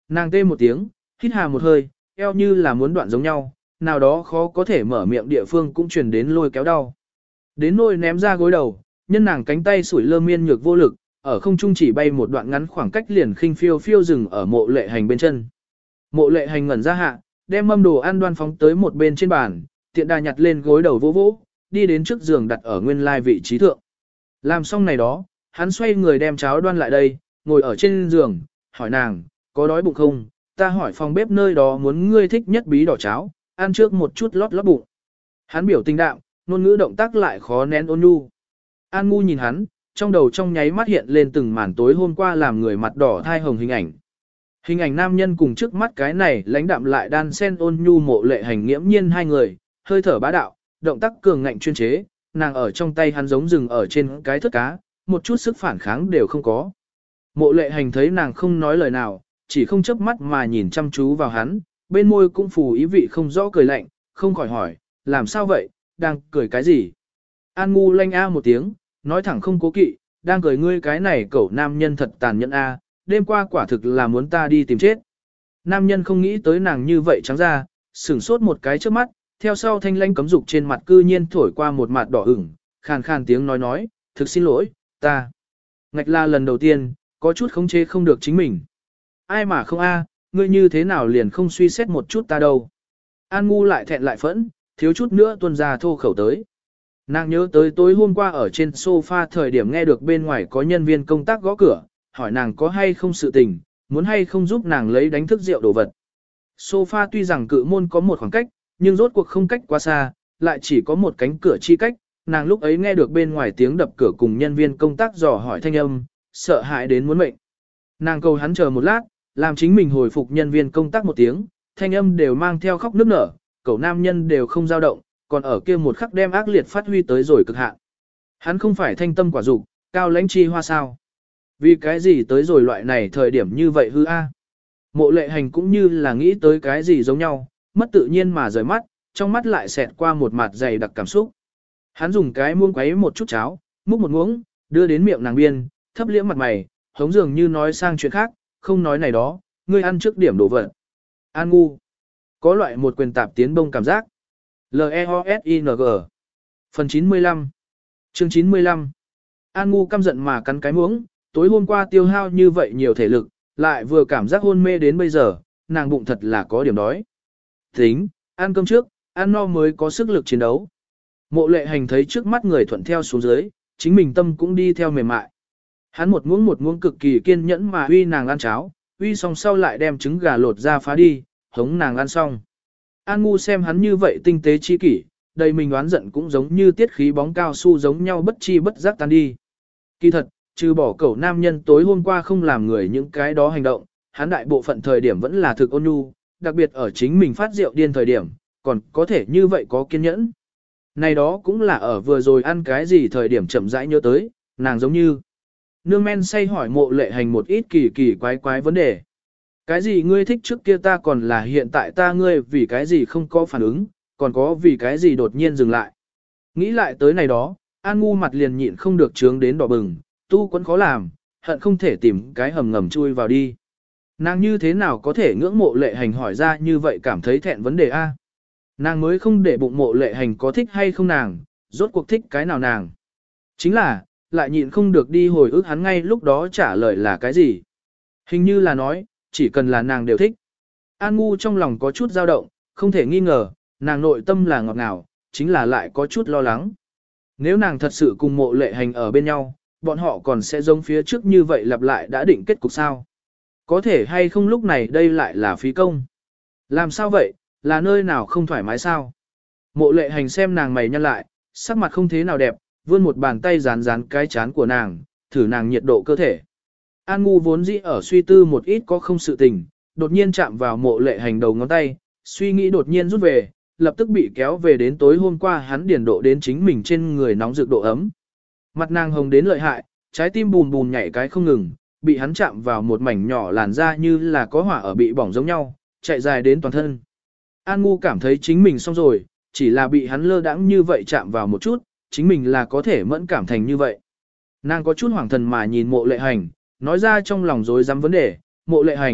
Nàng tê một tiếng, hít hà một hơi, eo như là muốn đoạn giống nhau, nào đó khó có thể mở miệng địa phương cũng truyền đến lôi kéo đau. Đến nôi ném ra gối đầu, nhân nàng cánh tay sủi lơ miên nhược vô lực, ở không trung chỉ bay một đoạn ngắn khoảng cách liền khinh phiêu phiêu dừng ở mộ lệ hành bên chân. Mộ lệ hành ngẩn ra hạ, đem mâm đồ ăn đoan phóng tới một bên trên bàn, tiện đà nhặt lên gối đầu vỗ vỗ, đi đến trước giường đặt ở nguyên lai vị trí thượng. Làm xong này đó, hắn xoay người đem cháo đoan lại đây, ngồi ở trên giường, hỏi nàng, có đói bụng không? Ta hỏi phòng bếp nơi đó muốn ngươi thích nhất bí đỏ cháo, ăn trước một chút lót lót bụng. Hắn biểu tình đạm, ngôn ngữ động tác lại khó nén ôn nhu. An Ngu nhìn hắn, trong đầu trong nháy mắt hiện lên từng màn tối hôm qua làm người mặt đỏ thai hồng hình ảnh. Hình ảnh nam nhân cùng trước mắt cái này lãnh đạm lại đan sen ôn nhu mộ lệ hành nghiễm nhiên hai người, hơi thở bá đạo, động tác cường ngạnh chuyên chế, nàng ở trong tay hắn giống rừng ở trên cái thớt cá, một chút sức phản kháng đều không có. Mộ lệ hành thấy nàng không nói lời nào, chỉ không chớp mắt mà nhìn chăm chú vào hắn, bên môi cũng phù ý vị không rõ cười lạnh, không khỏi hỏi, làm sao vậy, đang cười cái gì? An Ngu lanh a một tiếng, nói thẳng không cố kỵ, đang cười ngươi cái này cẩu nam nhân thật tàn nhẫn a, đêm qua quả thực là muốn ta đi tìm chết. Nam nhân không nghĩ tới nàng như vậy trắng ra, sửng sốt một cái trước mắt, theo sau thanh lãnh cấm dục trên mặt cư nhiên thổi qua một mặt đỏ ửng, khàn khàn tiếng nói, thực xin lỗi, ta. Ngạch la lần đầu tiên, có chút khống chế không được chính mình. Ai mà không a, ngươi như thế nào liền không suy xét một chút ta đâu. An Ngu lại thẹn lại phẫn, thiếu chút nữa tuôn ra thô khẩu tới. Nàng nhớ tới tối hôm qua ở trên sofa thời điểm nghe được bên ngoài có nhân viên công tác gõ cửa, hỏi nàng có hay không sự tình, muốn hay không giúp nàng lấy đánh thức rượu đồ vật. Sofa tuy rằng cự môn có một khoảng cách, nhưng rốt cuộc không cách quá xa, lại chỉ có một cánh cửa chi cách, nàng lúc ấy nghe được bên ngoài tiếng đập cửa cùng nhân viên công tác dò hỏi thanh âm, sợ hãi đến muốn mệnh. Nàng cầu hắn chờ một lát, làm chính mình hồi phục nhân viên công tác một tiếng, thanh âm đều mang theo khóc nức nở, cậu nam nhân đều không dao động, còn ở kia một khắc đem ác liệt phát huy tới rồi cực hạn. Hắn không phải thanh tâm quả dục, cao lãnh chi hoa sao? Vì cái gì tới rồi loại này thời điểm như vậy hư a? Mộ lệ hành cũng như là nghĩ tới cái gì giống nhau, mất tự nhiên mà rời mắt, trong mắt lại xẹt qua một mặt dày đặc cảm xúc. Hắn dùng cái muỗng quấy một chút cháo, múc một muỗng, đưa đến miệng nàng biên, thấp liễm mặt mày, hống dường như nói sang chuyện khác, không nói này đó, ngươi ăn trước điểm đồ vật. An Ngu. Có loại một quyền tạp tiến bông cảm giác. L-E-O-S-I-N-G. Phần 95. Chương 95. An Ngu căm giận mà cắn cái muỗng, tối hôm qua tiêu hao như vậy nhiều thể lực, lại vừa cảm giác hôn mê đến bây giờ, nàng bụng thật là có điểm đói. Tính, ăn cơm trước, ăn no mới có sức lực chiến đấu. Mộ lệ hành thấy trước mắt người thuận theo xuống dưới, chính mình tâm cũng đi theo mềm mại. Hắn một muỗng cực kỳ kiên nhẫn mà uy nàng ăn cháo, uy xong sau lại đem trứng gà lột ra phá đi, hống nàng ăn xong. An Ngu xem hắn như vậy tinh tế chi kỷ, đầy mình oán giận cũng giống như tiết khí bóng cao su giống nhau bất chi bất giác tan đi. Kỳ thật, trừ bỏ cẩu nam nhân tối hôm qua không làm người những cái đó hành động, hắn đại bộ phận thời điểm vẫn là thực ôn nhu, đặc biệt ở chính mình phát rượu điên thời điểm, còn có thể như vậy có kiên nhẫn. Này đó cũng là ở vừa rồi ăn cái gì thời điểm chậm rãi nhớ tới, nàng giống như nương men say hỏi mộ lệ hành một ít kỳ kỳ quái quái vấn đề. Cái gì ngươi thích trước kia ta còn là hiện tại ta ngươi vì cái gì không có phản ứng, còn có vì cái gì đột nhiên dừng lại. Nghĩ lại tới này đó, An Ngu mặt liền nhịn không được trướng đến đỏ bừng, tu quẫn khó làm, hận không thể tìm cái hầm ngầm chui vào đi. Nàng như thế nào có thể ngưỡng mộ lệ hành hỏi ra như vậy cảm thấy thẹn vấn đề A. Nàng mới không để bụng mộ lệ hành có thích hay không nàng, rốt cuộc thích cái nào nàng. Chính là, lại nhịn không được đi hồi ức hắn ngay lúc đó trả lời là cái gì. Hình như là nói, chỉ cần là nàng đều thích. An Ngu trong lòng có chút dao động, không thể nghi ngờ, nàng nội tâm là ngọt ngào, chính là lại có chút lo lắng. Nếu nàng thật sự cùng mộ lệ hành ở bên nhau, bọn họ còn sẽ giống phía trước như vậy lặp lại đã định kết cục sao. Có thể hay không lúc này đây lại là phí công. Làm sao vậy, là nơi nào không thoải mái sao? Mộ lệ hành xem nàng mày nhăn lại, sắc mặt không thế nào đẹp, vươn một bàn tay dán dán cái chán của nàng, thử nàng nhiệt độ cơ thể. An Ngu vốn dĩ ở suy tư một ít có không sự tình, đột nhiên chạm vào mộ lệ hành đầu ngón tay, suy nghĩ đột nhiên rút về, lập tức bị kéo về đến tối hôm qua hắn điển độ đến chính mình trên người nóng rực độ ấm. Mặt nàng hồng đến lợi hại, trái tim bùn bùn nhảy cái không ngừng, bị hắn chạm vào một mảnh nhỏ làn da như là có hỏa ở bị bỏng giống nhau, chạy dài đến toàn thân. An Ngu cảm thấy chính mình xong rồi, chỉ là bị hắn lơ đãng như vậy chạm vào một chút, chính mình là có thể mẫn cảm thành như vậy. Nàng có chút hoảng thần mà nhìn mộ lệ hành, nói ra trong lòng rối rắm vấn đề, mộ lệ hành,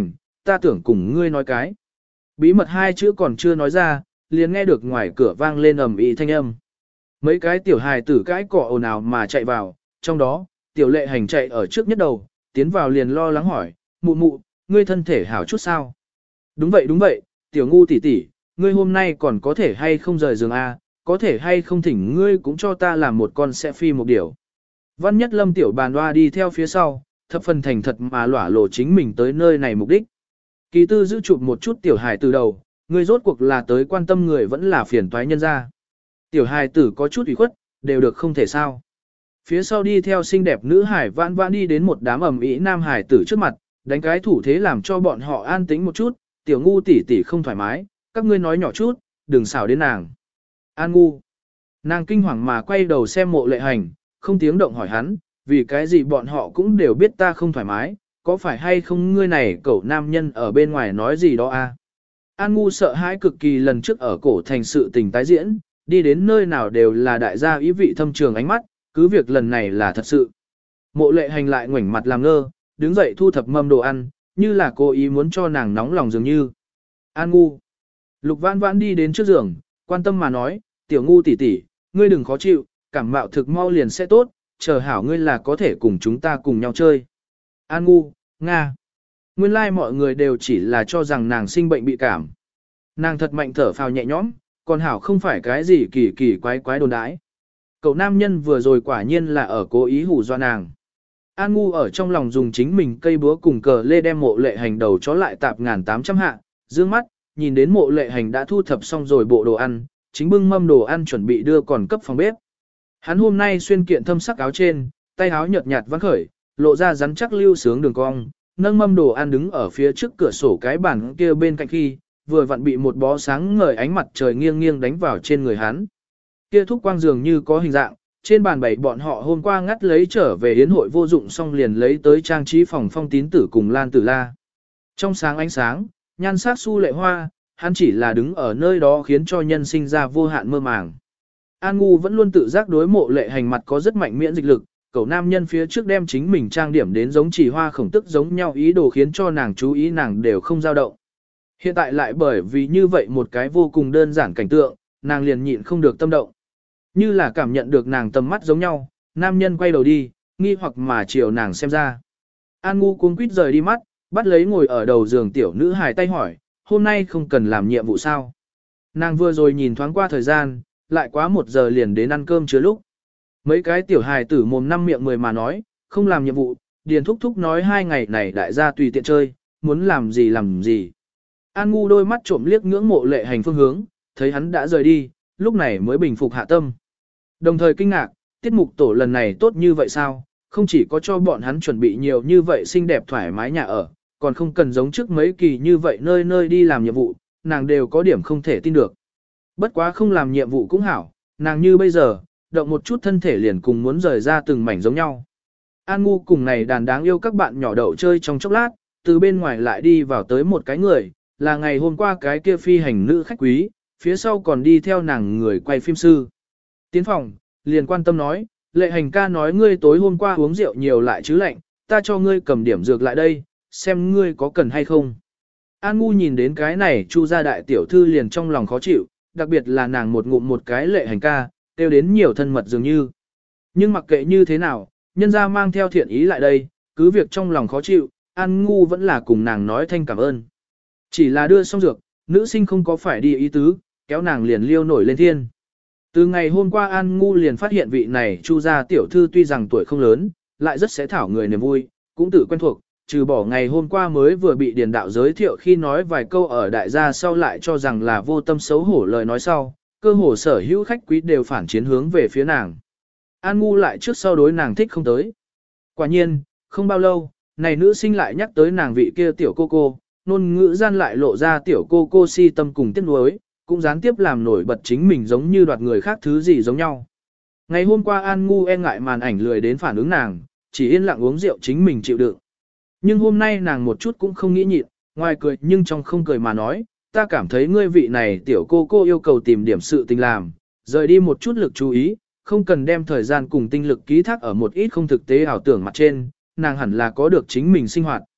ta tưởng cùng ngươi nói cái. Bí mật hai chữ còn chưa nói ra, liền nghe được ngoài cửa vang lên ầm ĩ thanh âm. Mấy cái tiểu hài tử cái cọ ồn ào mà chạy vào, trong đó, tiểu lệ hành chạy ở trước nhất đầu, tiến vào liền lo lắng hỏi, mụ mụ, ngươi thân thể hảo chút sao? Đúng vậy, tiểu ngu tỷ tỷ, ngươi hôm nay còn có thể hay không rời giường A, có thể hay không thỉnh ngươi cũng cho ta làm một con sẽ phi một điều. Văn Nhất Lâm tiểu bàn hoa đi theo phía sau, thập phần thành thật mà lỏa lộ chính mình tới nơi này mục đích. Kỳ tư giữ chụp một chút tiểu hài từ đầu, ngươi rốt cuộc là tới quan tâm người vẫn là phiền toái nhân ra. Tiểu hài tử có chút ủy khuất, đều được không thể sao. Phía sau đi theo xinh đẹp nữ hải vãn vãn đi đến một đám ẩm ĩ nam hải tử trước mặt, đánh cái thủ thế làm cho bọn họ an tĩnh một chút, tiểu ngu tỷ tỷ không thoải mái, các ngươi nói nhỏ chút, đừng xảo đến nàng. An ngu. Nàng kinh hoàng mà quay đầu xem Mộ Lệ Hành, không tiếng động hỏi hắn, vì cái gì bọn họ cũng đều biết ta không thoải mái, có phải hay không ngươi này cậu nam nhân ở bên ngoài nói gì đó a? An ngu sợ hãi cực kỳ lần trước ở cổ thành sự tình tái diễn, đi đến nơi nào đều là đại gia ý vị thâm trường ánh mắt, cứ việc lần này là thật sự. Mộ Lệ Hành lại ngoảnh mặt làm ngơ, đứng dậy thu thập mâm đồ ăn, như là cố ý muốn cho nàng nóng lòng dường như. An ngu. Lục Vãn Vãn đi đến trước giường, quan tâm mà nói, tiểu ngu tỷ tỷ, ngươi đừng khó chịu, cảm mạo thực mau liền sẽ tốt, chờ hảo ngươi là có thể cùng chúng ta cùng nhau chơi. An ngu, Nga. Nguyên lai mọi người đều chỉ là cho rằng nàng sinh bệnh bị cảm. Nàng thật mạnh thở phào nhẹ nhõm, còn hảo không phải cái gì kỳ kỳ quái quái đồn đãi. Cậu nam nhân vừa rồi quả nhiên là ở cố ý hù dọa nàng. An ngu ở trong lòng dùng chính mình cây búa cùng cờ lê đem Mộ Lệ Hành đầu chó lại tạp 1.800 hạ, dương mắt, nhìn đến Mộ Lệ Hành đã thu thập xong rồi bộ đồ ăn, chính bưng mâm đồ ăn chuẩn bị đưa còn cấp phòng bếp. Hắn hôm nay xuyên kiện thâm sắc áo trên, tay áo nhợt nhạt vắng khởi, lộ ra rắn chắc lưu sướng đường cong, nâng mâm đồ ăn đứng ở phía trước cửa sổ cái bàn kia bên cạnh khi, vừa vặn bị một bó sáng ngời ánh mặt trời nghiêng nghiêng đánh vào trên người hắn. Kia thúc quang dường như có hình dạng, trên bàn bày bọn họ hôm qua ngắt lấy trở về yến hội vô dụng xong liền lấy tới trang trí phòng Phong Tín Tử cùng Lan Tử La. Trong sáng ánh sáng, nhan sắc su lệ hoa, hắn chỉ là đứng ở nơi đó khiến cho nhân sinh ra vô hạn mơ màng. An ngu vẫn luôn tự giác đối Mộ Lệ Hành mặt có rất mạnh miễn dịch lực, cậu nam nhân phía trước đem chính mình trang điểm đến giống chỉ hoa khổng tức giống nhau ý đồ khiến cho nàng chú ý nàng đều không dao động. Hiện tại lại bởi vì như vậy một cái vô cùng đơn giản cảnh tượng, nàng liền nhịn không được tâm động. Như là cảm nhận được nàng tầm mắt giống nhau, nam nhân quay đầu đi, nghi hoặc mà chiều nàng xem ra. An ngu cuống quýt rời đi mắt, bắt lấy ngồi ở đầu giường tiểu nữ hài tay hỏi, hôm nay không cần làm nhiệm vụ sao? Nàng vừa rồi nhìn thoáng qua thời gian, lại quá 1 giờ liền đến ăn cơm chưa lúc. Mấy cái tiểu hài tử mồm 5 miệng 10 mà nói, không làm nhiệm vụ, Điền thúc thúc nói 2 ngày này đại gia tùy tiện chơi, muốn làm gì làm gì. An ngu đôi mắt trộm liếc ngưỡng Mộ Lệ Hành phương hướng, thấy hắn đã rời đi, lúc này mới bình phục hạ tâm. Đồng thời kinh ngạc, tiết mục tổ lần này tốt như vậy sao, không chỉ có cho bọn hắn chuẩn bị nhiều như vậy xinh đẹp thoải mái nhà ở, còn không cần giống trước mấy kỳ như vậy nơi nơi đi làm nhiệm vụ, nàng đều có điểm không thể tin được. Bất quá không làm nhiệm vụ cũng hảo, nàng như bây giờ, động một chút thân thể liền cùng muốn rời ra từng mảnh giống nhau. An ngu cùng này đàn đáng yêu các bạn nhỏ đậu chơi trong chốc lát, từ bên ngoài lại đi vào tới một cái người, là ngày hôm qua cái kia phi hành nữ khách quý, phía sau còn đi theo nàng người quay phim sư. Tiến phòng, liền quan tâm nói, Lệ Hành ca nói ngươi tối hôm qua uống rượu nhiều lại chứ lạnh, ta cho ngươi cầm điểm dược lại đây, xem ngươi có cần hay không. An ngu nhìn đến cái này Chu gia đại tiểu thư liền trong lòng khó chịu, đặc biệt là nàng một ngụm một cái Lệ Hành ca, tiêu đến nhiều thân mật dường như. Nhưng mặc kệ như thế nào, nhân gia mang theo thiện ý lại đây, cứ việc trong lòng khó chịu, An ngu vẫn là cùng nàng nói thanh cảm ơn. Chỉ là đưa xong dược, nữ sinh không có phải đi ý tứ, kéo nàng liền liêu nổi lên thiên. Từ ngày hôm qua An ngu liền phát hiện vị này Chu gia tiểu thư tuy rằng tuổi không lớn, lại rất sẽ thảo người niềm vui, cũng tự quen thuộc, trừ bỏ ngày hôm qua mới vừa bị điền đạo giới thiệu khi nói vài câu ở đại gia sau lại cho rằng là vô tâm xấu hổ lời nói sau, cơ hồ sở hữu khách quý đều phản chiến hướng về phía nàng. An ngu lại trước sau đối nàng thích không tới. Quả nhiên, không bao lâu, này nữ sinh lại nhắc tới nàng vị kia tiểu cô cô, ngôn ngữ gian lại lộ ra tiểu cô cô si tâm cùng tiếc nuối, cũng gián tiếp làm nổi bật chính mình giống như đoạt người khác thứ gì giống nhau. Ngày hôm qua An ngu e ngại màn ảnh lười đến phản ứng nàng, chỉ yên lặng uống rượu chính mình chịu đựng. Nhưng hôm nay nàng một chút cũng không nghĩ nhịn, ngoài cười nhưng trong không cười mà nói, ta cảm thấy ngươi vị này tiểu cô cô yêu cầu tìm điểm sự tình làm, rời đi một chút lực chú ý, không cần đem thời gian cùng tinh lực ký thác ở một ít không thực tế ảo tưởng mặt trên, nàng hẳn là có được chính mình sinh hoạt.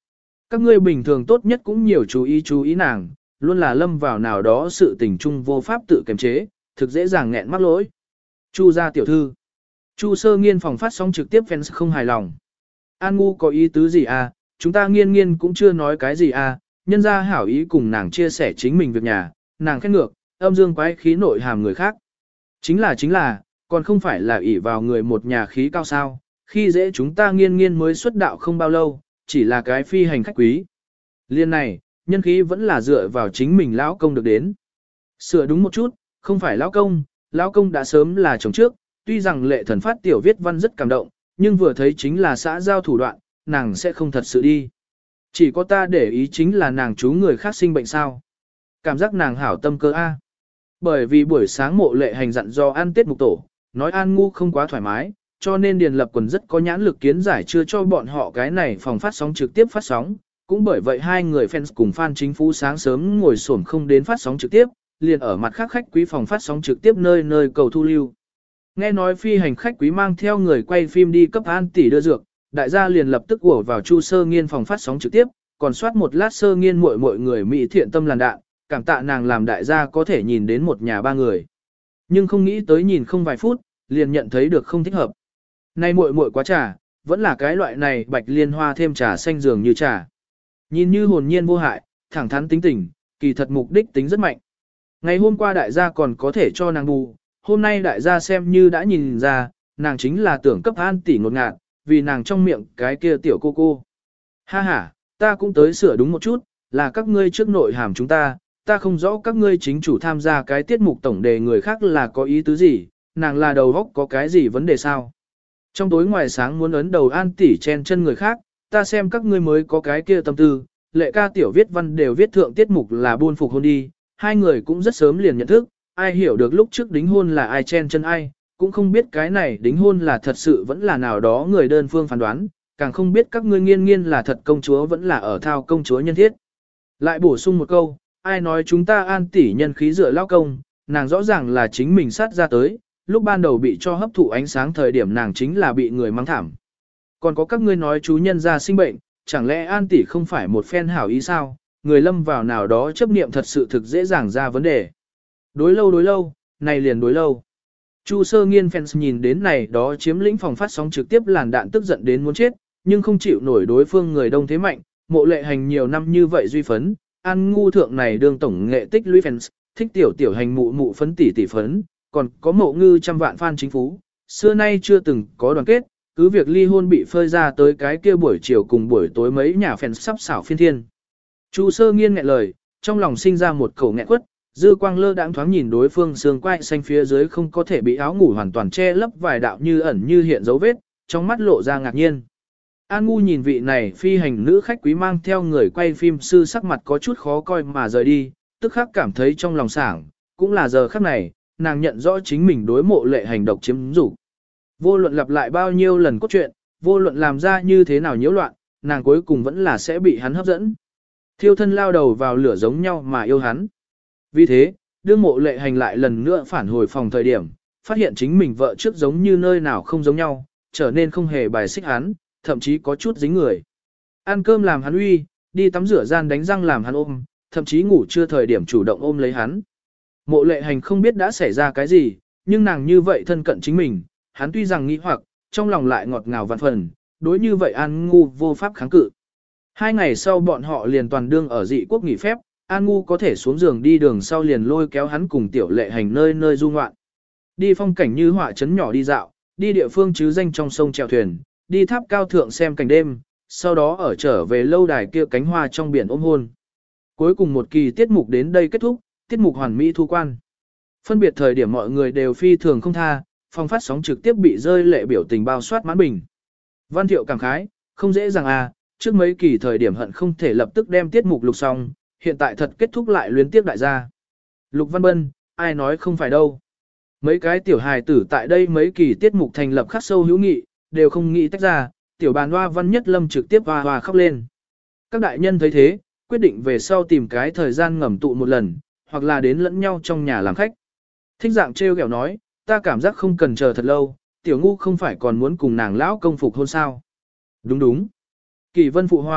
Các ngươi bình thường tốt nhất cũng nhiều chú ý nàng, luôn là lâm vào nào đó sự tình trung vô pháp tự kiềm chế, thực dễ dàng nghẹn mắc lỗi. Chu gia tiểu thư. Chu Sơ Nghiên phòng phát sóng trực tiếp fans không hài lòng. An Ngu có ý tứ gì à, chúng ta nghiên nghiên cũng chưa nói cái gì à, nhân ra hảo ý cùng nàng chia sẻ chính mình việc nhà, nàng khét ngược, âm dương quái khí nội hàm người khác. Chính là, còn không phải là ỷ vào người một nhà khí cao sao, khi dễ chúng ta nghiên nghiên mới xuất đạo không bao lâu, chỉ là cái phi hành khách quý. Liên này, nhân khí vẫn là dựa vào chính mình lão công được đến. Sửa đúng một chút, không phải lão công đã sớm là chồng trước, tuy rằng Lệ Thần phát tiểu viết văn rất cảm động, nhưng vừa thấy chính là xã giao thủ đoạn, nàng sẽ không thật sự đi. Chỉ có ta để ý chính là nàng chú người khác sinh bệnh sao. Cảm giác nàng hảo tâm cơ A. Bởi vì buổi sáng Mộ Lệ Hành dặn do ăn Tết mục tổ, nói An Ngu không quá thoải mái, cho nên Điền Lập Quần rất có nhãn lực kiến giải chưa cho bọn họ cái này phòng phát sóng trực tiếp phát sóng. Cũng bởi vậy hai người fans cùng fan chính phủ sáng sớm ngồi xổm không đến phát sóng trực tiếp, liền ở mặt khác khách quý phòng phát sóng trực tiếp nơi nơi cầu thu lưu. Nghe nói phi hành khách quý mang theo người quay phim đi cấp An tỷ đưa dược, đại gia liền lập tức ùa vào Chu Sơ Nghiên phòng phát sóng trực tiếp, còn soát một lát Sơ Nghiên mọi người mỹ thiện tâm làn đạn, cảm tạ nàng làm đại gia có thể nhìn đến một nhà ba người. Nhưng không nghĩ tới nhìn không vài phút, liền nhận thấy được không thích hợp. Này muội quá trà, vẫn là cái loại này bạch liên hoa thêm trà xanh dường như trà. Nhìn như hồn nhiên vô hại, thẳng thắn tính tình, kỳ thật mục đích tính rất mạnh. Ngày hôm qua đại gia còn có thể cho nàng bù, hôm nay đại gia xem như đã nhìn ra, nàng chính là tưởng cấp An tỷ ngột ngạt, vì nàng trong miệng cái kia tiểu cô. Ha ha, ta cũng tới sửa đúng một chút, là các ngươi trước nội hàm chúng ta không rõ các ngươi chính chủ tham gia cái tiết mục tổng đề người khác là có ý tứ gì, nàng là đầu góc có cái gì vấn đề sao. Trong tối ngoài sáng muốn ấn đầu An tỷ chen chân người khác, ta xem các ngươi mới có cái kia tâm tư, Lệ ca tiểu viết văn đều viết thượng tiết mục là buôn phục hôn đi, hai người cũng rất sớm liền nhận thức, ai hiểu được lúc trước đính hôn là ai chen chân ai, cũng không biết cái này đính hôn là thật sự vẫn là nào đó người đơn phương phán đoán, càng không biết các ngươi nghiên là thật công chúa vẫn là ở thao công chúa nhân thiết. Lại bổ sung một câu, ai nói chúng ta An tỷ nhân khí dựa lao công, nàng rõ ràng là chính mình sát ra tới, lúc ban đầu bị cho hấp thụ ánh sáng thời điểm nàng chính là bị người mắng thảm. Còn có các ngươi nói chú nhân ra sinh bệnh, chẳng lẽ An tỷ không phải một phen hảo ý sao, người lâm vào nào đó chấp niệm thật sự thực dễ dàng ra vấn đề. Đối lâu, này liền đối lâu. Chu Sơ Nghiên fans nhìn đến này đó chiếm lĩnh phòng phát sóng trực tiếp làn đạn tức giận đến muốn chết, nhưng không chịu nổi đối phương người đông thế mạnh, Mộ Lệ Hành nhiều năm như vậy duy phấn, An Ngu thượng này đương tổng nghệ tích lũy fans, thích tiểu hành mụ phấn tỷ phấn, còn có Mộ Ngư trăm vạn fan chính phú, xưa nay chưa từng có đoàn kết, cứ việc ly hôn bị phơi ra tới cái kia buổi chiều cùng buổi tối mấy nhà fans sắp xảo phiên thiên. Chu Sơ Nghiên nghẹn lời, trong lòng sinh ra một khẩu nghẹn quất, dư quang lơ đãng thoáng nhìn đối phương xương quai xanh phía dưới không có thể bị áo ngủ hoàn toàn che lấp vài đạo như ẩn như hiện dấu vết, trong mắt lộ ra ngạc nhiên. An Ngu nhìn vị này phi hành nữ khách quý mang theo người quay phim sư sắc mặt có chút khó coi mà rời đi, tức khắc cảm thấy trong lòng sảng, cũng là giờ khắc này, nàng nhận rõ chính mình đối Mộ Lệ Hành độc chiếm dục. Vô luận lặp lại bao nhiêu lần cốt truyện, vô luận làm ra như thế nào nhiễu loạn, nàng cuối cùng vẫn là sẽ bị hắn hấp dẫn. Thiêu thân lao đầu vào lửa giống nhau mà yêu hắn. Vì thế, đương Mộ Lệ Hành lại lần nữa phản hồi phòng thời điểm, phát hiện chính mình vợ trước giống như nơi nào không giống nhau, trở nên không hề bài xích hắn, thậm chí có chút dính người. Ăn cơm làm hắn uy, đi tắm rửa gian đánh răng làm hắn ôm, thậm chí ngủ trưa thời điểm chủ động ôm lấy hắn. Mộ Lệ Hành không biết đã xảy ra cái gì, nhưng nàng như vậy thân cận chính mình, hắn tuy rằng nghĩ hoặc, trong lòng lại ngọt ngào vạn phần, đối như vậy An Ngu vô pháp kháng cự. 2 ngày sau bọn họ liền toàn đương ở dị quốc nghỉ phép, An Ngu có thể xuống giường đi đường sau liền lôi kéo hắn cùng Tiểu Lệ Hành nơi nơi du ngoạn. Đi phong cảnh như họa trấn nhỏ đi dạo, đi địa phương chứ danh trong sông chèo thuyền, đi tháp cao thượng xem cảnh đêm, sau đó ở trở về lâu đài kia cánh hoa trong biển ôm hôn. Cuối cùng một kỳ tiết mục đến đây kết thúc, tiết mục hoàn mỹ thu quan. Phân biệt thời điểm mọi người đều phi thường không tha, phòng phát sóng trực tiếp bị rơi lệ biểu tình bao soát mãn bình. Văn Thiệu cảm khái, không dễ dàng à, trước mấy kỳ thời điểm hận không thể lập tức đem tiết mục lục xong, hiện tại thật kết thúc lại luyến tiếp đại gia. Lục Văn Bân, ai nói không phải đâu. Mấy cái tiểu hài tử tại đây mấy kỳ tiết mục thành lập khắc sâu hữu nghị, đều không nghĩ tách ra, tiểu bàn hoa Văn Nhất Lâm trực tiếp hoa khóc lên. Các đại nhân thấy thế, quyết định về sau tìm cái thời gian ngầm tụ một lần, hoặc là đến lẫn nhau trong nhà làm khách. Thích dạng trêu ghẹo nói, ta cảm giác không cần chờ thật lâu, tiểu ngu không phải còn muốn cùng nàng lão công phục hôn sao. Đúng. Kỳ Vân phụ họa,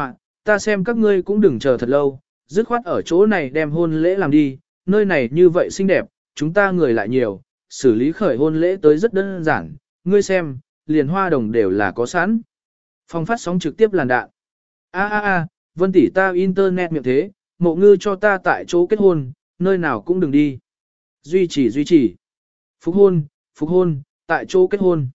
ta xem các ngươi cũng đừng chờ thật lâu, dứt khoát ở chỗ này đem hôn lễ làm đi, nơi này như vậy xinh đẹp, chúng ta người lại nhiều, xử lý khởi hôn lễ tới rất đơn giản, ngươi xem, liền hoa đồng đều là có sẵn. Phòng phát sóng trực tiếp làn đạn. Vân tỷ ta internet miệng thế, Mộ Ngư cho ta tại chỗ kết hôn, nơi nào cũng đừng đi. Duy trì. Phục hôn, tại chỗ kết hôn.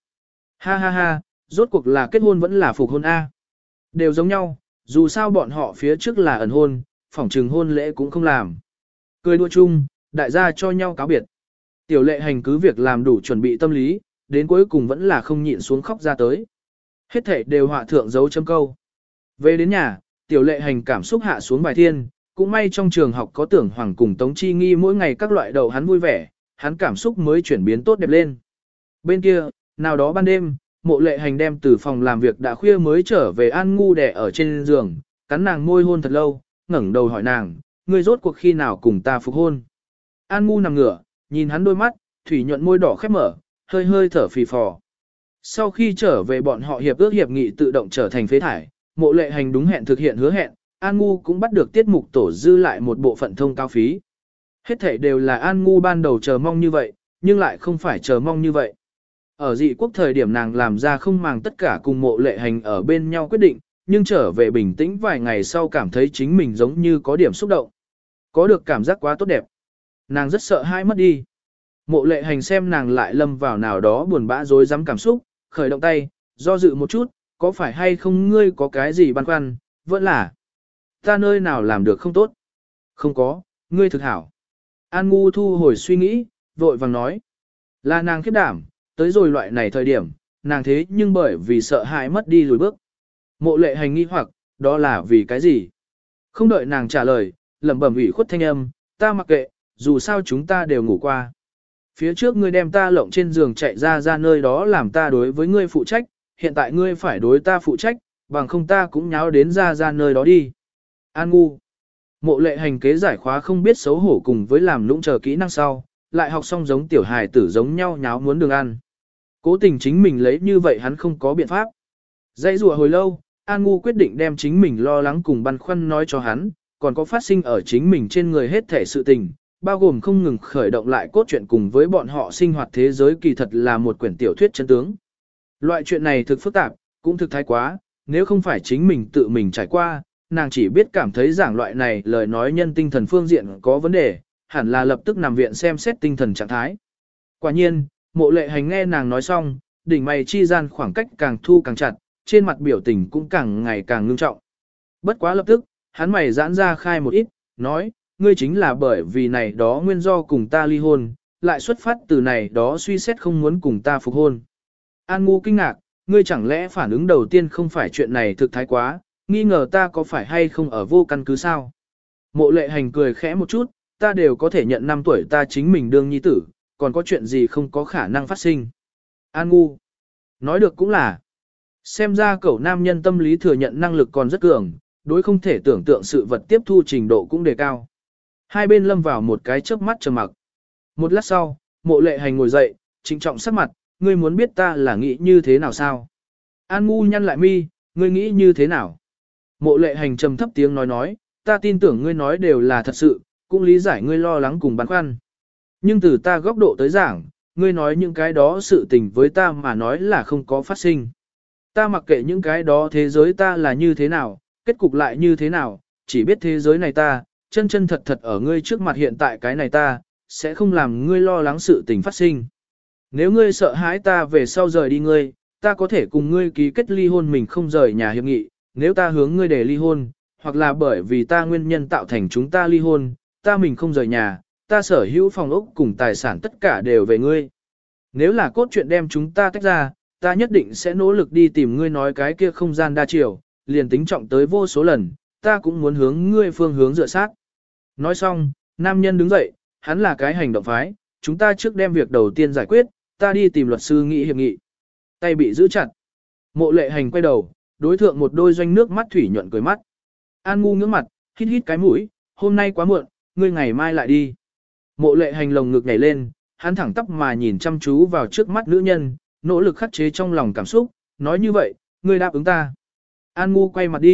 Ha, rốt cuộc là kết hôn vẫn là phục hôn A. Đều giống nhau, dù sao bọn họ phía trước là ẩn hôn, phỏng trừng hôn lễ cũng không làm. Cười đua chung, đại gia cho nhau cáo biệt. Tiểu Lệ Hành cứ việc làm đủ chuẩn bị tâm lý, đến cuối cùng vẫn là không nhịn xuống khóc ra tới. Hết thảy đều họa thượng dấu chấm câu. Về đến nhà, Tiểu Lệ Hành cảm xúc hạ xuống bài thiên, cũng may trong trường học có Tưởng Hoàng cùng Tống Chi Nghi mỗi ngày các loại đầu hắn vui vẻ, hắn cảm xúc mới chuyển biến tốt đẹp lên. Bên kia, nào đó ban đêm, Mộ Lệ Hành đem từ phòng làm việc đã khuya mới trở về An Ngu đè ở trên giường, cắn nàng môi hôn thật lâu, ngẩng đầu hỏi nàng, ngươi rốt cuộc khi nào cùng ta phục hôn. An Ngu nằm ngửa, nhìn hắn đôi mắt, thủy nhuận môi đỏ khép mở, hơi hơi thở phì phò. Sau khi trở về bọn họ hiệp ước hiệp nghị tự động trở thành phế thải, Mộ Lệ Hành đúng hẹn thực hiện hứa hẹn, An Ngu cũng bắt được tiết mục tổ dư lại một bộ phận thông cao phí. Hết thảy đều là An Ngu ban đầu chờ mong như vậy, nhưng lại không phải chờ mong như vậy. Ở dị quốc thời điểm nàng làm ra không màng tất cả cùng Mộ Lệ Hành ở bên nhau quyết định, nhưng trở về bình tĩnh vài ngày sau cảm thấy chính mình giống như có điểm xúc động. Có được cảm giác quá tốt đẹp. Nàng rất sợ hãi mất đi. Mộ Lệ Hành xem nàng lại lâm vào nào đó buồn bã rối rắm cảm xúc, khởi động tay, do dự một chút, có phải hay không ngươi có cái gì băn khoăn, vẫn là ta nơi nào làm được không tốt. Không có, ngươi thực hảo. An Ngu thu hồi suy nghĩ, vội vàng nói. Là nàng khiếp đảm, tới rồi loại này thời điểm, nàng thế nhưng bởi vì sợ hãi mất đi lùi bước. Mộ Lệ Hành nghi hoặc, đó là vì cái gì? Không đợi nàng trả lời, lẩm bẩm ủy khuất thanh âm, ta mặc kệ, dù sao chúng ta đều ngủ qua. Phía trước ngươi đem ta lộng trên giường chạy ra nơi đó làm ta đối với ngươi phụ trách, hiện tại ngươi phải đối ta phụ trách, bằng không ta cũng nháo đến ra nơi đó đi. An Ngu. Mộ Lệ Hành kế giải khóa không biết xấu hổ cùng với làm lũng chờ kỹ năng sau, lại học xong giống tiểu hài tử giống nhau nháo muốn đường ăn. Cố tình chính mình lấy như vậy hắn không có biện pháp. Dãy rùa hồi lâu, An Ngu quyết định đem chính mình lo lắng cùng băn khoăn nói cho hắn, còn có phát sinh ở chính mình trên người hết thể sự tình, bao gồm không ngừng khởi động lại cốt truyện cùng với bọn họ sinh hoạt thế giới kỳ thật là một quyển tiểu thuyết chân tướng. Loại chuyện này thực phức tạp, cũng thực thái quá, nếu không phải chính mình tự mình trải qua, nàng chỉ biết cảm thấy giảng loại này lời nói nhân tinh thần phương diện có vấn đề, hẳn là lập tức nằm viện xem xét tinh thần trạng thái. Quả nhiên, Mộ Lệ Hành nghe nàng nói xong, đỉnh mày chi gian khoảng cách càng thu càng chặt, trên mặt biểu tình cũng càng ngày càng ngưng trọng. Bất quá lập tức, hắn mày giãn ra khai một ít, nói, ngươi chính là bởi vì này đó nguyên do cùng ta ly hôn, lại xuất phát từ này đó suy xét không muốn cùng ta phục hôn. An Ngu kinh ngạc, ngươi chẳng lẽ phản ứng đầu tiên không phải chuyện này thực thái quá, nghi ngờ ta có phải hay không ở vô căn cứ sao? Mộ Lệ Hành cười khẽ một chút, ta đều có thể nhận 5 tuổi ta chính mình đương nhi tử, còn có chuyện gì không có khả năng phát sinh. An Ngu. Nói được cũng là. Xem ra cậu nam nhân tâm lý thừa nhận năng lực còn rất cường, đối không thể tưởng tượng sự vật tiếp thu trình độ cũng đề cao. Hai bên lâm vào một cái chớp mắt trầm mặc. Một lát sau, Mộ Lệ Hành ngồi dậy, trịnh trọng sắc mặt, ngươi muốn biết ta là nghĩ như thế nào sao? An Ngu nhăn lại mi, ngươi nghĩ như thế nào? Mộ Lệ Hành trầm thấp tiếng nói, ta tin tưởng ngươi nói đều là thật sự, cũng lý giải ngươi lo lắng cùng băn khoăn. Nhưng từ ta góc độ tới giảng, ngươi nói những cái đó sự tình với ta mà nói là không có phát sinh. Ta mặc kệ những cái đó thế giới ta là như thế nào, kết cục lại như thế nào, chỉ biết thế giới này ta, chân chân thật thật ở ngươi trước mặt hiện tại cái này ta, sẽ không làm ngươi lo lắng sự tình phát sinh. Nếu ngươi sợ hãi ta về sau rời đi ngươi, ta có thể cùng ngươi ký kết ly hôn mình không rời nhà hiệp nghị, nếu ta hướng ngươi để ly hôn, hoặc là bởi vì ta nguyên nhân tạo thành chúng ta ly hôn, ta mình không rời nhà, ta sở hữu phòng ốc cùng tài sản tất cả đều về ngươi. Nếu là cốt truyện đem chúng ta tách ra, ta nhất định sẽ nỗ lực đi tìm ngươi nói cái kia không gian đa chiều, liền tính trọng tới vô số lần, ta cũng muốn hướng ngươi phương hướng dựa sát. Nói xong, nam nhân đứng dậy, hắn là cái hành động phái, chúng ta trước đem việc đầu tiên giải quyết, ta đi tìm luật sư nghị hiệp nghị. Tay bị giữ chặt. Mộ Lệ Hành quay đầu, đối thượng một đôi doanh nước mắt thủy nhuận cười mắt. An Ngu ngước mặt, hít hít cái mũi, hôm nay quá muộn, ngươi ngày mai lại đi. Mộ Lệ Hành lồng ngực nhảy lên, hắn thẳng tắp mà nhìn chăm chú vào trước mắt nữ nhân, nỗ lực khắc chế trong lòng cảm xúc, nói như vậy, ngươi đáp ứng ta. An Ngu quay mặt đi,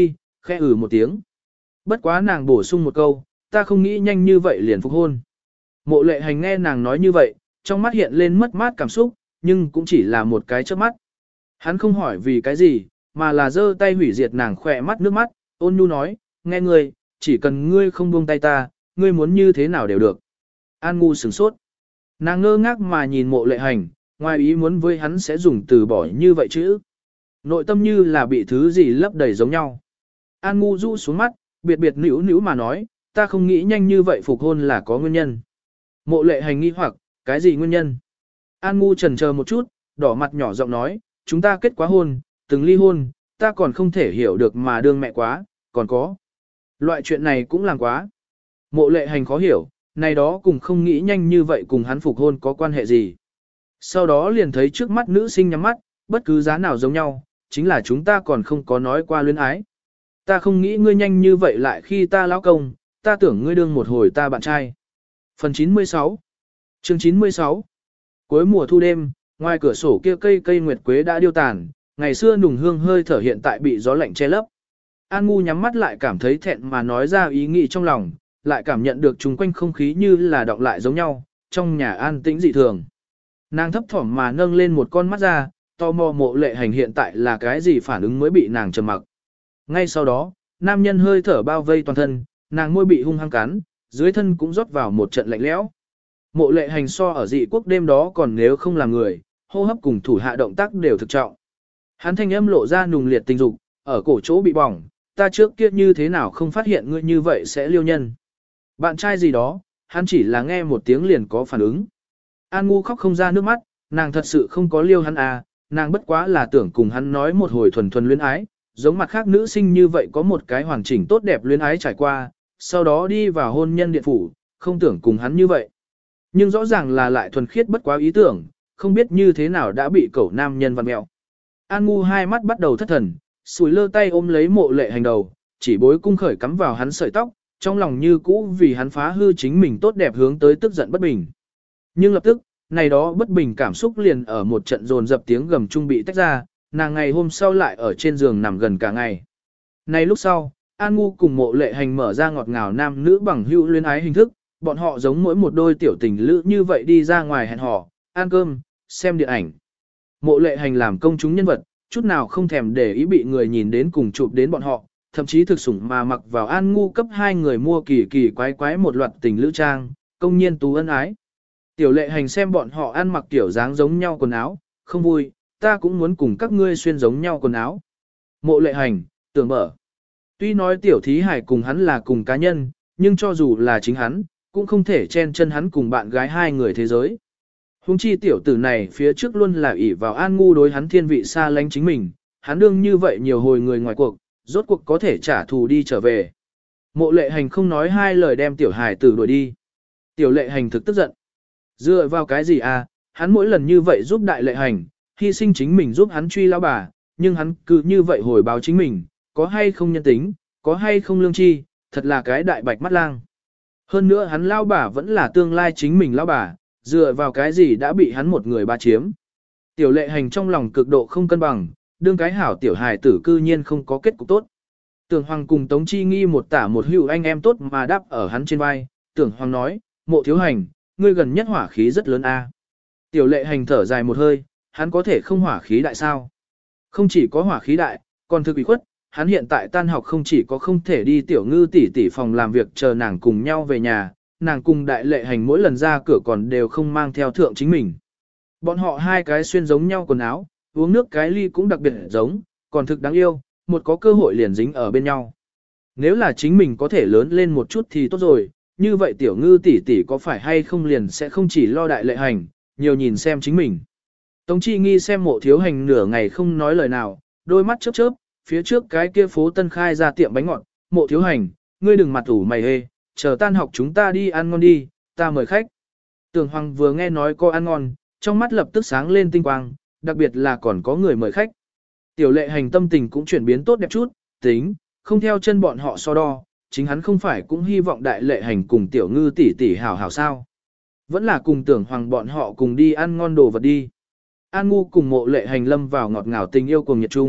khẽ một tiếng. Bất quá nàng bổ sung một câu, ta không nghĩ nhanh như vậy liền phục hôn. Mộ lệ hành nghe nàng nói như vậy, trong mắt hiện lên mất mát cảm xúc, nhưng cũng chỉ là một cái chớp mắt. Hắn không hỏi vì cái gì, mà là giơ tay hủy diệt nàng khỏe mắt nước mắt, ôn nhu nói, nghe ngươi, chỉ cần ngươi không buông tay ta, ngươi muốn như thế nào đều được. An ngu sửng sốt. Nàng ngơ ngác mà nhìn mộ lệ hành, ngoài ý muốn với hắn sẽ dùng từ bỏ như vậy chứ. Nội tâm như là bị thứ gì lấp đầy giống nhau. An ngu rũ xuống mắt, biệt biệt nữu nữu mà nói, ta không nghĩ nhanh như vậy phục hôn là có nguyên nhân. Mộ lệ hành nghi hoặc, cái gì nguyên nhân? An ngu chần chờ một chút, đỏ mặt nhỏ giọng nói, chúng ta kết quá hôn, từng ly hôn, ta còn không thể hiểu được mà đương mẹ quá, còn có. Loại chuyện này cũng làm quá. Mộ lệ hành khó hiểu, này đó cùng không nghĩ nhanh như vậy cùng hắn phục hôn có quan hệ gì. Sau đó liền thấy trước mắt nữ sinh nhắm mắt, bất cứ giá nào giống nhau, chính là chúng ta còn không có nói qua luyến ái. Ta không nghĩ ngươi nhanh như vậy lại khi ta lão công, ta tưởng ngươi đương một hồi ta bạn trai. Phần 96 Chương 96 Cuối mùa thu đêm, ngoài cửa sổ kia cây nguyệt quế đã điêu tàn, ngày xưa nùng hương hơi thở hiện tại bị gió lạnh che lấp. An ngu nhắm mắt lại cảm thấy thẹn mà nói ra ý nghĩ trong lòng, lại cảm nhận được chung quanh không khí như là đọng lại giống nhau, trong nhà an tĩnh dị thường. Nàng thấp thỏm mà nâng lên một con mắt ra, tò mò mộ lệ hành hiện tại là cái gì phản ứng mới bị nàng trầm mặc. Ngay sau đó, nam nhân hơi thở bao vây toàn thân, nàng môi bị hung hăng cắn, dưới thân cũng rót vào một trận lạnh lẽo. Mộ lệ hành so ở dị quốc đêm đó còn nếu không làm người, hô hấp cùng thủ hạ động tác đều thực trọng. Hắn thanh âm lộ ra nùng liệt tình dục, ở cổ chỗ bị bỏng, ta trước kia như thế nào không phát hiện ngươi như vậy sẽ liêu nhân. Bạn trai gì đó, hắn chỉ là nghe một tiếng liền có phản ứng. An ngu khóc không ra nước mắt, nàng thật sự không có liêu hắn à, nàng bất quá là tưởng cùng hắn nói một hồi thuần thuần luyến ái, giống mặt khác nữ sinh như vậy có một cái hoàn chỉnh tốt đẹp luyến ái trải qua, sau đó đi vào hôn nhân điện phủ, không tưởng cùng hắn như vậy. Nhưng rõ ràng là lại thuần khiết bất quá ý tưởng, không biết như thế nào đã bị cẩu nam nhân vặn mẹo. An ngu hai mắt bắt đầu thất thần, sùi lơ tay ôm lấy mộ lệ hành đầu, chỉ bối cung khởi cắm vào hắn sợi tóc, trong lòng như cũ vì hắn phá hư chính mình tốt đẹp hướng tới tức giận bất bình. Nhưng lập tức, này đó bất bình cảm xúc liền ở một trận dồn dập tiếng gầm chung bị tách ra, nàng ngày hôm sau lại ở trên giường nằm gần cả ngày. Này lúc sau, An ngu cùng mộ lệ hành mở ra ngọt ngào nam nữ bằng hữu luyến ái hình thức, bọn họ giống mỗi một đôi tiểu tình lữ như vậy đi ra ngoài hẹn hò, ăn cơm, xem điện ảnh. Mộ lệ hành làm công chúng nhân vật, chút nào không thèm để ý bị người nhìn đến cùng chụp đến bọn họ, thậm chí thực sủng mà mặc vào An ngu cấp hai người mua kỳ kỳ quái quái một loạt tình lữ trang, công nhiên tú ân ái. Tiểu lệ hành xem bọn họ ăn mặc kiểu dáng giống nhau quần áo, không vui, ta cũng muốn cùng các ngươi xuyên giống nhau quần áo. Mộ lệ hành, tưởng mở. Tuy nói tiểu thí hải cùng hắn là cùng cá nhân, nhưng cho dù là chính hắn, cũng không thể chen chân hắn cùng bạn gái hai người thế giới. Hùng chi tiểu tử này phía trước luôn là ỷ vào An ngu đối hắn thiên vị xa lánh chính mình, hắn đương như vậy nhiều hồi người ngoài cuộc, rốt cuộc có thể trả thù đi trở về. Mộ lệ hành không nói hai lời đem tiểu hải tử đuổi đi. Tiểu lệ hành thực tức giận. Dựa vào cái gì à, hắn mỗi lần như vậy giúp đại lệ hành, hy sinh chính mình giúp hắn truy lão bà, nhưng hắn cứ như vậy hồi báo chính mình, có hay không nhân tính, có hay không lương tri, thật là cái đại bạch mắt lang. Hơn nữa hắn lão bà vẫn là tương lai chính mình lão bà, dựa vào cái gì đã bị hắn một người ba chiếm. Tiểu lệ hành trong lòng cực độ không cân bằng, đương cái hảo tiểu hài tử cư nhiên không có kết cục tốt. Tưởng Hoàng cùng Tống Chi Nghi một tả một hữu anh em tốt mà đáp ở hắn trên vai, Tưởng Hoàng nói, mộ thiếu hành, ngươi gần nhất hỏa khí rất lớn a. Tiểu lệ hành thở dài một hơi, hắn có thể không hỏa khí đại sao? Không chỉ có hỏa khí đại, còn thực bị khuất, hắn hiện tại tan học không chỉ có không thể đi tiểu ngư tỷ tỷ phòng làm việc chờ nàng cùng nhau về nhà, nàng cùng đại lệ hành mỗi lần ra cửa còn đều không mang theo thượng chính mình. Bọn họ hai cái xuyên giống nhau quần áo, uống nước cái ly cũng đặc biệt giống, còn thực đáng yêu, một có cơ hội liền dính ở bên nhau. Nếu là chính mình có thể lớn lên một chút thì tốt rồi, như vậy tiểu ngư tỷ tỷ có phải hay không liền sẽ không chỉ lo đại lệ hành, nhiều nhìn xem chính mình. Tống Chi Nghi xem mộ thiếu hành nửa ngày không nói lời nào, đôi mắt chớp chớp, phía trước cái kia phố Tân Khai ra tiệm bánh ngọt, mộ thiếu hành, ngươi đừng mặt ủ mày hê, chờ tan học chúng ta đi ăn ngon đi, ta mời khách. Tưởng Hoàng vừa nghe nói có ăn ngon, trong mắt lập tức sáng lên tinh quang, đặc biệt là còn có người mời khách. Tiểu lệ hành tâm tình cũng chuyển biến tốt đẹp chút, tính, không theo chân bọn họ so đo, chính hắn không phải cũng hy vọng đại lệ hành cùng tiểu ngư tỷ tỷ hảo hảo sao. Vẫn là cùng Tưởng Hoàng bọn họ cùng đi ăn ngon đồ vật đi. An ngu cùng mộ lệ hành lâm vào ngọt ngào tình yêu cùng nhiệt chung,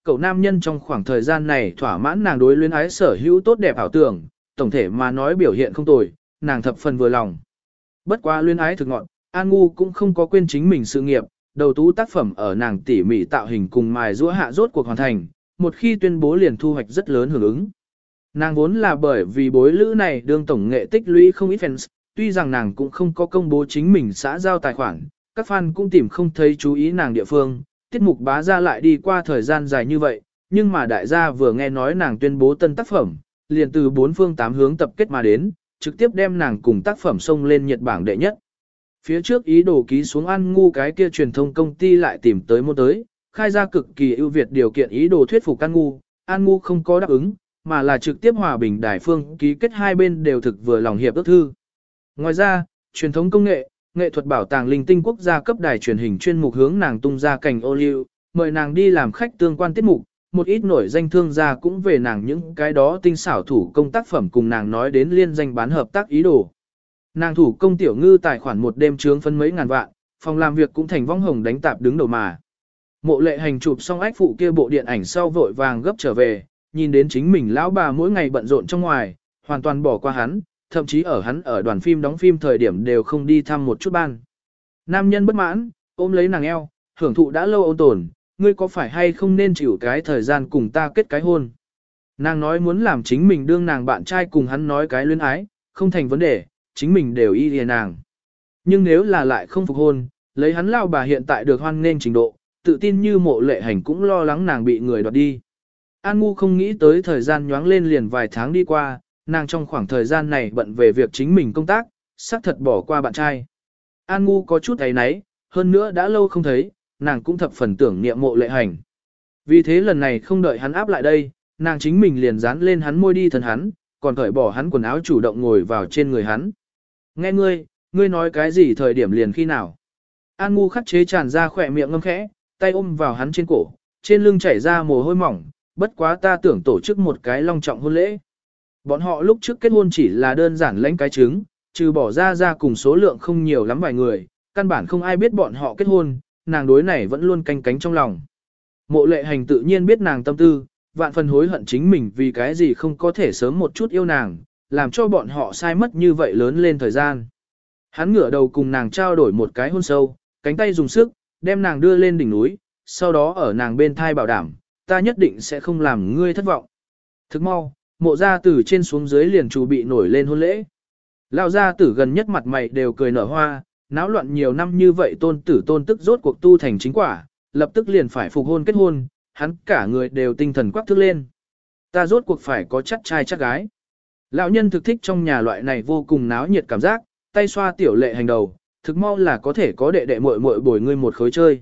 cậu nam nhân trong khoảng thời gian này thỏa mãn nàng đối luyến ái sở hữu tốt đẹp ảo tưởng, tổng thể mà nói biểu hiện không tồi, nàng thập phần vừa lòng. Bất quá luyến ái thực ngọn, An Ngu cũng không có quên chính mình sự nghiệp, đầu tú tác phẩm ở nàng tỉ mỉ tạo hình cùng mài giũa hạ rốt cuộc hoàn thành, một khi tuyên bố liền thu hoạch rất lớn hưởng ứng. Nàng vốn là bởi vì bối lữ này đương tổng nghệ tích lũy không ít fans, tuy rằng nàng cũng không có công bố chính mình xã giao tài khoản, các fan cũng tìm không thấy chú ý nàng địa phương, tiết mục bá ra lại đi qua thời gian dài như vậy, nhưng mà đại gia vừa nghe nói nàng tuyên bố tân tác phẩm, liền từ bốn phương tám hướng tập kết mà đến, trực tiếp đem nàng cùng tác phẩm xông lên nhiệt bảng đệ nhất. Phía trước ý đồ ký xuống An Ngu cái kia truyền thông công ty lại tìm tới mua tới, khai ra cực kỳ ưu việt điều kiện ý đồ thuyết phục An Ngu không có đáp ứng, mà là trực tiếp hòa bình đài phương ký kết hai bên đều thực vừa lòng hiệp ước thư. Ngoài ra, truyền thống công nghệ, nghệ thuật bảo tàng linh tinh quốc gia cấp đài truyền hình chuyên mục hướng nàng tung ra cành ô liu, mời nàng đi làm khách tương quan tiết mục, một ít nổi danh thương gia cũng về nàng những cái đó tinh xảo thủ công tác phẩm cùng nàng nói đến liên danh bán hợp tác ý đồ. Nàng thủ công tiểu ngư tài khoản một đêm trướng phân mấy ngàn vạn, phòng làm việc cũng thành vong hồng đánh tạp đứng đầu mà. Mộ Lệ Hành chụp xong ách phụ kia bộ điện ảnh sau vội vàng gấp trở về, nhìn đến chính mình lão bà mỗi ngày bận rộn trong ngoài, hoàn toàn bỏ qua hắn, thậm chí ở hắn ở đoàn phim đóng phim thời điểm đều không đi thăm một chút ban. Nam nhân bất mãn, ôm lấy nàng eo, hưởng thụ đã lâu ôn tồn, ngươi có phải hay không nên chịu cái thời gian cùng ta kết cái hôn. Nàng nói muốn làm chính mình đương nàng bạn trai cùng hắn nói cái luyến ái, không thành vấn đề, chính mình đều y lìa nàng. Nhưng nếu là lại không phục hôn, lấy hắn lao bà hiện tại được hoan nên trình độ, tự tin như Mộ Lệ Hành cũng lo lắng nàng bị người đoạt đi. An Ngu không nghĩ tới thời gian nhoáng lên liền vài tháng đi qua, nàng trong khoảng thời gian này bận về việc chính mình công tác, xác thật bỏ qua bạn trai. An Ngu có chút ấy náy, hơn nữa đã lâu không thấy, nàng cũng thập phần tưởng niệm Mộ Lệ Hành. Vì thế lần này không đợi hắn áp lại đây, nàng chính mình liền dán lên hắn môi đi thân hắn, còn cởi bỏ hắn quần áo chủ động ngồi vào trên người hắn. Nghe ngươi nói cái gì thời điểm liền khi nào. An Ngu khắc chế tràn ra khỏe miệng ngâm khẽ, tay ôm vào hắn trên cổ, trên lưng chảy ra mồ hôi mỏng, bất quá ta tưởng tổ chức một cái long trọng hôn lễ. Bọn họ lúc trước kết hôn chỉ là đơn giản lãnh cái trứng, trừ bỏ ra cùng số lượng không nhiều lắm vài người, căn bản không ai biết bọn họ kết hôn, nàng đối này vẫn luôn canh cánh trong lòng. Mộ Lệ Hành tự nhiên biết nàng tâm tư, vạn phần hối hận chính mình vì cái gì không có thể sớm một chút yêu nàng, làm cho bọn họ sai mất như vậy lớn lên thời gian. Hắn ngửa đầu cùng nàng trao đổi một cái hôn sâu, cánh tay dùng sức, đem nàng đưa lên đỉnh núi, sau đó ở nàng bên thai bảo đảm, ta nhất định sẽ không làm ngươi thất vọng. Thức mau, Mộ gia tử trên xuống dưới liền chuẩn bị nổi lên hôn lễ. Lão gia tử gần nhất mặt mày đều cười nở hoa, náo loạn nhiều năm như vậy tôn tử tôn tức rốt cuộc tu thành chính quả, lập tức liền phải phục hôn kết hôn, hắn cả người đều tinh thần quắc thước lên. Ta rốt cuộc phải có chắc trai chắc gái. Lão nhân thực thích trong nhà loại này vô cùng náo nhiệt cảm giác, tay xoa Tiểu Lệ Hành đầu, thực mau là có thể có đệ đệ muội muội bồi ngươi một khối chơi.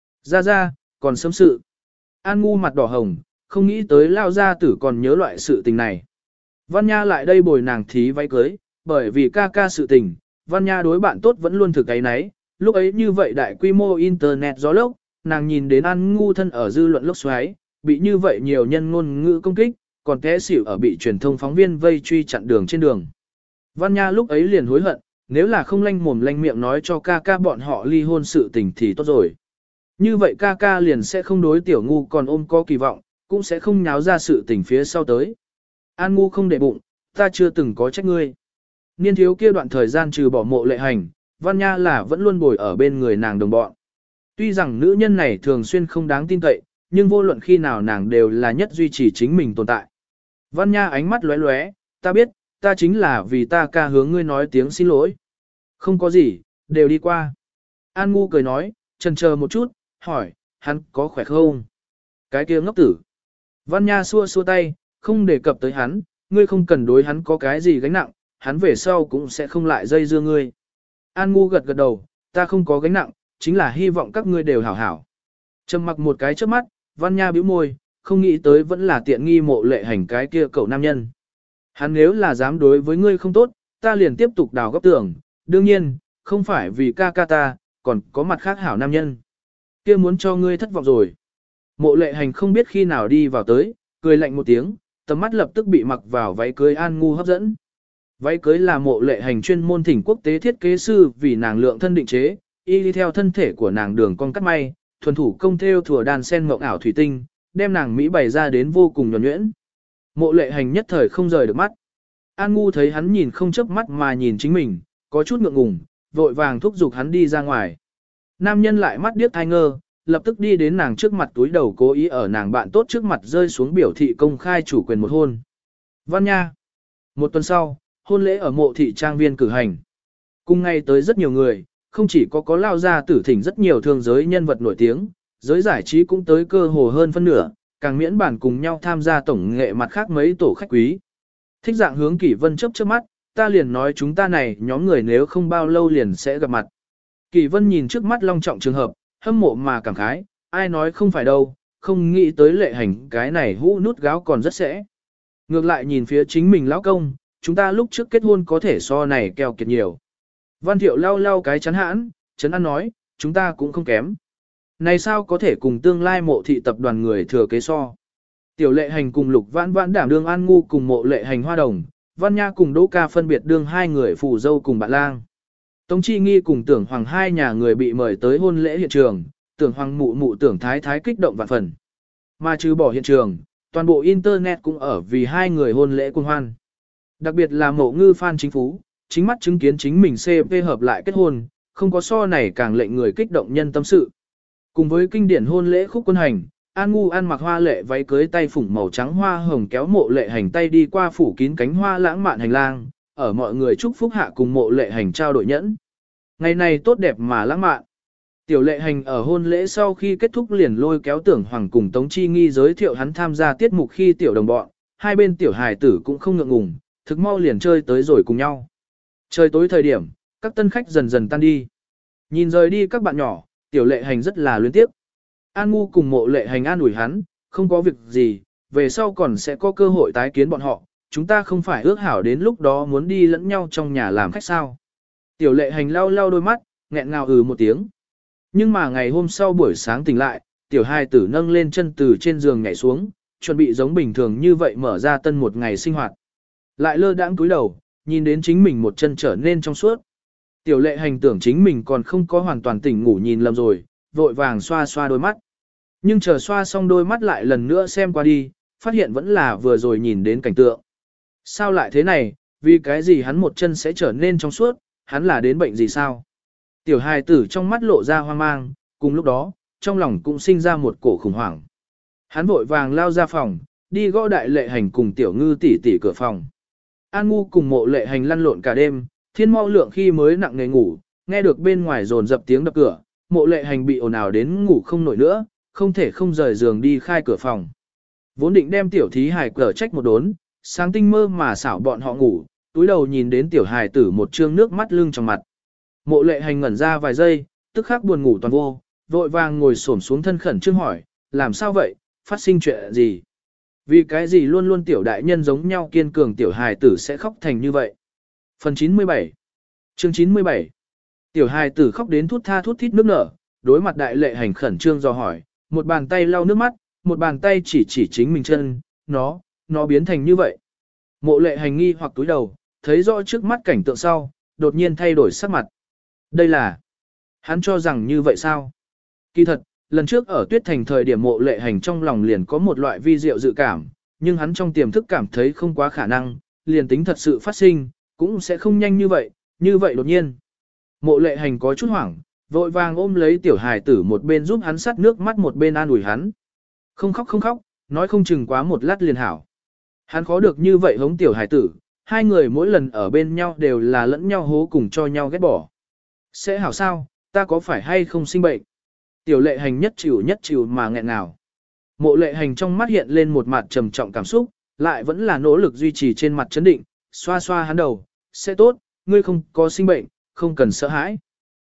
Ra, còn sớm sự. An Ngu mặt đỏ hồng, không nghĩ tới lao gia tử còn nhớ loại sự tình này. Văn Nha lại đây bồi nàng thí váy cưới, bởi vì ca sự tình, Văn Nha đối bạn tốt vẫn luôn thực cái nấy, lúc ấy như vậy đại quy mô internet gió lốc, nàng nhìn đến An Ngu thân ở dư luận lốc xoáy, bị như vậy nhiều nhân ngôn ngữ công kích, còn té xỉu ở bị truyền thông phóng viên vây truy chặn đường trên đường. Văn Nha lúc ấy liền hối hận, nếu là không lanh mồm lanh miệng nói cho ca bọn họ ly hôn sự tình thì tốt rồi. Như vậy ca liền sẽ không đối Tiểu Ngu còn ôm có kỳ vọng, cũng sẽ không nháo ra sự tình phía sau tới. An Ngu không để bụng, ta chưa từng có trách ngươi. Niên thiếu kia đoạn thời gian trừ bỏ Mộ Lệ Hành, Văn Nha là vẫn luôn bồi ở bên người nàng đồng bọn. Tuy rằng nữ nhân này thường xuyên không đáng tin cậy, nhưng vô luận khi nào nàng đều là nhất duy trì chính mình tồn tại. Văn Nha ánh mắt lóe lóe, ta biết, ta chính là vì ta ca hướng ngươi nói tiếng xin lỗi. Không có gì, đều đi qua. An Ngu cười nói, chần chờ một chút, hỏi, hắn có khỏe không? Cái kia ngốc tử. Văn Nha xua xua tay, không đề cập tới hắn, ngươi không cần đối hắn có cái gì gánh nặng, hắn về sau cũng sẽ không lại dây dưa ngươi. An Ngu gật đầu, ta không có gánh nặng, chính là hy vọng các ngươi đều hảo hảo. Trầm mặc một cái trước mắt, Văn Nha bĩu môi, không nghĩ tới vẫn là tiện nghi Mộ Lệ Hành cái kia cậu nam nhân. Hắn nếu là dám đối với ngươi không tốt, ta liền tiếp tục đào góc tường, đương nhiên, không phải vì ca ta, còn có mặt khác hảo nam nhân. Kia muốn cho ngươi thất vọng rồi. Mộ Lệ Hành không biết khi nào đi vào tới, cười lạnh một tiếng, tầm mắt lập tức bị mặc vào váy cưới An Ngu hấp dẫn. Váy cưới là Mộ Lệ Hành chuyên môn thỉnh quốc tế thiết kế sư vì nàng lượng thân định chế, y đi theo thân thể của nàng đường cong cắt may, thuần thủ công thêu thủa đàn sen mộng ảo thủy tinh, đem nàng Mỹ bày ra đến vô cùng nhuần nhuyễn. Mộ lệ hành nhất thời không rời được mắt. An Ngu thấy hắn nhìn không chớp mắt mà nhìn chính mình, có chút ngượng ngùng, vội vàng thúc giục hắn đi ra ngoài. Nam nhân lại mắt điếc thai ngơ, lập tức đi đến nàng trước mặt túi đầu cố ý ở nàng bạn tốt trước mặt rơi xuống biểu thị công khai chủ quyền một hôn. Văn nha. Một tuần sau, hôn lễ ở mộ thị trang viên cử hành. Cùng ngày tới rất nhiều người, không chỉ có lao ra tử thỉnh rất nhiều thương giới nhân vật nổi tiếng, giới giải trí cũng tới cơ hồ hơn phân nửa, càng miễn bản cùng nhau tham gia tổng nghệ mặt khác mấy tổ khách quý. Thích dạng hướng Kỷ Vân chớp chớp mắt, ta liền nói chúng ta này nhóm người nếu không bao lâu liền sẽ gặp mặt. Kỷ Vân nhìn trước mắt long trọng trường hợp, hâm mộ mà cảm khái, ai nói không phải đâu, không nghĩ tới lệ hành cái này hũ nút gáo còn rất sẽ. Ngược lại nhìn phía chính mình lão công, chúng ta lúc trước kết hôn có thể so này keo kiệt nhiều. Văn Thiệu lau lau cái chắn hãn, chấn an nói, chúng ta cũng không kém. Này sao có thể cùng tương lai mộ thị tập đoàn người thừa kế so. Tiểu lệ hành cùng Lục Vãn Vãn đảm đương An Ngu cùng mộ lệ hành Hoa Đồng, Văn Nha cùng Đỗ Ca phân biệt đương hai người phù dâu cùng bạn lang. Tống Chi Nghi cùng Tưởng Hoàng hai nhà người bị mời tới hôn lễ hiện trường, Tưởng Hoàng mụ mụ Tưởng Thái Thái kích động vạn phần. Mà trừ bỏ hiện trường, toàn bộ internet cũng ở vì hai người hôn lễ cuồng hoan. Đặc biệt là Mộ Ngư Phan Chính Phú, chính mắt chứng kiến chính mình CP hợp lại kết hôn, không có so này càng lệnh người kích động nhân tâm sự. Cùng với kinh điển hôn lễ khúc quân hành, An Ngu ăn mặc hoa lệ váy cưới tay phủng màu trắng hoa hồng kéo mộ lệ hành tay đi qua phủ kín cánh hoa lãng mạn hành lang, ở mọi người chúc phúc hạ cùng mộ lệ hành trao đổi nhẫn. Ngày này tốt đẹp mà lãng mạn. Tiểu lệ hành ở hôn lễ sau khi kết thúc liền lôi kéo Tưởng Hoàng cùng Tống Chi Nghi giới thiệu hắn tham gia tiết mục khi tiểu đồng bọn, hai bên tiểu hài tử cũng không ngượng ngùng, thực mau liền chơi tới rồi cùng nhau. Trời tối thời điểm, các tân khách dần dần tan đi. Nhìn rời đi các bạn nhỏ, tiểu lệ hành rất là luyến tiếc. An Ngu cùng mộ lệ hành an ủi hắn, không có việc gì, về sau còn sẽ có cơ hội tái kiến bọn họ, chúng ta không phải ước hảo đến lúc đó muốn đi lẫn nhau trong nhà làm khách sao. Tiểu lệ hành lau lau đôi mắt, nghẹn ngào một tiếng. Nhưng mà ngày hôm sau buổi sáng tỉnh lại, tiểu hài tử nâng lên chân từ trên giường nhảy xuống, chuẩn bị giống bình thường như vậy mở ra tân một ngày sinh hoạt. Lại lơ đãng cúi đầu, nhìn đến chính mình một chân trở nên trong suốt. Tiểu lệ hành tưởng chính mình còn không có hoàn toàn tỉnh ngủ nhìn lầm rồi, vội vàng xoa xoa đôi mắt. Nhưng chờ xoa xong đôi mắt lại lần nữa xem qua đi, phát hiện vẫn là vừa rồi nhìn đến cảnh tượng. Sao lại thế này, vì cái gì hắn một chân sẽ trở nên trong suốt, hắn là đến bệnh gì sao? Tiểu hài tử trong mắt lộ ra hoang mang, cùng lúc đó, trong lòng cũng sinh ra một cổ khủng hoảng. Hắn vội vàng lao ra phòng, đi gõ đại lệ hành cùng tiểu ngư tỷ tỷ cửa phòng. An Ngu cùng mộ lệ hành lăn lộn cả đêm, thiên mau lượng khi mới nặng nề ngủ, nghe được bên ngoài rồn dập tiếng đập cửa, mộ lệ hành bị ồn ào đến ngủ không nổi nữa, không thể không rời giường đi khai cửa phòng. Vốn định đem tiểu thí hài cờ trách một đốn, sáng tinh mơ mà xảo bọn họ ngủ, túi đầu nhìn đến tiểu hài tử một trương nước mắt lưng trong mặt. Mộ lệ hành ngẩn ra vài giây, tức khắc buồn ngủ toàn vô, vội vàng ngồi xổm xuống thân khẩn trương hỏi, làm sao vậy, phát sinh chuyện gì? Vì cái gì luôn luôn tiểu đại nhân giống nhau kiên cường tiểu hài tử sẽ khóc thành như vậy? Phần 97 Chương 97 Tiểu hài tử khóc đến thút tha thút thít nước nở, đối mặt đại lệ hành khẩn trương do hỏi, một bàn tay lau nước mắt, một bàn tay chỉ chính mình chân, nó biến thành như vậy. Mộ lệ hành nghi hoặc túi đầu, thấy rõ trước mắt cảnh tượng sau, đột nhiên thay đổi sắc mặt. Đây là, hắn cho rằng như vậy sao? Kỳ thật, lần trước ở Tuyết Thành thời điểm mộ lệ hành trong lòng liền có một loại vi diệu dự cảm, nhưng hắn trong tiềm thức cảm thấy không quá khả năng, liền tính thật sự phát sinh, cũng sẽ không nhanh như vậy đột nhiên. Mộ lệ hành có chút hoảng, vội vàng ôm lấy tiểu hài tử một bên giúp hắn sát nước mắt một bên an ủi hắn. Không khóc, nói không chừng quá một lát liền hảo. Hắn khó được như vậy hống tiểu hài tử, hai người mỗi lần ở bên nhau đều là lẫn nhau hố cùng cho nhau ghét bỏ. Sẽ hảo sao, ta có phải hay không sinh bệnh? Tiểu lệ hành nhất chịu mà nghẹn ngào. Mộ lệ hành trong mắt hiện lên một mặt trầm trọng cảm xúc, lại vẫn là nỗ lực duy trì trên mặt chấn định, xoa xoa hắn đầu, sẽ tốt, ngươi không có sinh bệnh, không cần sợ hãi.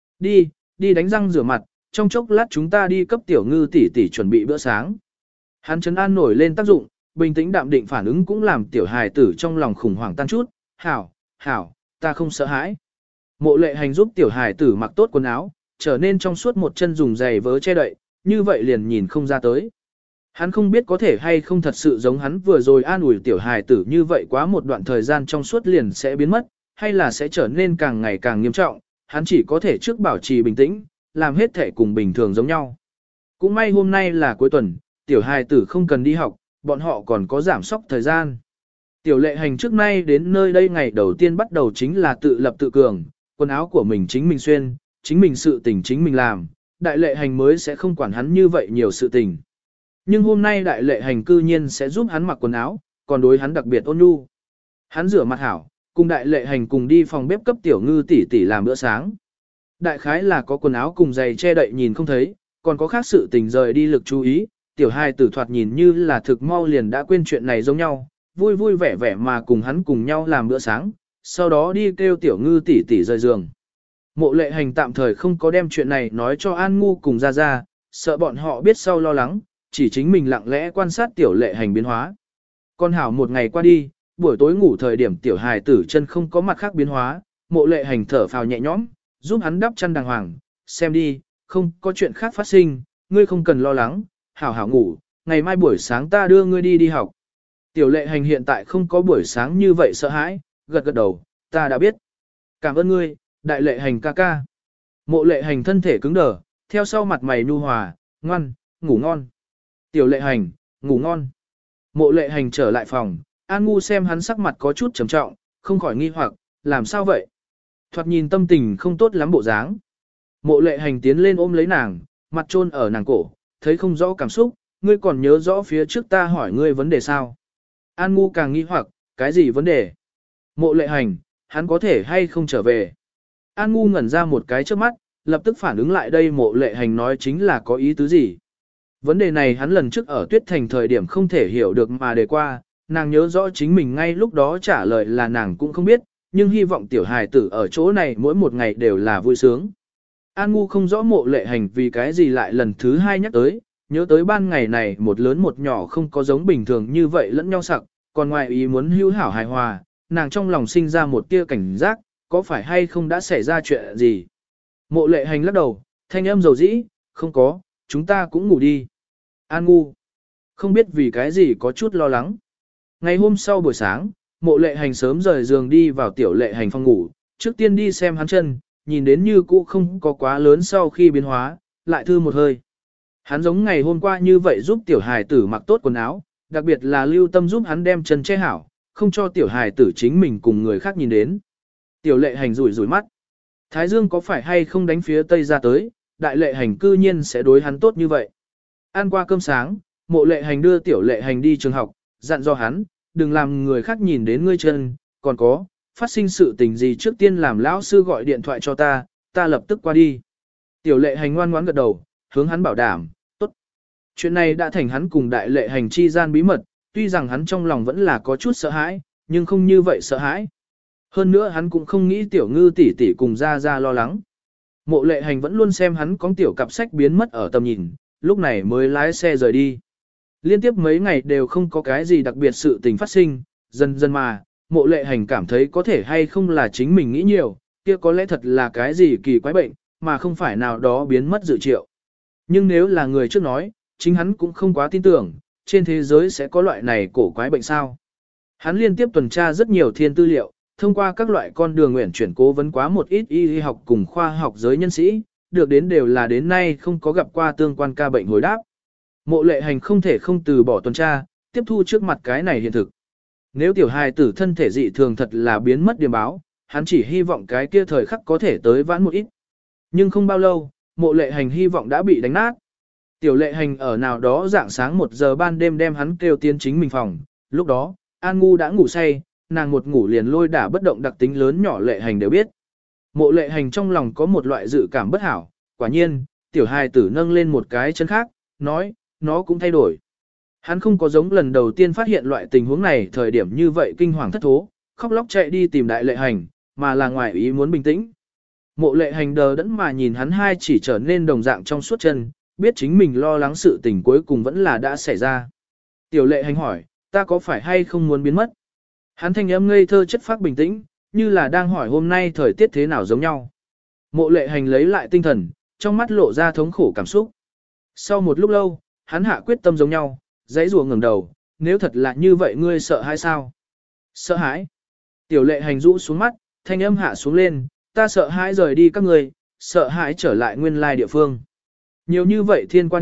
Đi đánh răng rửa mặt, trong chốc lát chúng ta đi cấp tiểu ngư tỷ tỷ chuẩn bị bữa sáng. Hắn trấn an nổi lên tác dụng, bình tĩnh đạm định phản ứng cũng làm tiểu hài tử trong lòng khủng hoảng tan chút, hảo, ta không sợ hãi. Mộ lệ hành giúp tiểu hài tử mặc tốt quần áo, trở nên trong suốt một chân dùng giày vớ che đậy, như vậy liền nhìn không ra tới. Hắn không biết có thể hay không thật sự giống hắn vừa rồi an ủi tiểu hài tử như vậy quá một đoạn thời gian trong suốt liền sẽ biến mất, hay là sẽ trở nên càng ngày càng nghiêm trọng, hắn chỉ có thể trước bảo trì bình tĩnh, làm hết thể cùng bình thường giống nhau. Cũng may hôm nay là cuối tuần, tiểu hài tử không cần đi học, bọn họ còn có giảm sóc thời gian. Tiểu lệ hành trước nay đến nơi đây ngày đầu tiên bắt đầu chính là tự lập tự cường, quần áo của mình chính mình xuyên, chính mình sự tình chính mình làm, đại lệ hành mới sẽ không quản hắn như vậy nhiều sự tình. Nhưng hôm nay đại lệ hành cư nhiên sẽ giúp hắn mặc quần áo, còn đối hắn đặc biệt ôn nhu. Hắn rửa mặt hảo, cùng đại lệ hành cùng đi phòng bếp cấp tiểu ngư tỷ tỷ làm bữa sáng. Đại khái là có quần áo cùng giày che đậy nhìn không thấy, còn có khác sự tình rời đi lực chú ý, tiểu hai tử thoạt nhìn như là thực mau liền đã quên chuyện này giống nhau, vui vui vẻ vẻ mà cùng hắn cùng nhau làm bữa sáng, sau đó đi kêu tiểu ngư tỷ tỷ rời giường. Mộ lệ hành tạm thời không có đem chuyện này nói cho An Ngu cùng Gia Gia, sợ bọn họ biết sau lo lắng, chỉ chính mình lặng lẽ quan sát tiểu lệ hành biến hóa. Con hảo một ngày qua đi, buổi tối ngủ thời điểm tiểu hài tử chân không có mặt khác biến hóa, mộ lệ hành thở phào nhẹ nhõm, giúp hắn đắp chăn đàng hoàng, xem đi, không có chuyện khác phát sinh, ngươi không cần lo lắng, hảo hảo ngủ, ngày mai buổi sáng ta đưa ngươi đi học. Tiểu lệ hành hiện tại không có buổi sáng như vậy sợ hãi, gật gật đầu, ta đã biết. Cảm ơn ngươi, đại lệ hành ca ca. Mộ lệ hành thân thể cứng đờ, theo sau mặt mày nhu hòa, ngoan, ngủ ngon. Tiểu lệ hành, ngủ ngon. Mộ lệ hành trở lại phòng, An Ngu xem hắn sắc mặt có chút trầm trọng, không khỏi nghi hoặc, làm sao vậy? Thoạt nhìn tâm tình không tốt lắm bộ dáng. Mộ lệ hành tiến lên ôm lấy nàng, mặt chôn ở nàng cổ, thấy không rõ cảm xúc, ngươi còn nhớ rõ phía trước ta hỏi ngươi vấn đề sao? An Ngu càng nghi hoặc, cái gì vấn đề? Mộ lệ hành, hắn có thể hay không trở về? An Ngu ngẩn ra một cái trước mắt, lập tức phản ứng lại đây mộ lệ hành nói chính là có ý tứ gì? Vấn đề này hắn lần trước ở Tuyết Thành thời điểm không thể hiểu được mà đề qua, nàng nhớ rõ chính mình ngay lúc đó trả lời là nàng cũng không biết, nhưng hy vọng tiểu hài tử ở chỗ này mỗi một ngày đều là vui sướng. An Ngu không rõ mộ lệ hành vì cái gì lại lần thứ hai nhắc tới, nhớ tới ban ngày này một lớn một nhỏ không có giống bình thường như vậy lẫn nhau sặc, còn ngoài ý muốn hữu hảo hài hòa, nàng trong lòng sinh ra một tia cảnh giác, có phải hay không đã xảy ra chuyện gì. Mộ lệ hành lắc đầu, thanh âm dầu dĩ, không có, chúng ta cũng ngủ đi. An Ngu, không biết vì cái gì có chút lo lắng. Ngày hôm sau buổi sáng, mộ lệ hành sớm rời giường đi vào tiểu lệ hành phòng ngủ, trước tiên đi xem hắn chân, nhìn đến như cũ không có quá lớn sau khi biến hóa, lại thư một hơi. Hắn giống ngày hôm qua như vậy giúp tiểu hài tử mặc tốt quần áo, đặc biệt là lưu tâm giúp hắn đem chân che hảo, không cho tiểu hài tử chính mình cùng người khác nhìn đến. Tiểu lệ hành rủi rủi mắt. Thái Dương có phải hay không đánh phía tây ra tới, đại lệ hành cư nhiên sẽ đối hắn tốt như vậy. Ăn qua cơm sáng, mộ lệ hành đưa tiểu lệ hành đi trường học, dặn dò hắn, đừng làm người khác nhìn đến ngươi chân, còn có, phát sinh sự tình gì trước tiên làm lão sư gọi điện thoại cho ta, ta lập tức qua đi. Tiểu lệ hành ngoan ngoãn gật đầu, hướng hắn bảo đảm, tốt. Chuyện này đã thành hắn cùng đại lệ hành chi gian bí mật, tuy rằng hắn trong lòng vẫn là có chút sợ hãi, nhưng không như vậy sợ hãi. Hơn nữa hắn cũng không nghĩ tiểu ngư tỷ tỷ cùng ra ra lo lắng. Mộ lệ hành vẫn luôn xem hắn có tiểu cặp sách biến mất ở tầm nhìn, lúc này mới lái xe rời đi. Liên tiếp mấy ngày đều không có cái gì đặc biệt sự tình phát sinh, dần dần mà, mộ lệ hành cảm thấy có thể hay không là chính mình nghĩ nhiều, kia có lẽ thật là cái gì kỳ quái bệnh, mà không phải nào đó biến mất dự triệu. Nhưng nếu là người trước nói, chính hắn cũng không quá tin tưởng, trên thế giới sẽ có loại này cổ quái bệnh sao. Hắn liên tiếp tuần tra rất nhiều thiên tư liệu, thông qua các loại con đường nguyện chuyển cố vấn quá một ít y học cùng khoa học giới nhân sĩ, được đến đều là đến nay không có gặp qua tương quan ca bệnh hồi đáp. Mộ lệ hành không thể không từ bỏ tuần tra, tiếp thu trước mặt cái này hiện thực. Nếu tiểu hài tử thân thể dị thường thật là biến mất điểm báo, hắn chỉ hy vọng cái kia thời khắc có thể tới vãn một ít. Nhưng không bao lâu, mộ lệ hành hy vọng đã bị đánh nát. Tiểu lệ hành ở nào đó dạng sáng 1 giờ ban đêm đem hắn kêu tiến chính mình phòng, lúc đó, An Ngu đã ngủ say, nàng một ngủ liền lôi đả bất động đặc tính lớn nhỏ lệ hành đều biết. Mộ lệ hành trong lòng có một loại dự cảm bất hảo, quả nhiên, tiểu hài tử nâng lên một cái chân khác, nói, nó cũng thay đổi. Hắn không có giống lần đầu tiên phát hiện loại tình huống này thời điểm như vậy kinh hoàng thất thố, khóc lóc chạy đi tìm đại lệ hành, mà là ngoài ý muốn bình tĩnh. Mộ lệ hành đờ đẫn mà nhìn hắn hai chỉ trở nên đồng dạng trong suốt chân, biết chính mình lo lắng sự tình cuối cùng vẫn là đã xảy ra. Tiểu lệ hành hỏi, ta có phải hay không muốn biến mất? Hắn thanh âm ngây thơ chất phác bình tĩnh, như là đang hỏi hôm nay thời tiết thế nào giống nhau. Mộ lệ hành lấy lại tinh thần, trong mắt lộ ra thống khổ cảm xúc. Sau một lúc lâu, hắn hạ quyết tâm giống nhau, dãy rùa ngẩng đầu, nếu thật là như vậy ngươi sợ hãi sao? Sợ hãi. Tiểu lệ hành rũ xuống mắt, thanh âm hạ xuống lên, ta sợ hãi rời đi các ngươi, sợ hãi trở lại nguyên lai địa phương. Nhiều như vậy thiên qua đi,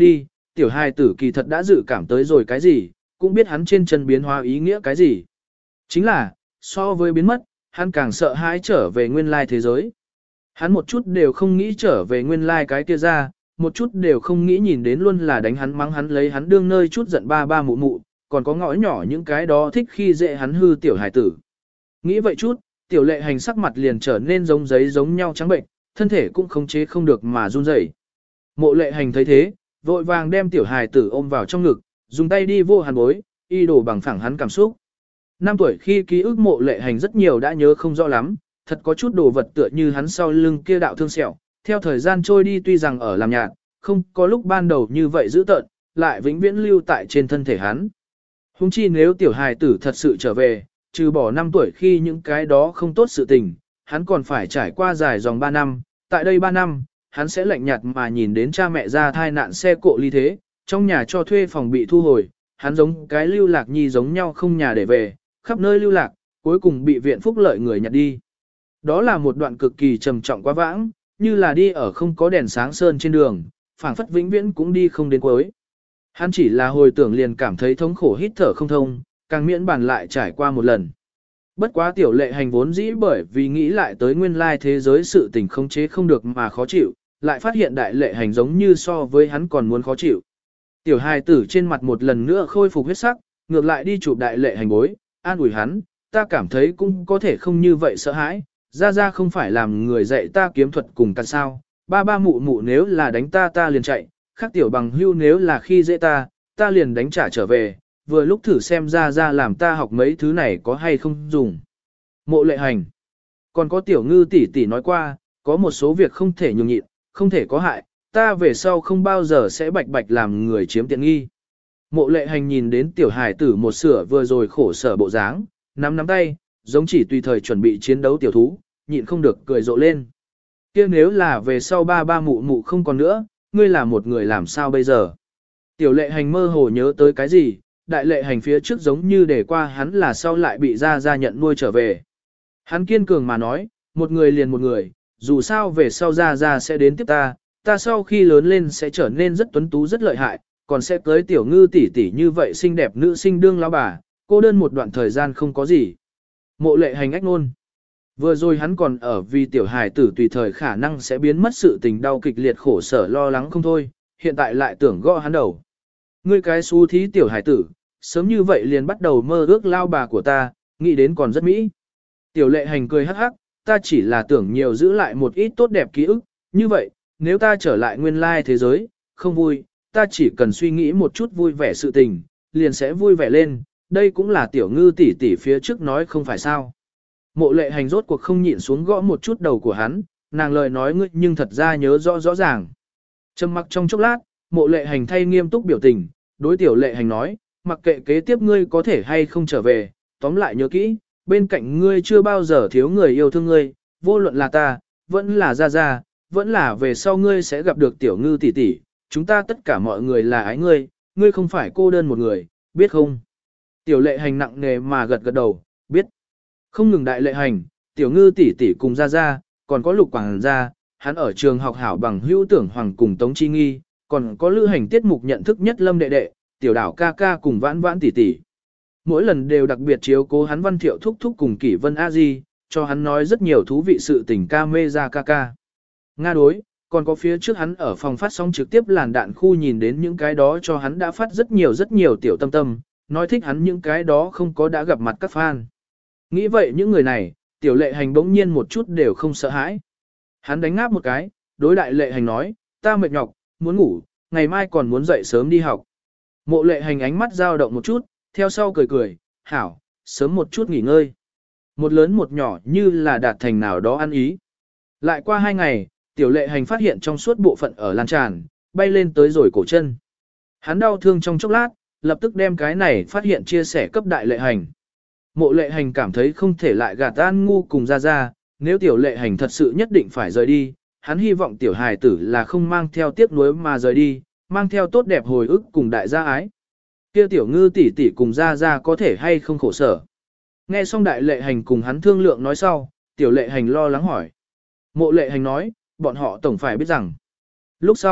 tiểu hài tử kỳ thật đã dự cảm tới rồi cái gì, cũng biết hắn trên chân biến hóa ý nghĩa cái gì. Chính là, so với biến mất, hắn càng sợ hãi trở về nguyên lai thế giới. Hắn một chút đều không nghĩ trở về nguyên lai cái kia ra, một chút đều không nghĩ nhìn đến luôn là đánh hắn mắng hắn lấy hắn đương nơi chút giận ba ba mụ mụ, còn có ngõ nhỏ những cái đó thích khi dễ hắn hư tiểu hài tử. Nghĩ vậy chút, tiểu lệ hành sắc mặt liền trở nên giống giấy giống nhau trắng bệnh, thân thể cũng khống chế không được mà run rẩy. Mộ lệ hành thấy thế, vội vàng đem tiểu hài tử ôm vào trong ngực, dùng tay đi vô hàn bối, y đổ bằng phẳng hắn cảm xúc. 5 tuổi khi ký ức mộ lệ hành rất nhiều đã nhớ không rõ lắm, thật có chút đồ vật tựa như hắn sau lưng kia đạo thương sẹo, theo thời gian trôi đi tuy rằng ở làm nhạt, không có lúc ban đầu như vậy dữ tợn, lại vĩnh viễn lưu tại trên thân thể hắn. Hùng chi nếu tiểu hài tử thật sự trở về, trừ bỏ 5 tuổi khi những cái đó không tốt sự tình, hắn còn phải trải qua dài dòng 3 năm, tại đây 3 năm, hắn sẽ lạnh nhạt mà nhìn đến cha mẹ ra thai nạn xe cộ ly thế, trong nhà cho thuê phòng bị thu hồi, hắn giống cái lưu lạc nhi giống nhau không nhà để về, khắp nơi lưu lạc, cuối cùng bị viện phúc lợi người nhặt đi. Đó là một đoạn cực kỳ trầm trọng quá vãng, như là đi ở không có đèn sáng sơn trên đường, phảng phất vĩnh viễn cũng đi không đến cuối. Hắn chỉ là hồi tưởng liền cảm thấy thống khổ hít thở không thông, càng miễn bàn lại trải qua một lần. Bất quá tiểu lệ hành vốn dĩ bởi vì nghĩ lại tới nguyên lai thế giới sự tình không chế không được mà khó chịu, lại phát hiện đại lệ hành giống như so với hắn còn muốn khó chịu. Tiểu hài tử trên mặt một lần nữa khôi phục huyết sắc, ngược lại đi chụp đại lệ hành bối, an ủi hắn, ta cảm thấy cũng có thể không như vậy sợ hãi, ra không phải làm người dạy ta kiếm thuật cùng cắt sao, ba ba mụ mụ nếu là đánh ta ta liền chạy, khác tiểu bằng hưu nếu là khi dễ ta liền đánh trả trở về, vừa lúc thử xem ra làm ta học mấy thứ này có hay không dùng. Mộ lệ hành. Còn có tiểu ngư tỷ tỷ nói qua, có một số việc không thể nhường nhịn, không thể có hại, ta về sau không bao giờ sẽ bạch bạch làm người chiếm tiện nghi. Mộ lệ hành nhìn đến tiểu hải tử một sửa vừa rồi khổ sở bộ dáng, nắm tay, giống chỉ tùy thời chuẩn bị chiến đấu tiểu thú, nhịn không được cười rộ lên. Kia nếu là về sau ba ba mụ mụ không còn nữa, ngươi là một người làm sao bây giờ? Tiểu lệ hành mơ hồ nhớ tới cái gì, đại lệ hành phía trước giống như để qua hắn là sau lại bị ra nhận nuôi trở về. Hắn kiên cường mà nói, một người liền một người, dù sao về sau ra sẽ đến tiếp ta sau khi lớn lên sẽ trở nên rất tuấn tú rất lợi hại, còn sẽ cưới tiểu ngư tỷ tỷ như vậy xinh đẹp nữ sinh đương lão bà, cô đơn một đoạn thời gian không có gì. Mộ lệ hành ách ngôn. Vừa rồi hắn còn ở vì tiểu hài tử tùy thời khả năng sẽ biến mất sự tình đau kịch liệt khổ sở lo lắng không thôi, hiện tại lại tưởng gõ hắn đầu. Ngươi cái xú thí tiểu hài tử, sớm như vậy liền bắt đầu mơ ước lao bà của ta, nghĩ đến còn rất mỹ. Tiểu lệ hành cười hắc hắc, ta chỉ là tưởng nhiều giữ lại một ít tốt đẹp ký ức, như vậy, nếu ta trở lại nguyên lai thế giới, không vui, ta chỉ cần suy nghĩ một chút vui vẻ sự tình, liền sẽ vui vẻ lên, đây cũng là tiểu ngư tỷ tỷ phía trước nói không phải sao. Mộ lệ hành rốt cuộc không nhịn xuống gõ một chút đầu của hắn, nàng lời nói ngươi nhưng thật ra nhớ rõ ràng. Trầm mặc trong chốc lát, mộ lệ hành thay nghiêm túc biểu tình, đối tiểu lệ hành nói, mặc kệ kế tiếp ngươi có thể hay không trở về, tóm lại nhớ kỹ, bên cạnh ngươi chưa bao giờ thiếu người yêu thương ngươi, vô luận là ta, vẫn là ra, vẫn là về sau ngươi sẽ gặp được tiểu ngư tỷ tỷ, chúng ta tất cả mọi người là ái ngươi, ngươi không phải cô đơn một người, biết không? Tiểu lệ hành nặng nề mà gật đầu, biết. Không ngừng đại lệ hành, tiểu ngư tỷ tỷ cùng ra, còn có lục quảng gia, hắn ở trường học hảo bằng hữu tưởng hoàng cùng Tống Chi Nghi, còn có lữ hành tiết mục nhận thức nhất Lâm đệ đệ, tiểu đảo ca ca cùng vãn tỷ tỷ. Mỗi lần đều đặc biệt chiếu cố hắn Văn Thiệu thúc thúc cùng Kỷ Vân A Di, cho hắn nói rất nhiều thú vị sự tình ca mê ra ca ca. Nga đối, còn có phía trước hắn ở phòng phát sóng trực tiếp làn đạn khu nhìn đến những cái đó cho hắn đã phát rất nhiều tiểu tâm, nói thích hắn những cái đó không có đã gặp mặt các fan. Nghĩ vậy những người này, tiểu lệ hành bỗng nhiên một chút đều không sợ hãi. Hắn đánh ngáp một cái, đối đại lệ hành nói, ta mệt nhọc, muốn ngủ, ngày mai còn muốn dậy sớm đi học. Mộ lệ hành ánh mắt dao động một chút, theo sau cười, hảo, sớm một chút nghỉ ngơi. Một lớn một nhỏ như là đạt thành nào đó ăn ý. Lại qua 2 ngày, tiểu lệ hành phát hiện trong suốt bộ phận ở lan tràn, bay lên tới rồi cổ chân. Hắn đau thương trong chốc lát, lập tức đem cái này phát hiện chia sẻ cấp đại lệ hành. Mộ lệ hành cảm thấy không thể lại gạt An Ngu cùng ra, nếu tiểu lệ hành thật sự nhất định phải rời đi, hắn hy vọng tiểu hài tử là không mang theo tiếc nuối mà rời đi, mang theo tốt đẹp hồi ức cùng đại gia ái. Kia tiểu ngư tỷ tỷ cùng ra có thể hay không khổ sở. Nghe xong đại lệ hành cùng hắn thương lượng nói sau, tiểu lệ hành lo lắng hỏi. Mộ lệ hành nói, bọn họ tổng phải biết rằng. Lúc sau,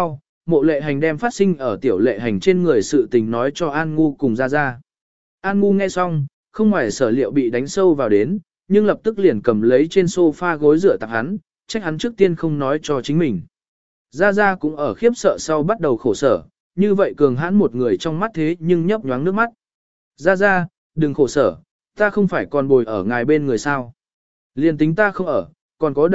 Mộ Lệ Hành đem phát sinh ở Tiểu Lệ Hành trên người sự tình nói cho An Ngu cùng Gia Gia. An Ngu nghe xong, không ngoài sở liệu bị đánh sâu vào đến, nhưng lập tức liền cầm lấy trên sofa gối rửa tạp hắn, trách hắn trước tiên không nói cho chính mình. Gia Gia cũng ở khiếp sợ sau bắt đầu khổ sở, như vậy cường hãn một người trong mắt thế nhưng nhấp nhoáng nước mắt. Gia Gia, đừng khổ sở, ta không phải còn bồi ở ngài bên người sao. Liên tính ta không ở, còn có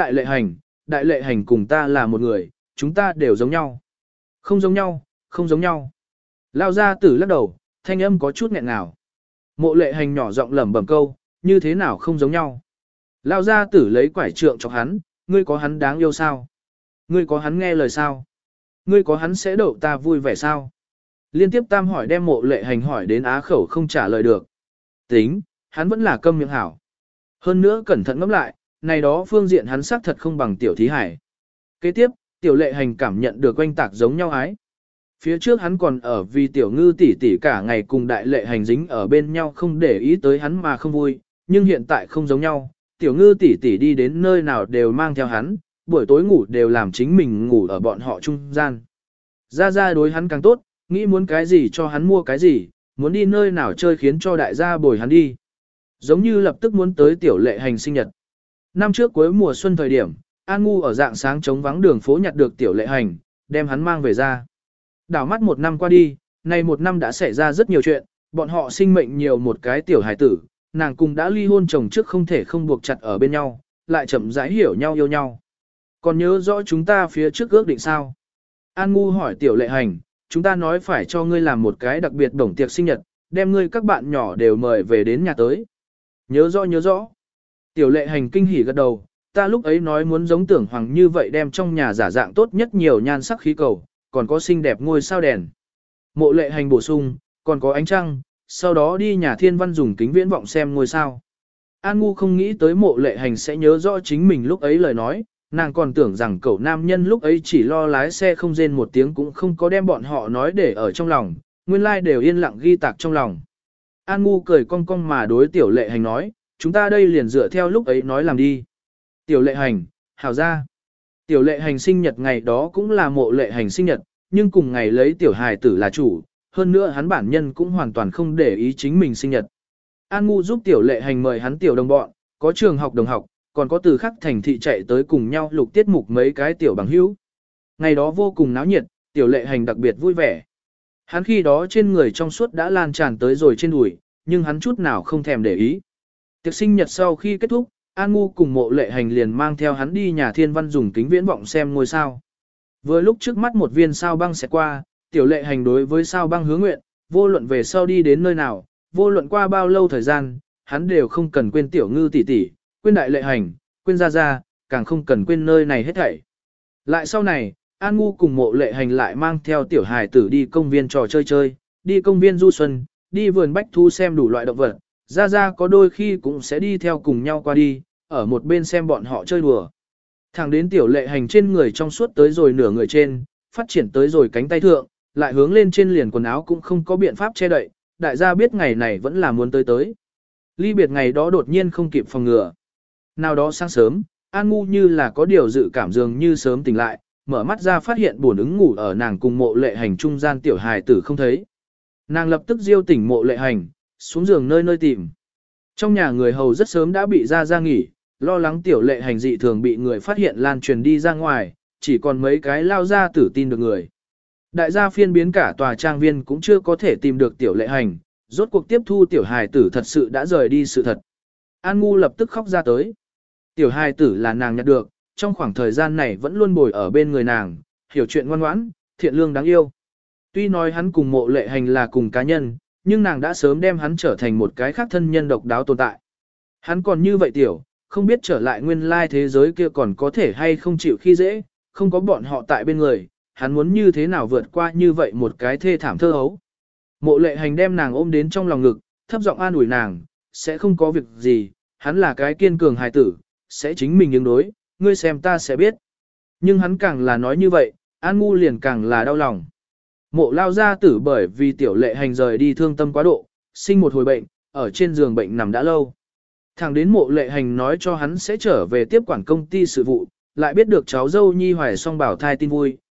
Đại Lệ Hành cùng ta là một người, chúng ta đều giống nhau. Không giống nhau, không giống nhau. Lao Gia Tử lắc đầu, thanh âm có chút nghẹn ngào. Mộ Lệ Hành nhỏ giọng lẩm bẩm câu, như thế nào không giống nhau. Lao Gia Tử lấy quải trượng chọc hắn, ngươi có hắn đáng yêu sao? Ngươi có hắn nghe lời sao? Ngươi có hắn sẽ đậu ta vui vẻ sao? Liên tiếp tam hỏi đem Mộ Lệ Hành hỏi đến á khẩu không trả lời được. Tính, hắn vẫn là câm miệng hảo. Hơn nữa cẩn thận ngẫm lại, này đó phương diện hắn xác thật không bằng Tiểu Thí Hải. Kế tiếp, Tiểu Lệ Hành cảm nhận được oanh tạc giống nhau ái. Phía trước hắn còn ở vì Tiểu Ngư tỷ tỷ cả ngày cùng Đại Lệ Hành dính ở bên nhau không để ý tới hắn mà không vui, nhưng hiện tại không giống nhau, Tiểu Ngư tỷ tỷ đi đến nơi nào đều mang theo hắn, buổi tối ngủ đều làm chính mình ngủ ở bọn họ trung gian. Gia Gia đối hắn càng tốt, nghĩ muốn cái gì cho hắn mua cái gì, muốn đi nơi nào chơi khiến cho đại gia bồi hắn đi. Giống như lập tức muốn tới Tiểu Lệ Hành sinh nhật. Năm trước cuối mùa xuân thời điểm, An Ngu ở dạng sáng trống vắng đường phố nhặt được Tiểu Lệ Hành, đem hắn mang về ra. Đảo mắt một năm qua đi, này một năm đã xảy ra rất nhiều chuyện, bọn họ sinh mệnh nhiều một cái tiểu hài tử, nàng cùng đã ly hôn chồng trước không thể không buộc chặt ở bên nhau, lại chậm rãi hiểu nhau yêu nhau. Còn nhớ rõ chúng ta phía trước ước định sao? An Ngu hỏi Tiểu Lệ Hành, chúng ta nói phải cho ngươi làm một cái đặc biệt đồng tiệc sinh nhật, đem ngươi các bạn nhỏ đều mời về đến nhà tới. Nhớ rõ. Tiểu Lệ Hành kinh hỉ gật đầu, ta lúc ấy nói muốn giống Tưởng Hoàng như vậy đem trong nhà giả dạng tốt nhất nhiều nhan sắc khí cầu, còn có xinh đẹp ngôi sao đèn. Mộ Lệ Hành bổ sung, còn có ánh trăng, sau đó đi nhà thiên văn dùng kính viễn vọng xem ngôi sao. An Ngu không nghĩ tới Mộ Lệ Hành sẽ nhớ rõ chính mình lúc ấy lời nói, nàng còn tưởng rằng cậu nam nhân lúc ấy chỉ lo lái xe không rên một tiếng cũng không có đem bọn họ nói để ở trong lòng, nguyên lai đều yên lặng ghi tạc trong lòng. An Ngu cười cong cong mà đối Tiểu Lệ Hành nói, chúng ta đây liền dựa theo lúc ấy nói làm đi. Tiểu Lệ Hành, hảo ra. Tiểu Lệ Hành sinh nhật ngày đó cũng là Mộ Lệ Hành sinh nhật, nhưng cùng ngày lấy Tiểu hài tử là chủ, hơn nữa hắn bản nhân cũng hoàn toàn không để ý chính mình sinh nhật. An Ngu giúp Tiểu Lệ Hành mời hắn tiểu đồng bọn, có trường học đồng học, còn có từ khắc thành thị chạy tới cùng nhau lục tiết mục mấy cái tiểu bằng hữu. Ngày đó vô cùng náo nhiệt, Tiểu Lệ Hành đặc biệt vui vẻ. Hắn khi đó trên người trong suốt đã lan tràn tới rồi trên đùi, nhưng hắn chút nào không thèm để ý. Tiệc sinh nhật sau khi kết thúc, An Ngu cùng Mộ Lệ Hành liền mang theo hắn đi nhà thiên văn dùng kính viễn vọng xem ngôi sao. Vừa lúc trước mắt một viên sao băng sẽ qua, Tiểu Lệ Hành đối với sao băng hứa nguyện, vô luận về sau đi đến nơi nào, vô luận qua bao lâu thời gian, hắn đều không cần quên Tiểu Ngư tỷ tỷ, quên Đại Lệ Hành, quên Gia Gia, càng không cần quên nơi này hết thảy. Lại sau này, An Ngu cùng Mộ Lệ Hành lại mang theo tiểu hài tử đi công viên trò chơi, đi công viên du xuân, đi vườn bách thu xem đủ loại động vật, Gia Gia có đôi khi cũng sẽ đi theo cùng nhau qua đi, ở một bên xem bọn họ chơi đùa. Thẳng đến Tiểu Lệ Hành trên người trong suốt tới rồi nửa người trên, phát triển tới rồi cánh tay thượng, lại hướng lên trên liền quần áo cũng không có biện pháp che đậy, đại gia biết ngày này vẫn là muốn tới. Ly biệt ngày đó đột nhiên không kịp phòng ngừa. Nào đó sáng sớm, An Ngu như là có điều dự cảm dường như sớm tỉnh lại, mở mắt ra phát hiện buồn ứng ngủ ở nàng cùng Mộ Lệ Hành trung gian tiểu hài tử không thấy. Nàng lập tức diêu tỉnh Mộ Lệ Hành, xuống giường nơi nơi tìm. Trong nhà người hầu rất sớm đã bị ra nghỉ, lo lắng Tiểu Lệ Hành dị thường bị người phát hiện lan truyền đi ra ngoài, chỉ còn mấy cái lao ra tử tin được người. Đại gia phiên biến cả tòa trang viên cũng chưa có thể tìm được Tiểu Lệ Hành, rốt cuộc tiếp thu tiểu hài tử thật sự đã rời đi sự thật. An Ngu lập tức khóc ra tới. Tiểu hài tử là nàng nhặt được, trong khoảng thời gian này vẫn luôn bồi ở bên người nàng, hiểu chuyện ngoan ngoãn, thiện lương đáng yêu. Tuy nói hắn cùng Mộ Lệ Hành là cùng cá nhân, nhưng nàng đã sớm đem hắn trở thành một cái khác thân nhân độc đáo tồn tại. Hắn còn như vậy tiểu, không biết trở lại nguyên lai thế giới kia còn có thể hay không chịu khi dễ, không có bọn họ tại bên người, hắn muốn như thế nào vượt qua như vậy một cái thê thảm thơ hấu. Mộ Lệ Hành đem nàng ôm đến trong lòng ngực, thấp giọng an ủi nàng, sẽ không có việc gì, hắn là cái kiên cường hài tử, sẽ chính mình ứng đối, ngươi xem ta sẽ biết. Nhưng hắn càng là nói như vậy, An Ngu liền càng là đau lòng. Mộ lao gia tử bởi vì Tiểu Lệ Hành rời đi thương tâm quá độ, sinh một hồi bệnh, ở trên giường bệnh nằm đã lâu. Thẳng đến Mộ Lệ Hành nói cho hắn sẽ trở về tiếp quản công ty sự vụ, lại biết được cháu dâu Nhi Hoài song bảo thai tin vui,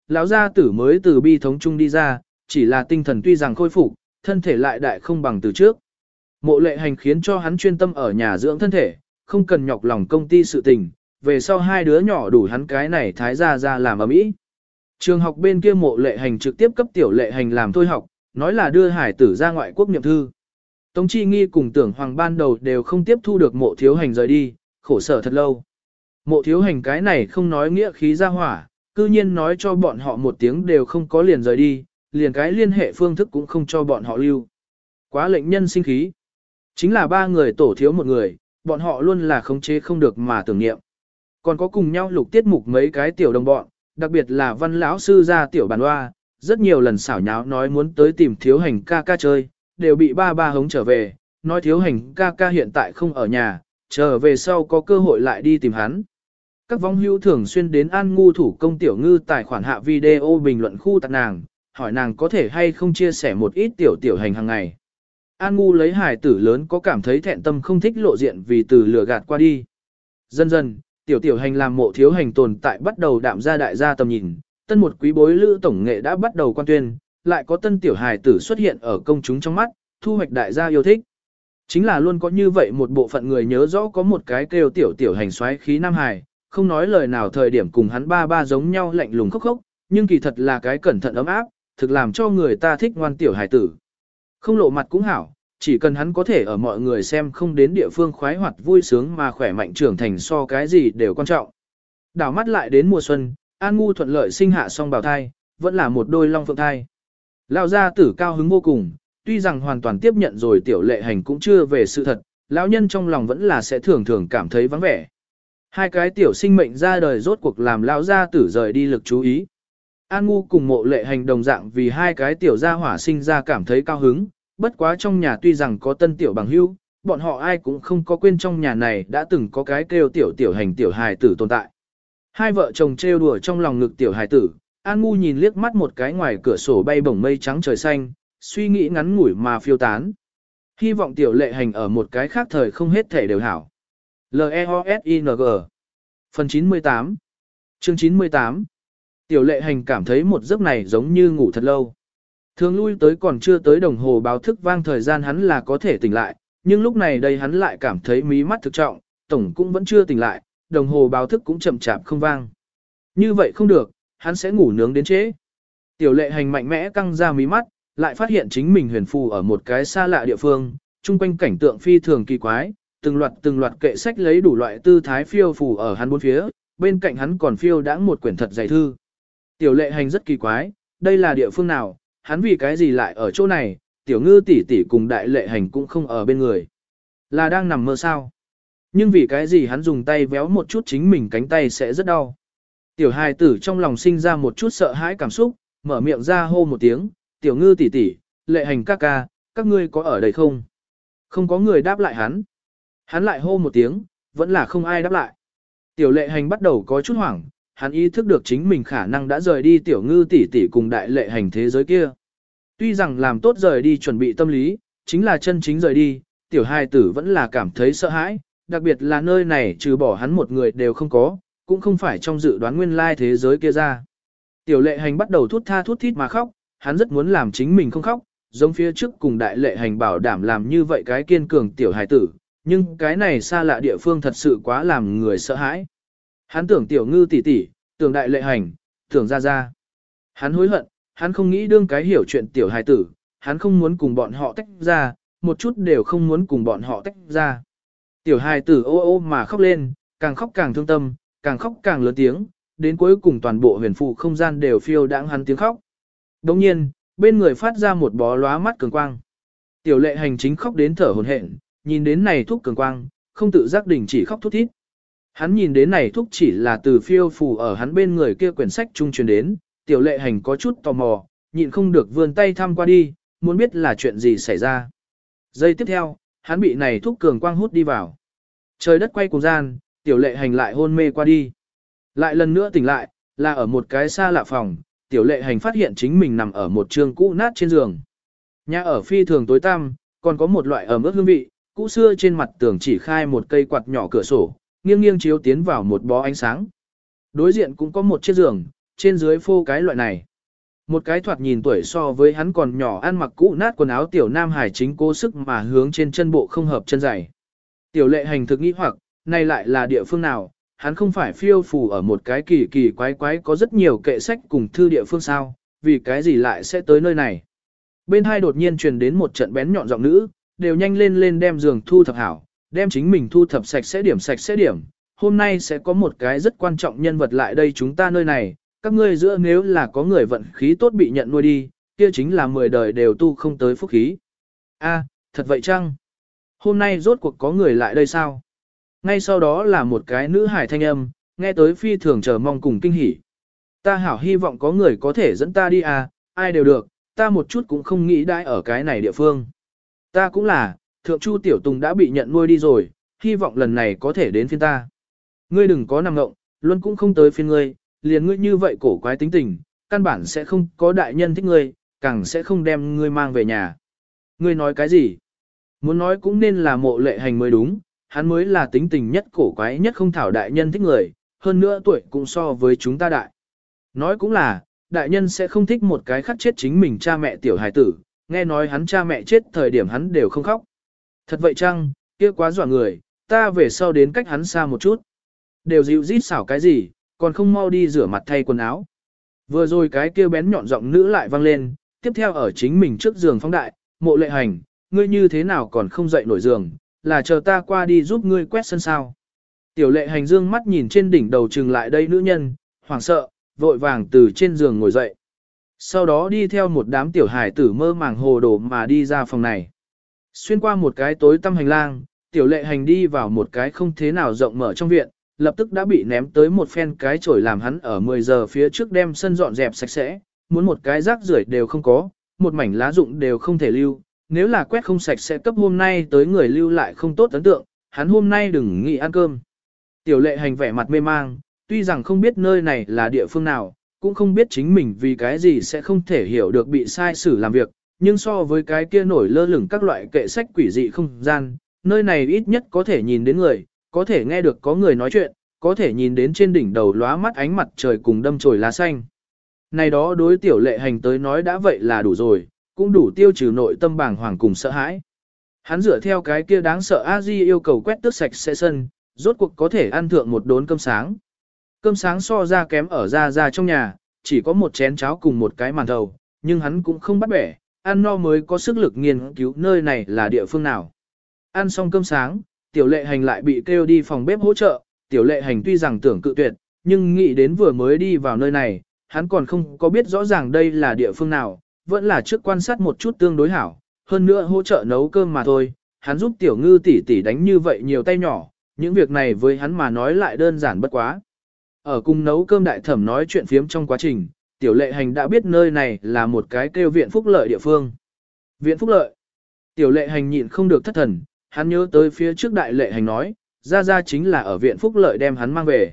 lão gia tử mới từ bi thống chung đi ra, chỉ là tinh thần tuy rằng khôi phục, thân thể lại đại không bằng từ trước. Mộ Lệ Hành khiến cho hắn chuyên tâm ở nhà dưỡng thân thể, không cần nhọc lòng công ty sự tình, về sau hai đứa nhỏ đủ hắn cái này thái gia ra làm ầm ĩ. Trường học bên kia Mộ Lệ Hành trực tiếp cấp Tiểu Lệ Hành làm thôi học, nói là đưa hải tử ra ngoại quốc niệm thư. Tống Chi Nghi cùng Tưởng Hoàng ban đầu đều không tiếp thu được Mộ Thiếu Hành rời đi, khổ sở thật lâu. Mộ Thiếu Hành cái này không nói nghĩa khí ra hỏa, cư nhiên nói cho bọn họ một tiếng đều không có liền rời đi, liền cái liên hệ phương thức cũng không cho bọn họ lưu. Quá lệnh nhân sinh khí. Chính là ba người tổ thiếu một người, bọn họ luôn là khống chế không được mà tưởng niệm. Còn có cùng nhau lục tiết mục mấy cái tiểu đồng bọn, đặc biệt là Văn lão sư gia tiểu bàn hoa, rất nhiều lần xảo nháo nói muốn tới tìm Thiếu Hành ca ca chơi, đều bị ba ba hống trở về, nói Thiếu Hành ca ca hiện tại không ở nhà, trở về sau có cơ hội lại đi tìm hắn. Các vong hữu thường xuyên đến An Ngu thủ công tiểu ngư tài khoản hạ video bình luận khu tặng nàng, hỏi nàng có thể hay không chia sẻ một ít tiểu hành hàng ngày. An Ngu lấy hài tử lớn có cảm thấy thẹn tâm không thích lộ diện vì từ lừa gạt qua đi. Dần dần, tiểu hành làm Mộ Thiếu Hành tồn tại bắt đầu đạm ra đại gia tầm nhìn, tân một quý bối lữ tổng nghệ đã bắt đầu quan tuyên, lại có tân tiểu hài tử xuất hiện ở công chúng trong mắt, thu hoạch đại gia yêu thích. Chính là luôn có như vậy một bộ phận người nhớ rõ có một cái kêu tiểu hành xoáy khí nam hài, không nói lời nào thời điểm cùng hắn ba giống nhau lạnh lùng khốc khốc, nhưng kỳ thật là cái cẩn thận ấm áp, thực làm cho người ta thích ngoan tiểu hài tử. Không lộ mặt cũng hảo, chỉ cần hắn có thể ở mọi người xem không đến địa phương khoái hoạt vui sướng mà khỏe mạnh trưởng thành so cái gì đều quan trọng. Đảo mắt lại đến mùa xuân, An Ngu thuận lợi sinh hạ song bào thai, vẫn là một đôi long phượng thai. Lão gia tử cao hứng vô cùng, tuy rằng hoàn toàn tiếp nhận rồi Tiểu Lệ Hành cũng chưa về sự thật, lão nhân trong lòng vẫn là sẽ thường thường cảm thấy vắng vẻ. Hai cái tiểu sinh mệnh ra đời rốt cuộc làm lão gia tử rời đi lực chú ý. An Ngu cùng Mộ Lệ Hành đồng dạng vì hai cái tiểu gia hỏa sinh ra cảm thấy cao hứng, bất quá trong nhà tuy rằng có tân tiểu bằng hữu, bọn họ ai cũng không có quên trong nhà này đã từng có cái kêu tiểu hành tiểu hài tử tồn tại. Hai vợ chồng trêu đùa trong lòng ngực tiểu hài tử, An Ngu nhìn liếc mắt một cái ngoài cửa sổ bay bổng mây trắng trời xanh, suy nghĩ ngắn ngủi mà phiêu tán. Hy vọng Tiểu Lệ Hành ở một cái khác thời không hết thể đều hảo. L-E-O-S-I-N-G Phần 98 Chương 98 Tiểu Lệ Hành cảm thấy một giấc này giống như ngủ thật lâu. Thường lui tới còn chưa tới đồng hồ báo thức vang thời gian hắn là có thể tỉnh lại, nhưng lúc này đây hắn lại cảm thấy mí mắt thực trọng, tổng cũng vẫn chưa tỉnh lại, đồng hồ báo thức cũng chậm chạp không vang. Như vậy không được, hắn sẽ ngủ nướng đến trễ. Tiểu Lệ Hành mạnh mẽ căng ra mí mắt, lại phát hiện chính mình huyền phù ở một cái xa lạ địa phương, chung quanh cảnh tượng phi thường kỳ quái, từng loạt kệ sách lấy đủ loại tư thái phiêu phù ở hắn bốn phía, bên cạnh hắn còn phiêu đãng một quyển thật dày thư. Tiểu Lệ Hành rất kỳ quái, đây là địa phương nào, hắn vì cái gì lại ở chỗ này, Tiểu Ngư tỷ tỷ cùng Đại Lệ Hành cũng không ở bên người. Là đang nằm mơ sao? Nhưng vì cái gì hắn dùng tay véo một chút chính mình cánh tay sẽ rất đau. Tiểu hài tử trong lòng sinh ra một chút sợ hãi cảm xúc, mở miệng ra hô một tiếng, Tiểu Ngư tỷ tỷ, Lệ Hành ca ca, các ngươi có ở đây không? Không có người đáp lại hắn. Hắn lại hô một tiếng, vẫn là không ai đáp lại. Tiểu Lệ Hành bắt đầu có chút hoảng, hắn ý thức được chính mình khả năng đã rời đi Tiểu Ngư tỷ tỷ cùng Đại Lệ Hành thế giới kia. Tuy rằng làm tốt rời đi chuẩn bị tâm lý, chính là chân chính rời đi, tiểu hài tử vẫn là cảm thấy sợ hãi, đặc biệt là nơi này trừ bỏ hắn một người đều không có, cũng không phải trong dự đoán nguyên lai thế giới kia ra. Tiểu Lệ Hành bắt đầu thút tha thút thít mà khóc, hắn rất muốn làm chính mình không khóc, giống phía trước cùng Đại Lệ Hành bảo đảm làm như vậy cái kiên cường tiểu hài tử, nhưng cái này xa lạ địa phương thật sự quá làm người sợ hãi. Hắn tưởng Tiểu Ngư tỷ tỷ, tưởng Đại Lệ Hành, tưởng Gia Gia. Hắn hối hận, hắn không nghĩ đương cái hiểu chuyện tiểu hài tử, hắn không muốn cùng bọn họ tách ra, một chút đều không muốn cùng bọn họ tách ra. Tiểu hài tử ô ô mà khóc lên, càng khóc càng thương tâm, càng khóc càng lớn tiếng, đến cuối cùng toàn bộ huyền phù không gian đều phiêu đãng hắn tiếng khóc. Đồng nhiên, bên người phát ra một bó lóa mắt cường quang. Tiểu Lệ Hành chính khóc đến thở hổn hển, nhìn đến này thúc cường quang, không tự giác đình chỉ khóc thút thít. Hắn nhìn đến này thúc chỉ là từ phiêu phù ở hắn bên người kia quyển sách trung truyền đến, Tiểu Lệ Hành có chút tò mò, nhịn không được vươn tay thăm qua đi, muốn biết là chuyện gì xảy ra. Giây tiếp theo, hắn bị này thúc cường quang hút đi vào. Trời đất quay cuồng gian, Tiểu Lệ Hành lại hôn mê qua đi. Lại lần nữa tỉnh lại, là ở một cái xa lạ phòng, Tiểu Lệ Hành phát hiện chính mình nằm ở một trường cũ nát trên giường. Nhà ở phi thường tối tăm, còn có một loại ẩm ướt hương vị, cũ xưa trên mặt tường chỉ khai một cây quạt nhỏ cửa sổ, nghiêng nghiêng chiếu tiến vào một bó ánh sáng. Đối diện cũng có một chiếc giường, trên dưới phô cái loại này. Một cái thoạt nhìn tuổi so với hắn còn nhỏ ăn mặc cũ nát quần áo tiểu nam hải chính cố sức mà hướng trên chân bộ không hợp chân giày. Tiểu lệ hành thực nghĩ hoặc, này lại là địa phương nào, hắn không phải phiêu phù ở một cái kỳ kỳ quái quái có rất nhiều kệ sách cùng thư địa phương sao, vì cái gì lại sẽ tới nơi này. Bên hai đột nhiên truyền đến một trận bén nhọn giọng nữ, đều nhanh lên lên đem giường thu thập hảo, đem chính mình thu thập sạch sẽ điểm. Hôm nay sẽ có một cái rất quan trọng nhân vật lại đây chúng ta nơi này, các ngươi giữa nếu là có người vận khí tốt bị nhận nuôi đi, kia chính là 10 đời đều tu không tới phúc khí. A, thật vậy chăng? Hôm nay rốt cuộc có người lại đây sao? Ngay sau đó là một cái nữ hải thanh âm, nghe tới phi thường chờ mong cùng kinh hỉ. Ta hảo hy vọng có người có thể dẫn ta đi à, ai đều được, ta một chút cũng không nghĩ đãi ở cái này địa phương. Ta cũng là, thượng chu tiểu tùng đã bị nhận nuôi đi rồi, hy vọng lần này có thể đến phiên ta. Ngươi đừng có nằm ngộng, luôn cũng không tới phiên ngươi, liền ngươi như vậy cổ quái tính tình, căn bản sẽ không có đại nhân thích ngươi, càng sẽ không đem ngươi mang về nhà. Ngươi nói cái gì? Muốn nói cũng nên là Mộ Lệ Hành mới đúng, hắn mới là tính tình nhất cổ quái nhất không thảo đại nhân thích người, hơn nữa tuổi cũng so với chúng ta đại. Nói cũng là, đại nhân sẽ không thích một cái khắc chết chính mình cha mẹ tiểu hài tử, nghe nói hắn cha mẹ chết thời điểm hắn đều không khóc. Thật vậy chăng, kia quá dọa người, ta về sau đến cách hắn xa một chút. Đều dịu rít xảo cái gì, còn không mau đi rửa mặt thay quần áo. Vừa rồi cái kia bén nhọn giọng nữ lại vang lên, tiếp theo ở chính mình trước giường phóng đại, Mộ Lệ Hành, ngươi như thế nào còn không dậy nổi giường, là chờ ta qua đi giúp ngươi quét sân sao. Tiểu Lệ Hành dương mắt nhìn trên đỉnh đầu trừng lại đây nữ nhân, hoảng sợ, vội vàng từ trên giường ngồi dậy. Sau đó đi theo một đám tiểu hải tử mơ màng hồ đồ mà đi ra phòng này. Xuyên qua một cái tối tăm hành lang, Tiểu Lệ Hành đi vào một cái không thế nào rộng mở trong viện, lập tức đã bị ném tới một phen cái chổi làm hắn ở 10 giờ phía trước đem sân dọn dẹp sạch sẽ, muốn một cái rác rưởi đều không có, một mảnh lá rụng đều không thể lưu, nếu là quét không sạch sẽ cấp hôm nay tới người lưu lại không tốt ấn tượng, hắn hôm nay đừng nghĩ ăn cơm. Tiểu Lệ Hành vẻ mặt mê mang, tuy rằng không biết nơi này là địa phương nào, cũng không biết chính mình vì cái gì sẽ không thể hiểu được bị sai xử làm việc, nhưng so với cái kia nổi lơ lửng các loại kệ sách quỷ dị không gian, nơi này ít nhất có thể nhìn đến người, có thể nghe được có người nói chuyện, có thể nhìn đến trên đỉnh đầu lóa mắt ánh mặt trời cùng đâm chồi lá xanh. Này đó đối Tiểu Lệ Hành tới nói đã vậy là đủ rồi, cũng đủ tiêu trừ nội tâm bàng hoàng cùng sợ hãi. Hắn dựa theo cái kia đáng sợ A-di yêu cầu quét tước sạch sẽ sân, rốt cuộc có thể ăn thượng một đốn cơm sáng. Cơm sáng so ra kém ở ra trong nhà, chỉ có một chén cháo cùng một cái màn thầu, nhưng hắn cũng không bắt bẻ, ăn no mới có sức lực nghiên cứu nơi này là địa phương nào. Ăn xong cơm sáng, Tiểu Lệ Hành lại bị kêu đi phòng bếp hỗ trợ, Tiểu Lệ Hành tuy rằng tưởng cự tuyệt, nhưng nghĩ đến vừa mới đi vào nơi này, hắn còn không có biết rõ ràng đây là địa phương nào, vẫn là trước quan sát một chút tương đối hảo, hơn nữa hỗ trợ nấu cơm mà thôi, hắn giúp Tiểu Ngư tỷ tỷ đánh như vậy nhiều tay nhỏ, những việc này với hắn mà nói lại đơn giản bất quá. Ở cùng nấu cơm đại thẩm nói chuyện phiếm trong quá trình, Tiểu Lệ Hành đã biết nơi này là một cái kêu viện phúc lợi địa phương. Viện phúc lợi. Tiểu Lệ Hành nhịn không được thất thần, hắn nhớ tới phía trước Đại Lệ Hành nói, ra chính là ở viện phúc lợi đem hắn mang về.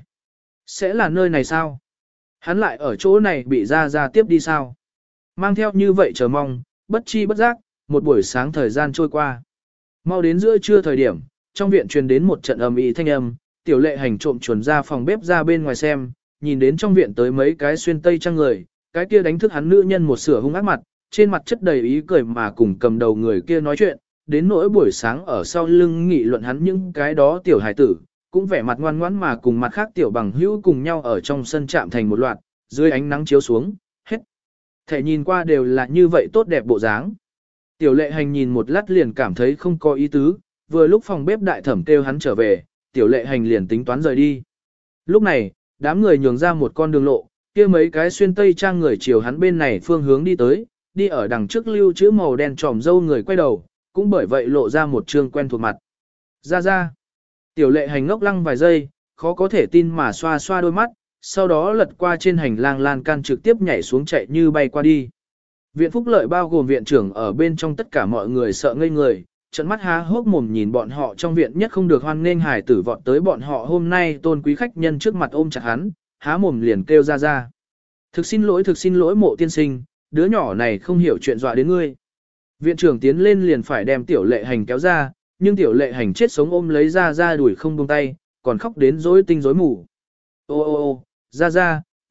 Sẽ là nơi này sao? Hắn lại ở chỗ này bị ra tiếp đi sao? Mang theo như vậy chờ mong, bất chi bất giác, một buổi sáng thời gian trôi qua. Mau đến giữa trưa thời điểm, trong viện truyền đến một trận ầm ĩ thanh âm, Tiểu Lệ Hành trộm chuồn ra phòng bếp ra bên ngoài xem, nhìn đến trong viện tới mấy cái xuyên tây trang người, cái kia đánh thức hắn nữ nhân một sửa hung ác mặt, trên mặt chất đầy ý cười mà cùng cầm đầu người kia nói chuyện, đến nỗi buổi sáng ở sau lưng nghị luận hắn những cái đó tiểu hài tử, cũng vẻ mặt ngoan ngoãn mà cùng mặt khác tiểu bằng hữu cùng nhau ở trong sân chạm thành một loạt, dưới ánh nắng chiếu xuống, hết. Thể nhìn qua đều là như vậy tốt đẹp bộ dáng. Tiểu Lệ Hành nhìn một lát liền cảm thấy không có ý tứ, vừa lúc phòng bếp đại thẩm kêu hắn trở về, Tiểu Lệ Hành liền tính toán rời đi. Lúc này, đám người nhường ra một con đường lộ, kia mấy cái xuyên tây trang người chiều hắn bên này phương hướng đi tới, đi ở đằng trước lưu chữ màu đen tròm dâu người quay đầu, cũng bởi vậy lộ ra một trương quen thuộc mặt. Ra. Tiểu Lệ Hành ngốc lăng vài giây, khó có thể tin mà xoa xoa đôi mắt, sau đó lật qua trên hành lang lan can trực tiếp nhảy xuống chạy như bay qua đi. Viện phúc lợi bao gồm viện trưởng ở bên trong tất cả mọi người sợ ngây người, trận mắt há hốc mồm nhìn bọn họ trong viện nhất không được hoan nghênh hài tử vọt tới bọn họ hôm nay tôn quý khách nhân trước mặt ôm chặt hắn, há mồm liền kêu ra. Thực xin lỗi Mộ tiên sinh, đứa nhỏ này không hiểu chuyện dọa đến ngươi. Viện trưởng tiến lên liền phải đem Tiểu Lệ Hành kéo ra, nhưng Tiểu Lệ Hành chết sống ôm lấy ra đuổi không buông tay, còn khóc đến rối tinh rối mù. Ô, ra,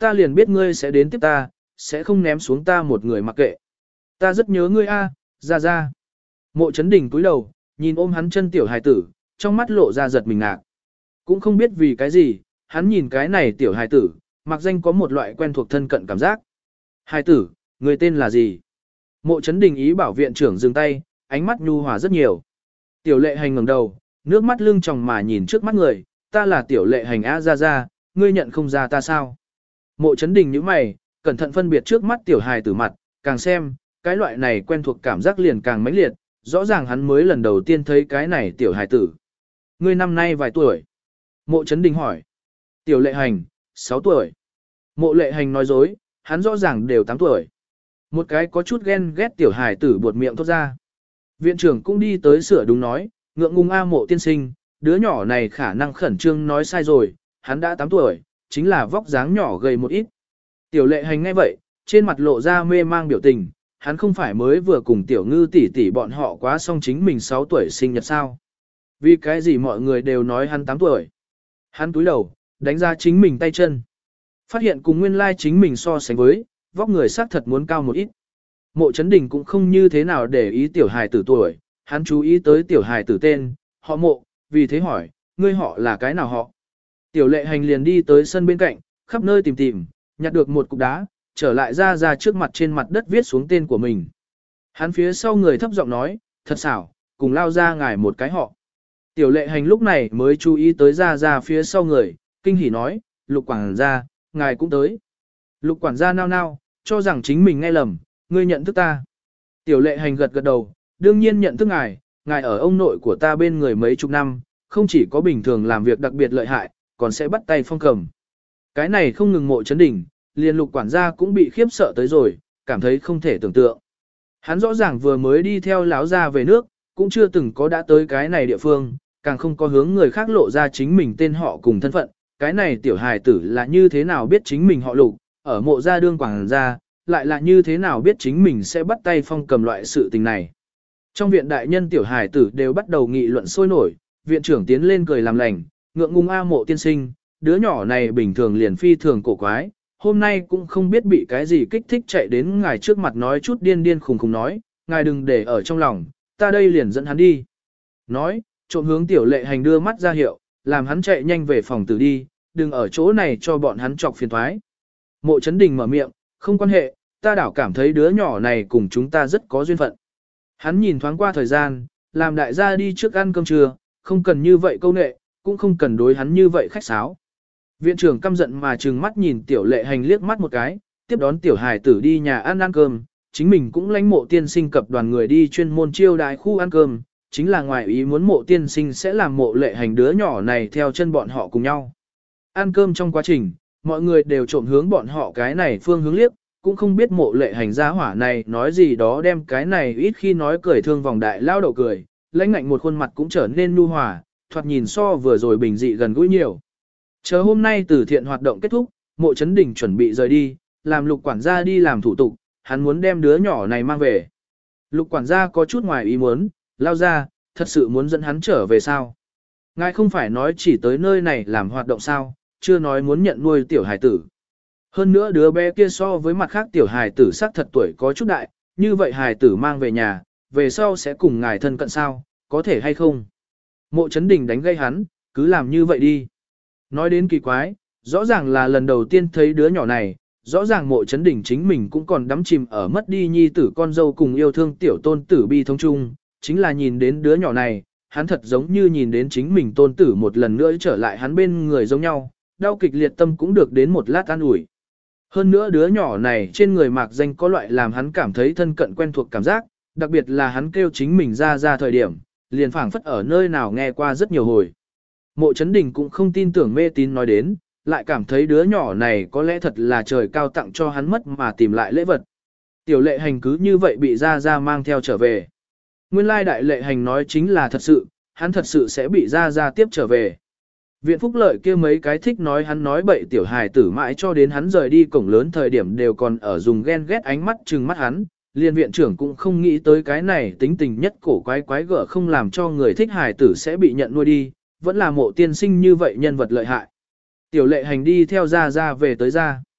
ta liền biết ngươi sẽ đến tiếp ta, sẽ không ném xuống ta một người mặc kệ. Ta rất nhớ ngươi a, Gia Gia. Mộ Chấn Đình cúi đầu, nhìn ôm hắn chân tiểu hài tử, trong mắt lộ ra giật mình ngạc. Cũng không biết vì cái gì, hắn nhìn cái này tiểu hài tử, mặc danh có một loại quen thuộc thân cận cảm giác. Hài tử, người tên là gì? Mộ Chấn Đình ý bảo viện trưởng dừng tay, ánh mắt nhu hòa rất nhiều. Tiểu Lệ Hành ngẩng đầu, nước mắt lưng tròng mà nhìn trước mắt người, ta là Tiểu Lệ Hành a Gia Gia, ngươi nhận không ra ta sao? Mộ Chấn Đình nhíu mày, cẩn thận phân biệt trước mắt tiểu hài tử mặt, càng xem, cái loại này quen thuộc cảm giác liền càng mãnh liệt, rõ ràng hắn mới lần đầu tiên thấy cái này tiểu hài tử. Ngươi năm nay vài tuổi? Mộ Chấn Đình hỏi. Tiểu Lệ Hành, 6 tuổi. Mộ Lệ Hành nói dối, hắn rõ ràng đều 8 tuổi. Một cái có chút ghen ghét tiểu hài tử buột miệng thốt ra. Viện trưởng cũng đi tới sửa đúng nói, ngượng ngùng a Mộ tiên sinh, đứa nhỏ này khả năng khẩn trương nói sai rồi, hắn đã 8 tuổi, chính là vóc dáng nhỏ gầy một ít. Tiểu Lệ Hành nghe vậy, trên mặt lộ ra mê mang biểu tình, hắn không phải mới vừa cùng Tiểu Ngư tỷ tỷ bọn họ quá xong chính mình 6 tuổi sinh nhật sao? Vì cái gì mọi người đều nói hắn 8 tuổi? Hắn túi đầu, đánh ra chính mình tay chân. Phát hiện cùng nguyên lai chính mình so sánh với, vóc người xác thật muốn cao một ít. Mộ Chấn Đình cũng không như thế nào để ý tiểu hài tử tuổi, hắn chú ý tới tiểu hài tử tên, họ Mộ, vì thế hỏi, ngươi họ là cái nào họ? Tiểu Lệ Hành liền đi tới sân bên cạnh, khắp nơi tìm tìm, nhặt được một cục đá, trở lại ra trước mặt trên mặt đất viết xuống tên của mình. Hắn phía sau người thấp giọng nói, thật xảo, cùng lao ra ngài một cái họ. Tiểu Lệ Hành lúc này mới chú ý tới ra phía sau người, kinh hỉ nói, Lục quản gia, ngài cũng tới. Lục quản gia nao nao, cho rằng chính mình nghe lầm, ngươi nhận thức ta. Tiểu Lệ Hành gật gật đầu, đương nhiên nhận thức ngài ở ông nội của ta bên người mấy chục năm, không chỉ có bình thường làm việc đặc biệt lợi hại, còn sẽ bắt tay phong cầm. Cái này không ngừng Mộ Chấn Đình, liền Lục quản gia cũng bị khiếp sợ tới rồi, cảm thấy không thể tưởng tượng. Hắn rõ ràng vừa mới đi theo láo ra về nước, cũng chưa từng có đã tới cái này địa phương, càng không có hướng người khác lộ ra chính mình tên họ cùng thân phận. Cái này tiểu hài tử là như thế nào biết chính mình họ Lục, ở Mộ gia đương quảng gia, lại là như thế nào biết chính mình sẽ bắt tay phong cầm loại sự tình này. Trong viện đại nhân tiểu hài tử đều bắt đầu nghị luận sôi nổi, viện trưởng tiến lên cười làm lành, ngượng ngùng a Mộ tiên sinh, đứa nhỏ này bình thường liền phi thường cổ quái, hôm nay cũng không biết bị cái gì kích thích chạy đến ngài trước mặt nói chút điên điên khùng khùng nói, ngài đừng để ở trong lòng, ta đây liền dẫn hắn đi. Nói, trộm hướng Tiểu Lệ Hành đưa mắt ra hiệu, làm hắn chạy nhanh về phòng tử đi, đừng ở chỗ này cho bọn hắn chọc phiền thoái. Mộ Chấn Đình mở miệng, không quan hệ, ta đảo cảm thấy đứa nhỏ này cùng chúng ta rất có duyên phận. Hắn nhìn thoáng qua thời gian, làm đại gia đi trước ăn cơm trưa, không cần như vậy câu nệ, cũng không cần đối hắn như vậy khách sáo. Viện trưởng căm giận mà trừng mắt nhìn Tiểu Lệ Hành liếc mắt một cái, tiếp đón tiểu hài tử đi nhà ăn cơm, chính mình cũng lãnh Mộ tiên sinh cập đoàn người đi chuyên môn chiêu đãi khu ăn cơm, chính là ngoài ý muốn Mộ tiên sinh sẽ làm Mộ Lệ Hành đứa nhỏ này theo chân bọn họ cùng nhau. Ăn cơm trong quá trình, mọi người đều trộm hướng bọn họ cái này phương hướng liếc, cũng không biết Mộ Lệ Hành gia hỏa này nói gì đó đem cái này ít khi nói cười thương vòng đại lao đầu cười, lãnh ngạnh một khuôn mặt cũng trở nên nhu hòa, thoạt nhìn so vừa rồi bình dị gần gũi nhiều. Chờ hôm nay từ thiện hoạt động kết thúc, Mộ Chấn Đình chuẩn bị rời đi, làm Lục quản gia đi làm thủ tục, hắn muốn đem đứa nhỏ này mang về. Lục quản gia có chút ngoài ý muốn, lao ra, thật sự muốn dẫn hắn trở về sao? Ngài không phải nói chỉ tới nơi này làm hoạt động sao, chưa nói muốn nhận nuôi tiểu hài tử. Hơn nữa đứa bé kia so với mặt khác tiểu hài tử xác thật tuổi có chút đại, như vậy hài tử mang về nhà, về sau sẽ cùng ngài thân cận sao, có thể hay không? Mộ Chấn Đình đánh gây hắn, cứ làm như vậy đi. Nói đến kỳ quái, rõ ràng là lần đầu tiên thấy đứa nhỏ này, rõ ràng Mộ Chấn Đình chính mình cũng còn đắm chìm ở mất đi nhi tử con dâu cùng yêu thương tiểu tôn tử bi thông chung, chính là nhìn đến đứa nhỏ này, hắn thật giống như nhìn đến chính mình tôn tử một lần nữa trở lại hắn bên người giống nhau, đau kịch liệt tâm cũng được đến một lát an ủi. Hơn nữa đứa nhỏ này trên người mạc danh có loại làm hắn cảm thấy thân cận quen thuộc cảm giác, đặc biệt là hắn kêu chính mình ra thời điểm, liền phảng phất ở nơi nào nghe qua rất nhiều hồi. Mộ Chấn Đình cũng không tin tưởng mê tín nói đến, lại cảm thấy đứa nhỏ này có lẽ thật là trời cao tặng cho hắn mất mà tìm lại lễ vật. Tiểu Lệ Hành cứ như vậy bị ra mang theo trở về. Nguyên lai đại Lệ Hành nói chính là thật sự, hắn thật sự sẽ bị ra tiếp trở về. Viện Phúc Lợi kia mấy cái thích nói hắn nói bậy tiểu hài tử mãi cho đến hắn rời đi cổng lớn thời điểm đều còn ở dùng ghen ghét ánh mắt trừng mắt hắn, liên viện trưởng cũng không nghĩ tới cái này tính tình nhất cổ quái gở không làm cho người thích hài tử sẽ bị nhận nuôi đi, vẫn là Mộ tiên sinh như vậy nhân vật lợi hại. Tiểu Lệ Hành đi theo ra về tới ra.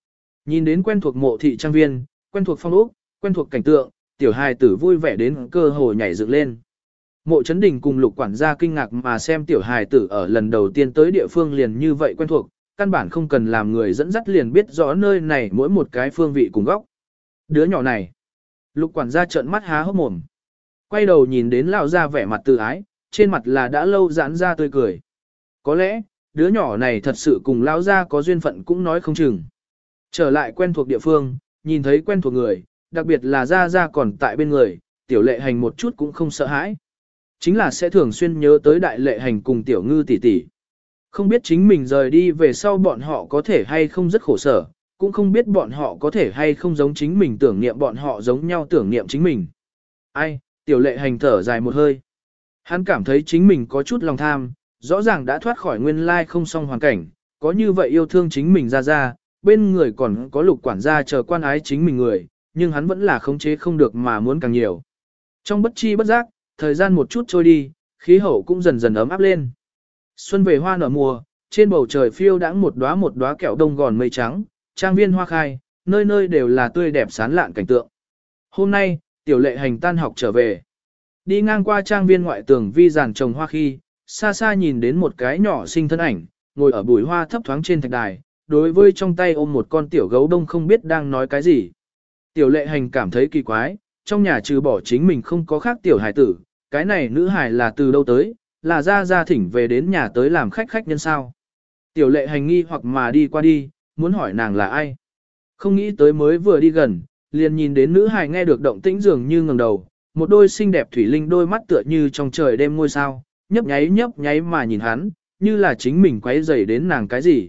Nhìn đến quen thuộc mộ thị trang viên, quen thuộc phong ốc, quen thuộc cảnh tượng, tiểu hài tử vui vẻ đến cơ hồ nhảy dựng lên. Mộ Chấn Đình cùng Lục quản gia kinh ngạc mà xem tiểu hài tử ở lần đầu tiên tới địa phương liền như vậy quen thuộc, căn bản không cần làm người dẫn dắt liền biết rõ nơi này mỗi một cái phương vị cùng góc. Đứa nhỏ này. Lục quản gia trợn mắt há hốc mồm. Quay đầu nhìn đến lão gia vẻ mặt từ ái, trên mặt là đã lâu giãn ra tươi cười. Có lẽ, đứa nhỏ này thật sự cùng lão gia có duyên phận cũng nói không chừng. Trở lại quen thuộc địa phương, nhìn thấy quen thuộc người, đặc biệt là gia gia còn tại bên người, tiểu lệ hành một chút cũng không sợ hãi. Chính là sẽ thường xuyên nhớ tới đại lệ hành cùng tiểu ngư tỷ tỷ. Không biết chính mình rời đi về sau bọn họ có thể hay không rất khổ sở, cũng không biết bọn họ có thể hay không giống chính mình tưởng niệm bọn họ giống nhau tưởng niệm chính mình. Ai, tiểu lệ hành thở dài một hơi. Hắn cảm thấy chính mình có chút lòng tham, rõ ràng đã thoát khỏi nguyên lai không xong hoàn cảnh, có như vậy yêu thương chính mình ra, bên người còn có Lục quản gia chờ quan ái chính mình người, nhưng hắn vẫn là khống chế không được mà muốn càng nhiều. Trong bất chi bất giác, thời gian một chút trôi đi, khí hậu cũng dần dần ấm áp lên. Xuân về hoa nở mùa, trên bầu trời phiêu đãng một đóa kẹo đông gòn mây trắng, trang viên hoa khai, nơi nơi đều là tươi đẹp sán lạn cảnh tượng. Hôm nay, tiểu lệ hành tan học trở về. Đi ngang qua trang viên ngoại tường vi giàn trồng hoa khi, xa xa nhìn đến một cái nhỏ xinh thân ảnh, ngồi ở bụi hoa thấp thoáng trên thạch đài, đối với trong tay ôm một con tiểu gấu đông không biết đang nói cái gì. Tiểu lệ hành cảm thấy kỳ quái, trong nhà trừ bỏ chính mình không có khác tiểu hài tử, cái này nữ hài là từ đâu tới, là ra thỉnh về đến nhà tới làm khách nhân sao. Tiểu lệ hành nghi hoặc mà đi qua đi, muốn hỏi nàng là ai. Không nghĩ tới mới vừa đi gần, liền nhìn đến nữ hài nghe được động tĩnh dường như ngẩng đầu, một đôi xinh đẹp thủy linh đôi mắt tựa như trong trời đêm ngôi sao, nhấp nháy mà nhìn hắn, như là chính mình quấy rầy đến nàng cái gì.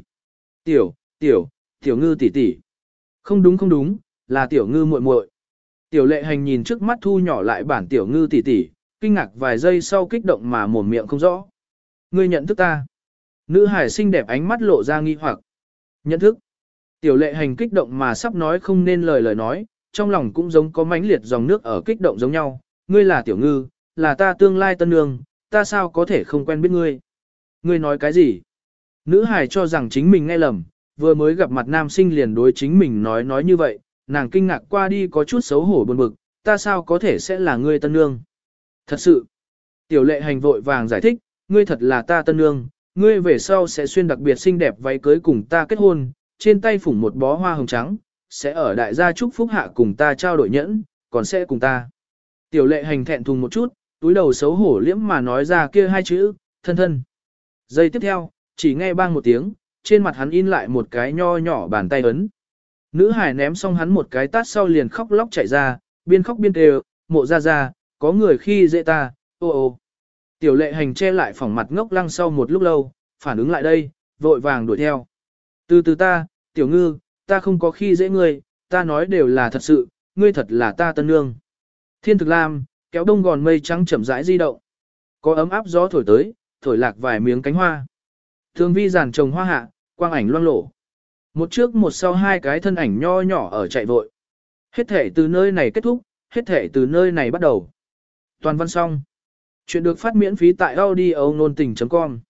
Tiểu ngư tỷ tỷ. Không đúng, là tiểu ngư muội muội. Tiểu lệ hành nhìn trước mắt thu nhỏ lại bản tiểu ngư tỷ tỷ, kinh ngạc vài giây sau kích động mà mồm miệng không rõ. Ngươi nhận thức ta? Nữ hải xinh đẹp ánh mắt lộ ra nghi hoặc. Nhận thức. Tiểu lệ hành kích động mà sắp nói không nên lời nói, trong lòng cũng giống có mãnh liệt dòng nước ở kích động giống nhau. Ngươi là tiểu ngư, là ta tương lai tân nương, ta sao có thể không quen biết ngươi? Ngươi nói cái gì? Nữ hải cho rằng chính mình nghe lầm, vừa mới gặp mặt nam sinh liền đối chính mình nói như vậy, nàng kinh ngạc qua đi có chút xấu hổ buồn bực, ta sao có thể sẽ là ngươi tân nương? Thật sự, tiểu lệ hành vội vàng giải thích, ngươi thật là ta tân nương, ngươi về sau sẽ xuyên đặc biệt xinh đẹp váy cưới cùng ta kết hôn, trên tay phủng một bó hoa hồng trắng, sẽ ở đại gia chúc phúc hạ cùng ta trao đổi nhẫn, còn sẽ cùng ta. Tiểu lệ hành thẹn thùng một chút, túi đầu xấu hổ liễm mà nói ra kia hai chữ, thân. Giây tiếp theo, chỉ nghe bang một tiếng, trên mặt hắn in lại một cái nho nhỏ bàn tay ấn. Nữ hải ném xong hắn một cái tát sau liền khóc lóc chạy ra, biên khóc biên kêu, mộ ra, có người khi dễ ta, ô. Tiểu lệ hành che lại phỏng mặt ngốc lăng sau một lúc lâu, phản ứng lại đây, vội vàng đuổi theo. Từ ta, tiểu ngư, ta không có khi dễ ngươi, ta nói đều là thật sự, ngươi thật là ta tân nương. Thiên thực lam, kéo đông gòn mây trắng chậm rãi di động. Có ấm áp gió thổi tới, thổi lạc vài miếng cánh hoa. Thường vi giàn trồng hoa hạ, quang ảnh loang lổ. Một trước một sau hai cái thân ảnh nho nhỏ ở chạy vội. Hết thể từ nơi này kết thúc, hết thể từ nơi này bắt đầu. Toàn văn xong. Chuyện được phát miễn phí tại audio nôn tình.com